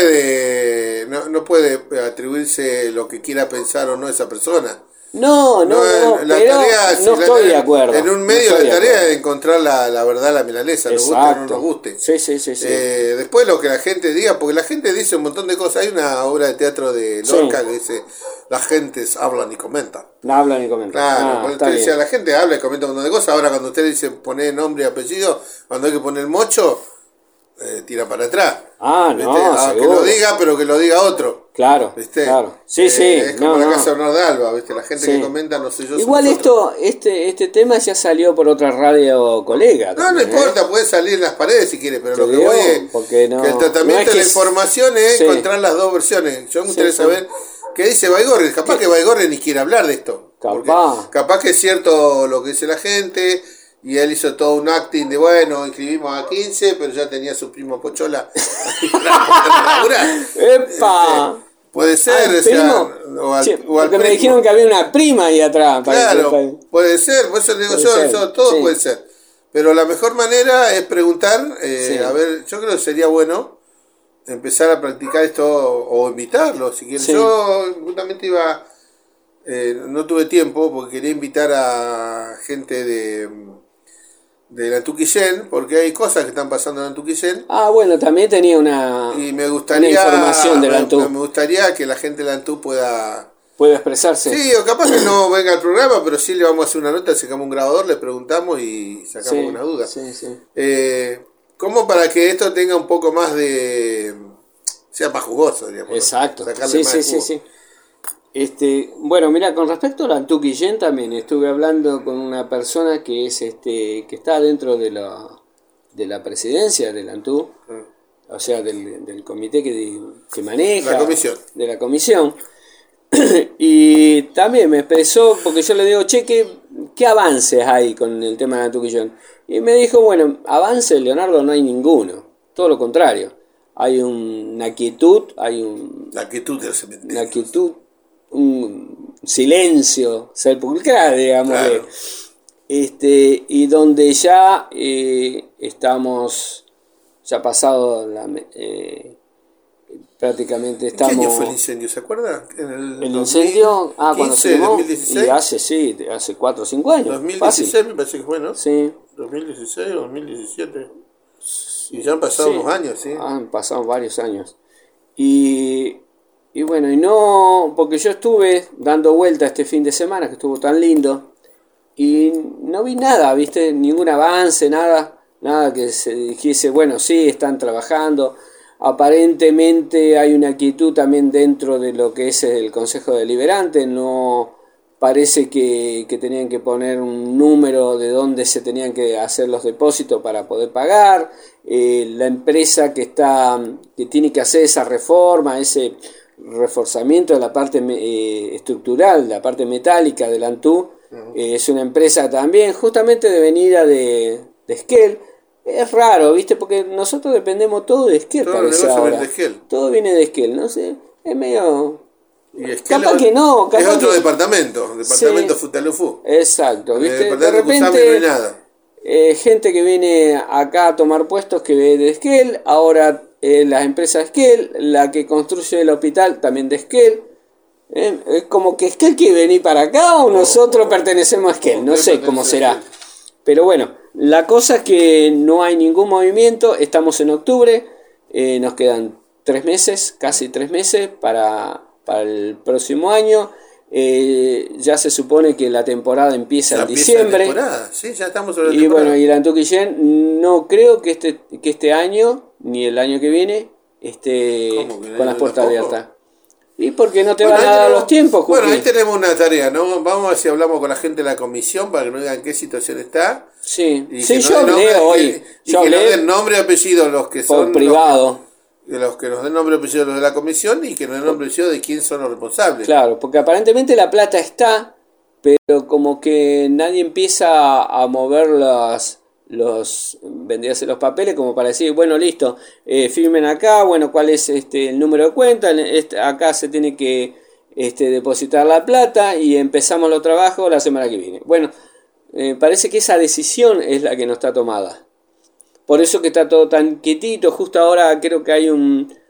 puede atribuirse lo que quiera pensar o no esa persona. No, estoy de acuerdo. En un medio la tarea es encontrar la verdad, la milanesa, nos guste o no nos guste. Sí. Después lo que la gente diga, porque la gente dice un montón de cosas. Hay una obra de teatro de Lorca que dice, las gentes hablan y comentan. Claro, la gente habla y comenta un montón de cosas. Ahora cuando usted dice poner nombre y apellido, cuando hay que poner mocho, tira para atrás. Que lo diga, pero que lo diga otro. Claro. Sí. Es como la casa de Bernardo Alba, ¿viste? La gente que comenta, no sé yo. Igual este tema ya salió por otra radio colega. No importa, puede salir en las paredes si quiere, pero lo que voy es que el tratamiento de la información es encontrar las dos versiones. Yo me gustaría saber qué dice Baigorri. Capaz que Baigorri ni quiere hablar de esto. Capaz que es cierto lo que dice la gente. Y él hizo todo un acting de, bueno, inscribimos a 15, pero ya tenía su primo Pochola. ¡Epa! Puede ser, o al porque me dijeron que había una prima ahí atrás. Claro, puede ser, por eso le digo yo, todo puede ser. Pero la mejor manera es preguntar, a ver, yo creo que sería bueno empezar a practicar esto o invitarlo, si quieres. Yo justamente iba, no tuve tiempo porque quería invitar a gente de Nantuquillén, porque hay cosas que están pasando en Nantuquillén. Bueno, también tenía una información de Lantú. Me gustaría que la gente de Lantú pueda puede expresarse. Sí, o capaz que no venga al programa, pero sí le vamos a hacer una nota, sacamos un grabador, le preguntamos y sacamos una duda. Sí, sí. ¿Cómo para que esto tenga un poco más de... sea más jugoso, digamos? Exacto. Sacarle más jugo. Sí. Bueno, mira, con respecto al Antú Guillén también estuve hablando con una persona que es que está dentro de la presidencia del Antú, o sea, del comité que maneja, de la comisión. Y también me expresó, porque yo le digo, che, ¿qué avances hay con el tema del Antú Guillén? Y me dijo, bueno, avance, Leonardo, no hay ninguno, todo lo contrario. Hay una quietud, la quietud del cementerio. Una quietud, un silencio sepulcral, digamos, claro. Y donde ya estamos, ya pasado prácticamente estamos... ¿Qué año fue el incendio? ¿Se acuerda? El incendio, cuando se quemó, 2016. Y hace 4 o 5 años. 2016 fácil. Me parece que fue, ¿no? Sí. 2016 o 2017. Y ya han pasado unos años, ¿sí? Han pasado varios años. Y bueno, y no, porque yo estuve dando vuelta este fin de semana, que estuvo tan lindo, y no vi nada, ¿viste? Ningún avance, nada que se dijese, bueno, sí, están trabajando. Aparentemente hay una quietud también dentro de lo que es el Consejo Deliberante, no parece que tenían que poner un número de dónde se tenían que hacer los depósitos para poder pagar. La empresa que tiene que hacer esa reforma, ese reforzamiento de la parte estructural, la parte metálica del Antú, es una empresa también justamente de venida de Esquel. Es raro, ¿viste? Porque nosotros dependemos todo de Esquel, parece ahora. Todo viene de Esquel, no sé, es medio... Capaz que no, es otro departamento Futalufú. Exacto, ¿viste? De repente no hay nada. Gente que viene acá a tomar puestos que ve de Esquel, ahora las empresas Esquel, la que construye el hospital también de Esquel. Es como que Esquel quiere venir para acá o nosotros pertenecemos a Esquel, no sé cómo será. Pero bueno, la cosa es que no hay ningún movimiento, estamos en octubre, nos quedan 3 meses, casi 3 meses para el próximo año. Ya se supone que la temporada empieza en diciembre. Sí, ya estamos sobre la y temporada. Bueno, y el Antú Guillén no creo que este año ni el año que viene esté con las puertas abiertas. ¿Y por qué no te van a dar los tiempos, Juki? Bueno, ahí tenemos una tarea, ¿no? Vamos a ver si hablamos con la gente de la comisión para que nos digan en qué situación está. Sí, yo hablé hoy. Y que nos den nombre y apellido los que son... Por privado. Los que nos den nombre y apellido los de la comisión y que nos den nombre y apellido de quién son los responsables. Claro, porque aparentemente la plata está, pero como que nadie empieza a mover vendría a ser los papeles como para decir, bueno, listo, firmen acá, bueno, cuál es el número de cuenta, acá se tiene que depositar la plata y empezamos los trabajos la semana que viene. Bueno, parece que esa decisión es la que no está tomada. Por eso que está todo tan quietito. Justo ahora creo que hay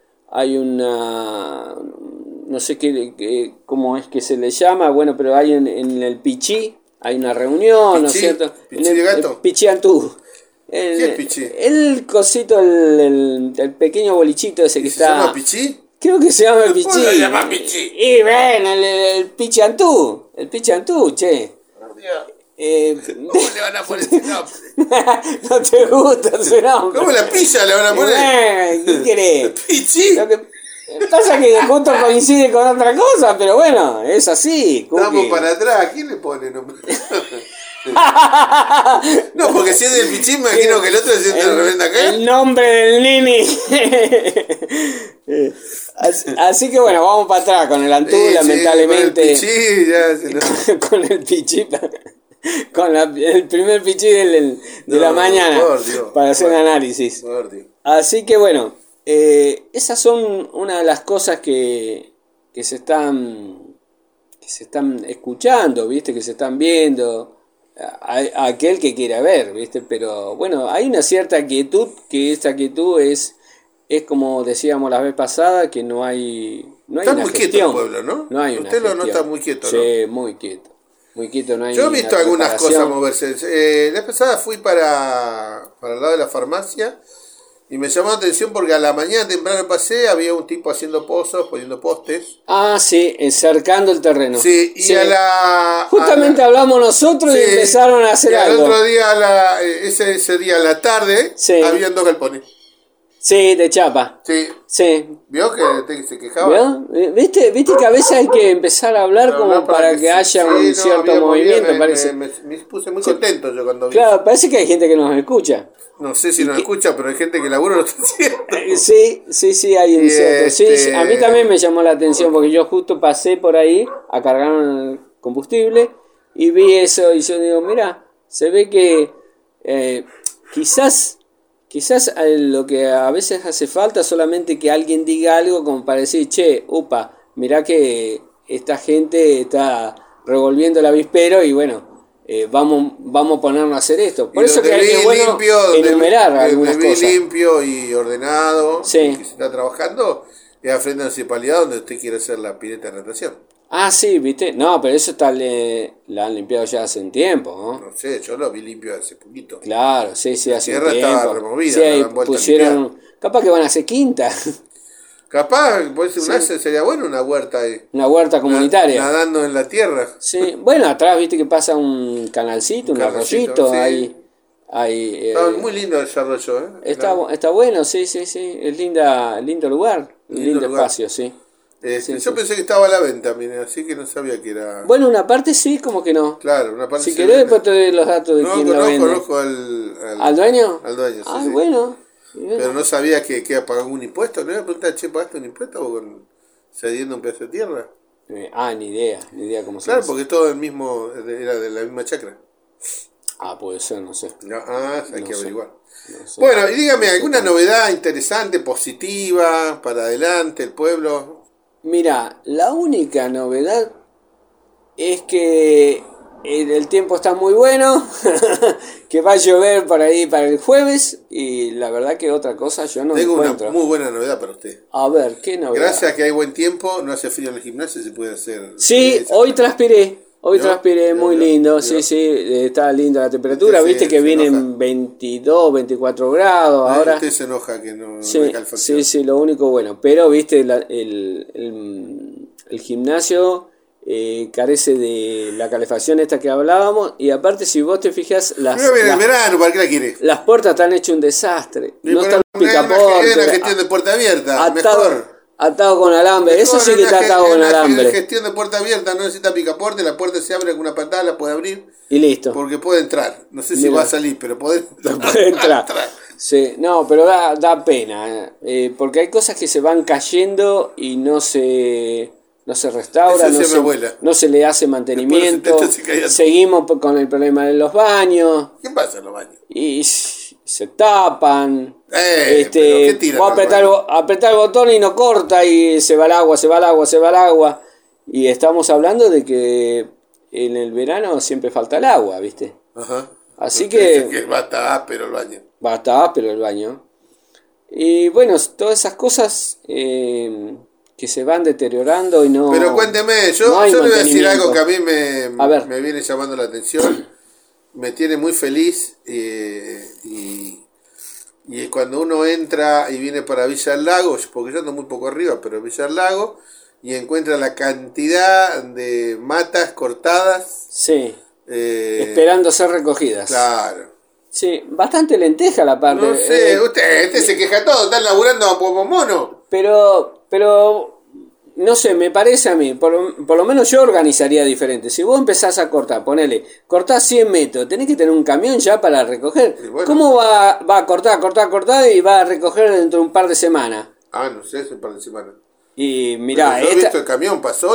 una no sé cómo es que se le llama, bueno, pero hay en el Pichí, hay una reunión, ¿no es cierto? ¿Pichí de gato? El Pichí Antú. ¿Qué es Pichí? El cosito, el pequeño bolichito ese que está... ¿Se llama Pichí? Creo que se llama el Pichí. ¿Cómo se llama Pichí? Y ven, el Pichí Antú. El Pichí Antú, che. ¿Cómo le van a poner ese nombre? No te gusta ese nombre. ¿Cómo la pilla le van a poner? ¿Qué querés? ¿Pichí? Lo que pasa que justo coincide con otra cosa, pero bueno, es así. Estamos para atrás. ¿Quién le pone nombre? No, porque si es del Pichí, imagino que el otro es de Revenda acá. El nombre del nini. Así que bueno, vamos para atrás con el Antú, lamentablemente. Con el Pichí, con el primer Pichí de la mañana para hacer un análisis. Así que bueno, esas son una de las cosas que se están escuchando, ¿viste? Que se están viendo. A aquel que quiera ver, ¿viste? Pero bueno, hay una cierta quietud, que esta quietud es como decíamos la vez pasada, que no hay está una muy gestión. Quieto el pueblo, ¿no? No hay Usted una lo nota muy quieto, ¿no? Sí, muy quieto. Muy quieto, no hay. Yo he visto algunas cosas moverse. La vez pasada fui para el lado de la farmacia Y me llamó la atención porque a la mañana temprano pasé, había un tipo haciendo pozos, poniendo postes. Ah, sí, cercando el terreno. Sí, y justamente hablamos nosotros y empezaron a hacer algo. Y al otro día, ese día a la tarde, habían 2 galpones. Sí, de chapa. Sí. ¿Vio que se quejaba? ¿Vio? ¿Viste que a veces hay que empezar a hablar como para que haya un cierto movimiento? Parece. Me puse muy contento yo cuando vi. Claro, parece que hay gente que nos escucha. No sé si nos escucha, pero hay gente que labura lo está haciendo. Sí, hay un cierto. Sí, a mí también me llamó la atención porque yo justo pasé por ahí a cargar el combustible y vi eso y yo digo, mira, se ve que quizás lo que a veces hace falta solamente que alguien diga algo como para decir, che, upa, mirá que esta gente está revolviendo el avispero y bueno, vamos a ponernos a hacer esto. Por eso que es bueno enumerar algunas cosas. Limpio y ordenado, sí. Que se está trabajando, es a frente a la municipalidad donde usted quiere hacer la pileta de natación. Ah, sí, ¿viste? No, pero eso la han limpiado ya hace un tiempo, ¿no? No sé, yo lo vi limpio hace poquito. Claro, sí, hace un tiempo. La tierra estaba removida. Sí, ahí pusieron... Capaz que van a hacer quinta. Capaz, sería bueno una huerta ahí. Una huerta comunitaria. Nadando en la tierra. Sí, bueno, atrás viste que pasa un canalcito, un arroyito, sí. Está muy lindo ese arroyo, ¿eh? Está bueno, sí, es lindo lugar, lindo espacio, sí. Yo pensé que estaba a la venta, mire, así que no sabía que era... Bueno, una parte sí, como que no. Claro, una parte si querés después te doy los datos de quién lo vende. No, conozco ¿Al dueño? Al dueño, sí. Ah, bueno. Pero no sabía que pagaba un impuesto. ¿No iba a preguntar, che, ¿pagaste un impuesto o cediendo un pedazo de tierra? Ni idea cómo se Claro, hace. porque todo el mismo, era de la misma chacra. Puede ser, no sé. Hay que averiguar. No sé. Bueno, y dígame, ¿alguna novedad interesante, positiva, para adelante, el pueblo? Mira, la única novedad es que el tiempo está muy bueno, que va a llover por ahí para el jueves, y la verdad que otra cosa yo no encuentro. Tengo una muy buena novedad para usted. A ver, ¿qué novedad? Gracias a que hay buen tiempo, no hace frío en el gimnasio, se puede hacer... Sí, hoy transpiré. Transpiré muy lindo, sí, está linda la temperatura, viste que vienen 22, 24 grados ahora. Usted se enoja que no hay calefacción. Sí, lo único bueno, pero viste el gimnasio carece de la calefacción esta que hablábamos, y aparte si vos te fijas el verano, ¿para qué la quiere? Las puertas están hechas un desastre, no están picaportes. Es una gestión de puerta abierta, mejor. Atado con alambre, eso sí que está atado con alambre. La gestión de puerta abierta no necesita picaporte, la puerta se abre con una patada, la puede abrir. Y listo. Porque puede entrar. No sé si va a salir, pero puede entrar. Sí, no, pero da pena. Porque hay cosas que se van cayendo y no se restaura, no se le hace mantenimiento. Seguimos con el problema de los baños. ¿Qué pasa en los baños? Y se tapan. Vos apretar el botón y no corta y se va el agua. Y estamos hablando de que en el verano siempre falta el agua, ¿viste? Ajá. Así que va a estar áspero el baño. Va a estar áspero el baño. Y bueno, todas esas cosas que se van deteriorando y no... Pero cuénteme, yo le voy a decir algo que a mí me viene llamando la atención. Me tiene muy feliz y es cuando uno entra y viene para Villa del Lago, porque yo ando muy poco arriba, pero Villa del Lago, y encuentra la cantidad de matas cortadas. Sí, esperando ser recogidas. Claro. Sí, bastante lenteja la parte. No sé, usted se queja todo, están laburando como mono. Pero no sé, me parece a mí, por lo menos yo organizaría diferente. Si vos empezás a cortar, cortás 100 metros, tenés que tener un camión ya para recoger. Bueno, ¿cómo va a cortar y va a recoger dentro de un par de semanas? No sé, es un par de semanas. Y mirá, yo he visto el camión pasó.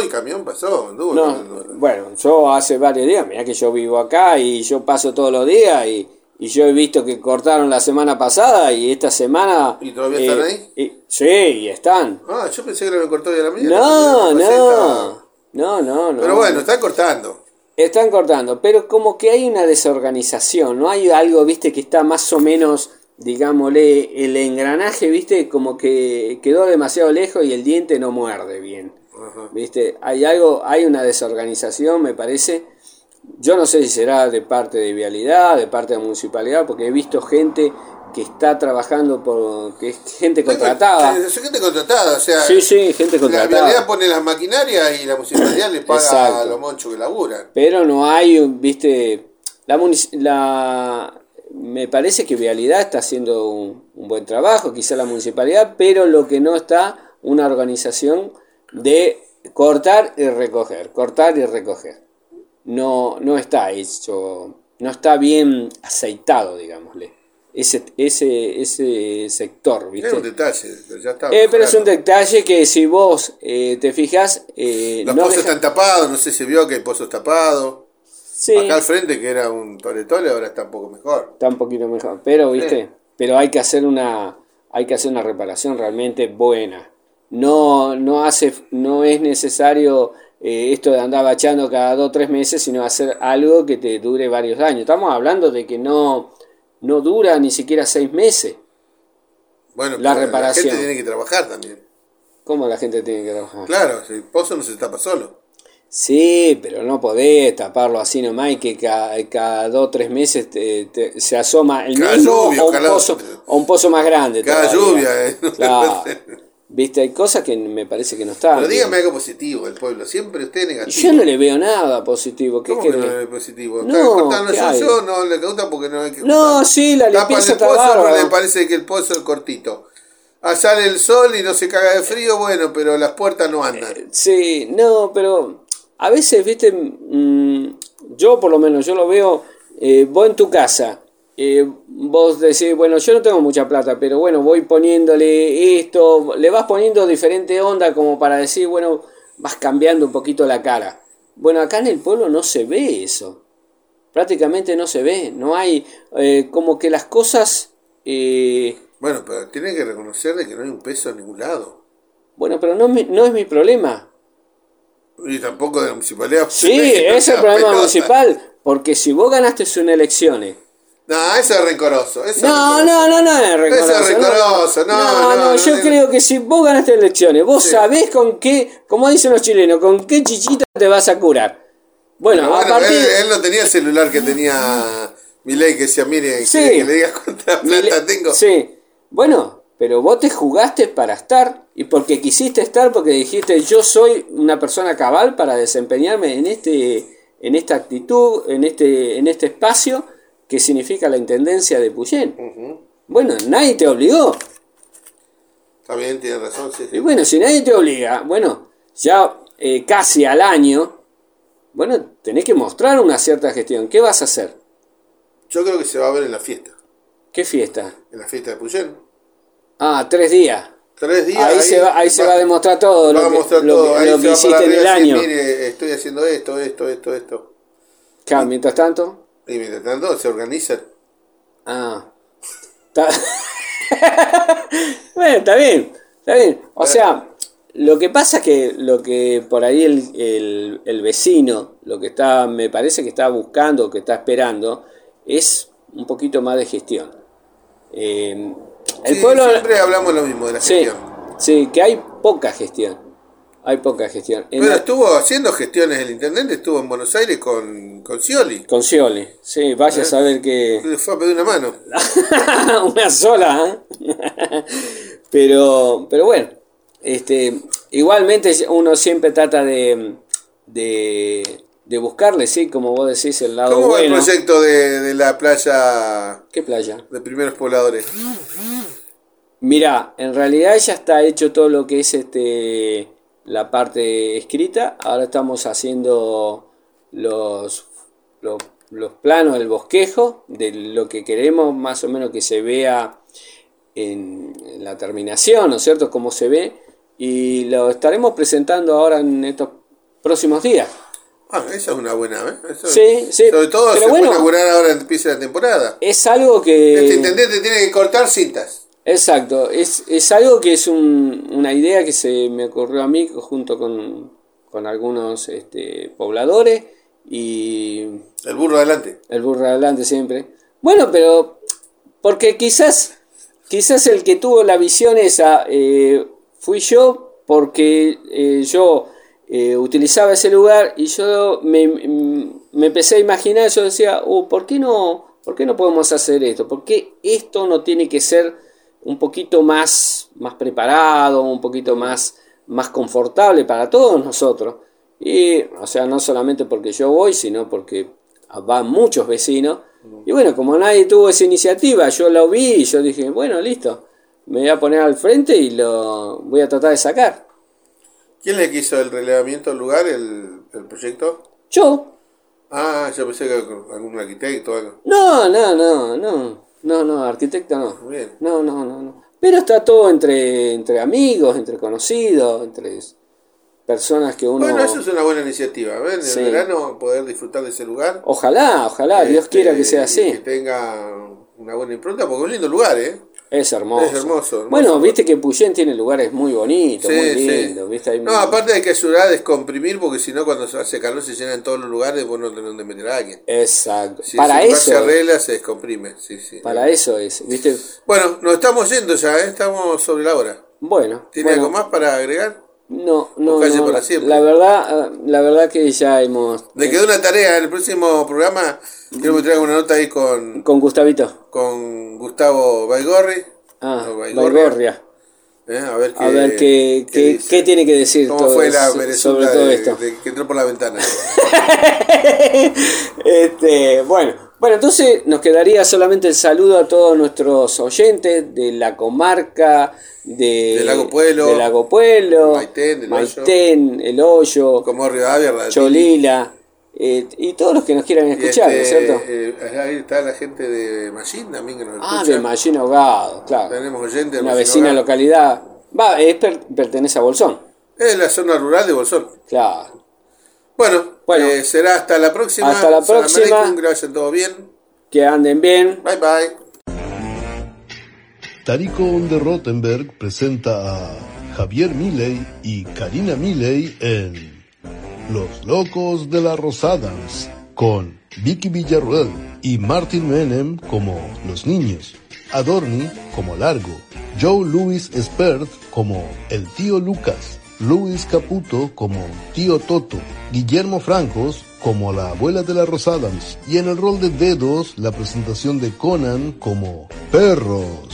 Bueno, yo hace varios días, mirá que yo vivo acá y yo paso todos los días y yo he visto que cortaron la semana pasada y esta semana... ¿Y todavía están ahí? Sí, y están. Yo pensé que lo habían cortado ya la mañana. No. Pero bueno, están cortando. Están cortando, pero como que hay una desorganización, no hay algo, viste, que está más o menos, digámosle, el engranaje, viste, como que quedó demasiado lejos y el diente no muerde bien. Ajá. Viste, hay una desorganización, me parece. Yo no sé si será de parte de Vialidad, de parte de la municipalidad, porque he visto gente que está trabajando que es gente contratada. Es gente contratada, o sea, sí, gente contratada. La vialidad pone las maquinarias y la municipalidad le paga a los monchos que laburan. Pero no hay, viste, me parece que Vialidad está haciendo un buen trabajo, quizá la municipalidad, pero lo que no está, una organización de cortar y recoger. No está hecho, no está bien aceitado, digámosle. Ese sector, ¿viste? Es un detalle, pero ya está. Pero es un detalle que si vos te fijas... los pozos están tapados, no sé si vio que hay pozos tapados. Sí. Acá al frente, que era un tole ahora está un poco mejor. Está un poquito mejor, pero, ¿viste? Pero hay que hacer una reparación realmente buena. No es necesario esto de andar bachando cada 2 o 3 meses, sino hacer algo que te dure varios años. Estamos hablando de que no dura ni siquiera 6 meses. Bueno, la reparación. La gente tiene que trabajar también. ¿Cómo la gente tiene que trabajar? Claro, el pozo no se tapa solo. Sí, pero no podés taparlo así nomás y que cada 2 o 3 meses se asoma el mismo o un pozo más grande. Cada lluvia. Claro. Viste, hay cosas que me parece que no están. Pero dígame algo positivo del pueblo, siempre usted negativo. Yo no le veo nada positivo. ¿Cómo que no le veo positivo? No, yo no le gusta porque no hay que no, sí, la limpieza está bárbara. Pero le parece que el pozo es cortito. Sale el sol y no se caga de frío, bueno, pero las puertas no andan. Sí, no, pero a veces, viste, yo por lo menos, yo lo veo, vos en tu casa, vos decís, bueno, yo no tengo mucha plata, pero bueno, voy poniéndole esto, le vas poniendo diferente onda como para decir, bueno, vas cambiando un poquito la cara. Bueno, acá en el pueblo no se ve eso, prácticamente no se ve, no hay, como que las cosas... Bueno, pero tiene que reconocer de que no hay un peso en ningún lado. Bueno, pero no es mi problema. Y tampoco de la municipalidad. Sí, es el problema municipal, porque si vos ganaste unas elecciones... No, eso es rencoroso. No es rencoroso. Eso es rencoroso. No, yo creo que si vos ganaste elecciones, vos sabés con qué, como dicen los chilenos, con qué chichita te vas a curar. Bueno, a partir... él no tenía el celular que tenía Milei, que decía, mire, que le digas cuánta plata tengo. Sí, bueno, pero vos te jugaste para estar, y porque quisiste estar, porque dijiste, yo soy una persona cabal para desempeñarme en esta actitud, en este espacio, que significa la intendencia de Puyén. Bueno, nadie te obligó. Está bien, tienes razón. Sí. Y bueno, si nadie te obliga, bueno, ya casi al año, bueno, tenés que mostrar una cierta gestión. ¿Qué vas a hacer? Yo creo que se va a ver en la fiesta. ¿Qué fiesta? En la fiesta de Puyén. 3 días. 3 días. Ahí se va a demostrar todo lo que hiciste en el año. Mire, estoy haciendo esto. Claro, mientras tanto... Y mientras tanto se organizan. Bueno, está bien. O sea, lo que pasa es que lo que por ahí el vecino, lo que me parece que está buscando, que está esperando, es un poquito más de gestión. El pueblo, siempre hablamos lo mismo de la gestión. Sí, que hay poca gestión. Pero estuvo haciendo gestiones el intendente, estuvo en Buenos Aires con Scioli. Con Scioli, sí, vaya a saber que... Le fue a pedir una mano. Una sola, Pero bueno, igualmente uno siempre trata de buscarle, sí, como vos decís, el lado bueno. ¿Cómo va el proyecto de la playa? ¿Qué playa? De Primeros Pobladores. Mirá, en realidad ya está hecho todo lo que es la parte escrita. Ahora estamos haciendo los planos del bosquejo, de lo que queremos más o menos que se vea en la terminación, ¿no es cierto? Cómo se ve, y lo estaremos presentando ahora en estos próximos días. Esa es una buena, Eso, sí. Sobre todo se puede inaugurar ahora en empiece la temporada. Es algo que... Este intendente tiene que cortar cintas. Exacto, es algo que es una idea que se me ocurrió a mí junto con algunos pobladores y... El burro adelante siempre. Bueno, pero porque quizás el que tuvo la visión esa fui yo, porque yo utilizaba ese lugar y yo me empecé a imaginar, yo decía, ¿por qué no ¿Por qué no podemos hacer esto? ¿Por qué esto no tiene que ser un poquito más preparado, un poquito más confortable para todos nosotros? Y, o sea, no solamente porque yo voy, sino porque van muchos vecinos. Y bueno, como nadie tuvo esa iniciativa, yo lo vi y yo dije, bueno, listo, me voy a poner al frente y lo voy a tratar de sacar. ¿Quién le quiso el relevamiento al lugar, el proyecto? Yo. Ah, yo pensé que algún arquitecto o algo. No, arquitecto no. Bien. No. Pero está todo entre amigos, entre conocidos, entre personas que uno... Bueno, eso es una buena iniciativa, ¿ven? En el verano poder disfrutar de ese lugar. Ojalá, Dios quiera que sea así. Que tenga una buena impronta, porque es un lindo lugar, ¿eh? Es hermoso. Es hermoso. Bueno, viste que Puyén tiene lugares muy bonitos, muy lindos. ¿Viste? Hay aparte hay que ayudar a descomprimir, porque si no, cuando hace calor se llenan todos los lugares, vos no tenés donde meter a alguien. Exacto. Si para eso se arregla, se descomprime. Para eso es, ¿viste? Bueno, nos estamos yendo ya, ¿eh? Estamos sobre la hora. Bueno. ¿Tiene algo más para agregar? No. Para siempre. La verdad que ya hemos... Le quedó una tarea en el próximo programa. Quiero que traiga una nota ahí con Gustavito. Con Gustavo Baigorri. Baigorria. A ver qué tiene que decir ¿Cómo fue la sobre todo esto? Que entró por la ventana. Bueno, entonces nos quedaría solamente el saludo a todos nuestros oyentes de la comarca de Lago Puelo, Maitén, El Hoyo, como Rivadavia, Cholila, y todos los que nos quieran escuchar, ¿no es cierto? Ahí está la gente de Mallín también que nos escucha. De Mallín Ahogado, claro. Tenemos oyentes. Una vecina localidad. Pertenece a Bolsón. Es la zona rural de Bolsón. Claro. Bueno, será hasta la próxima. Hasta la próxima. Que vayan todo bien. Que anden bien. Bye bye. Tarico de Rottenberg presenta a Javier Milei y Karina Milei en Los Locos de la Rosadams, con Vicky Villarruel y Martin Menem como Los Niños, Adorni como Largo, Joe Louis Espert como El Tío Lucas, Luis Caputo como Tío Toto, Guillermo Francos como la abuela de la Rosadams, y en el rol de dedos la presentación de Conan como Perros.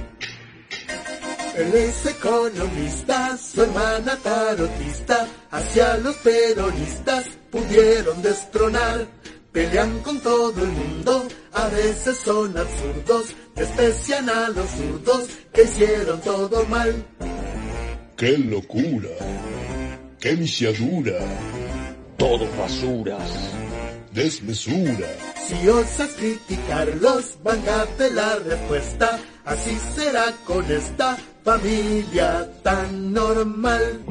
Él es economista, su hermana tarotista, hacia los peronistas pudieron destronar. Pelean con todo el mundo, a veces son absurdos, desprecian a los zurdos que hicieron todo mal. ¡Qué locura! ¡Qué viciadura! Todos basuras. Desmesura. Si osas criticarlos, van a darte la respuesta. Así será con esta familia tan normal.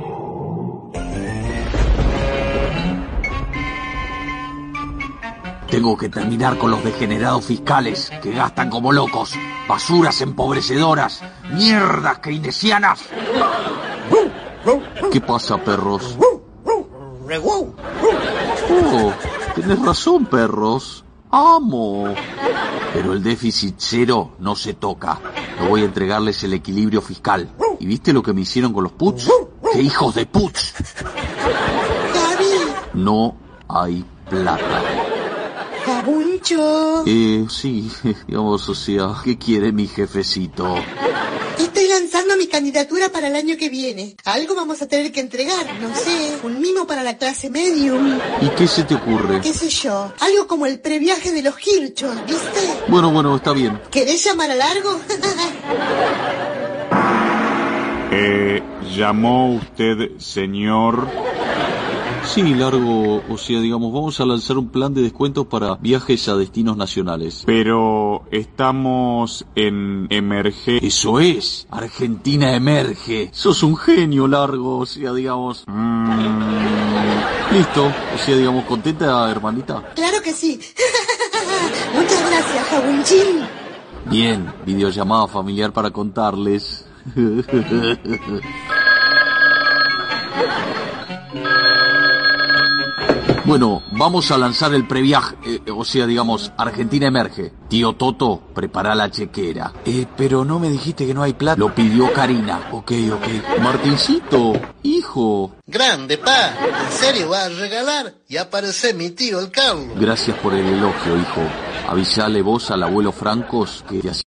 Tengo que terminar con los degenerados fiscales que gastan como locos, basuras empobrecedoras, mierdas keynesianas. ¿Qué pasa, perros? Oh, tenés razón, perros. Amo. Pero el déficit cero no se toca. No voy a entregarles el equilibrio fiscal. ¿Y viste lo que me hicieron con los puts? ¡Qué hijos de puts! No hay plata. Jabuncho. Sí, digamos, o sea, ¿qué quiere mi jefecito? Estoy lanzando mi candidatura para el año que viene. Algo vamos a tener que entregar, no sé, un mimo para la clase medium. ¿Y qué se te ocurre? ¿Qué sé yo? Algo como el previaje de los Kirchhoff, ¿viste? Bueno, está bien. ¿Querés llamar a Largo? ¿Llamó usted, señor? Sí, Largo, o sea, digamos, vamos a lanzar un plan de descuentos para viajes a destinos nacionales. Pero estamos en Emerge. Eso es, Argentina emerge. Sos un genio, Largo, o sea, digamos. Listo, o sea, digamos, ¿contenta, hermanita? Claro que sí. Muchas gracias, Jabunchín. Bien, videollamada familiar para contarles. Bueno, vamos a lanzar el previaje, o sea, digamos, Argentina emerge. Tío Toto, prepara la chequera. Pero no me dijiste que no hay plata. Lo pidió Karina. Ok. Martincito, hijo. Grande, pa. ¿En serio vas a regalar? Y aparece mi tío, el Carlos. Gracias por el elogio, hijo. Avisale vos al abuelo Francos que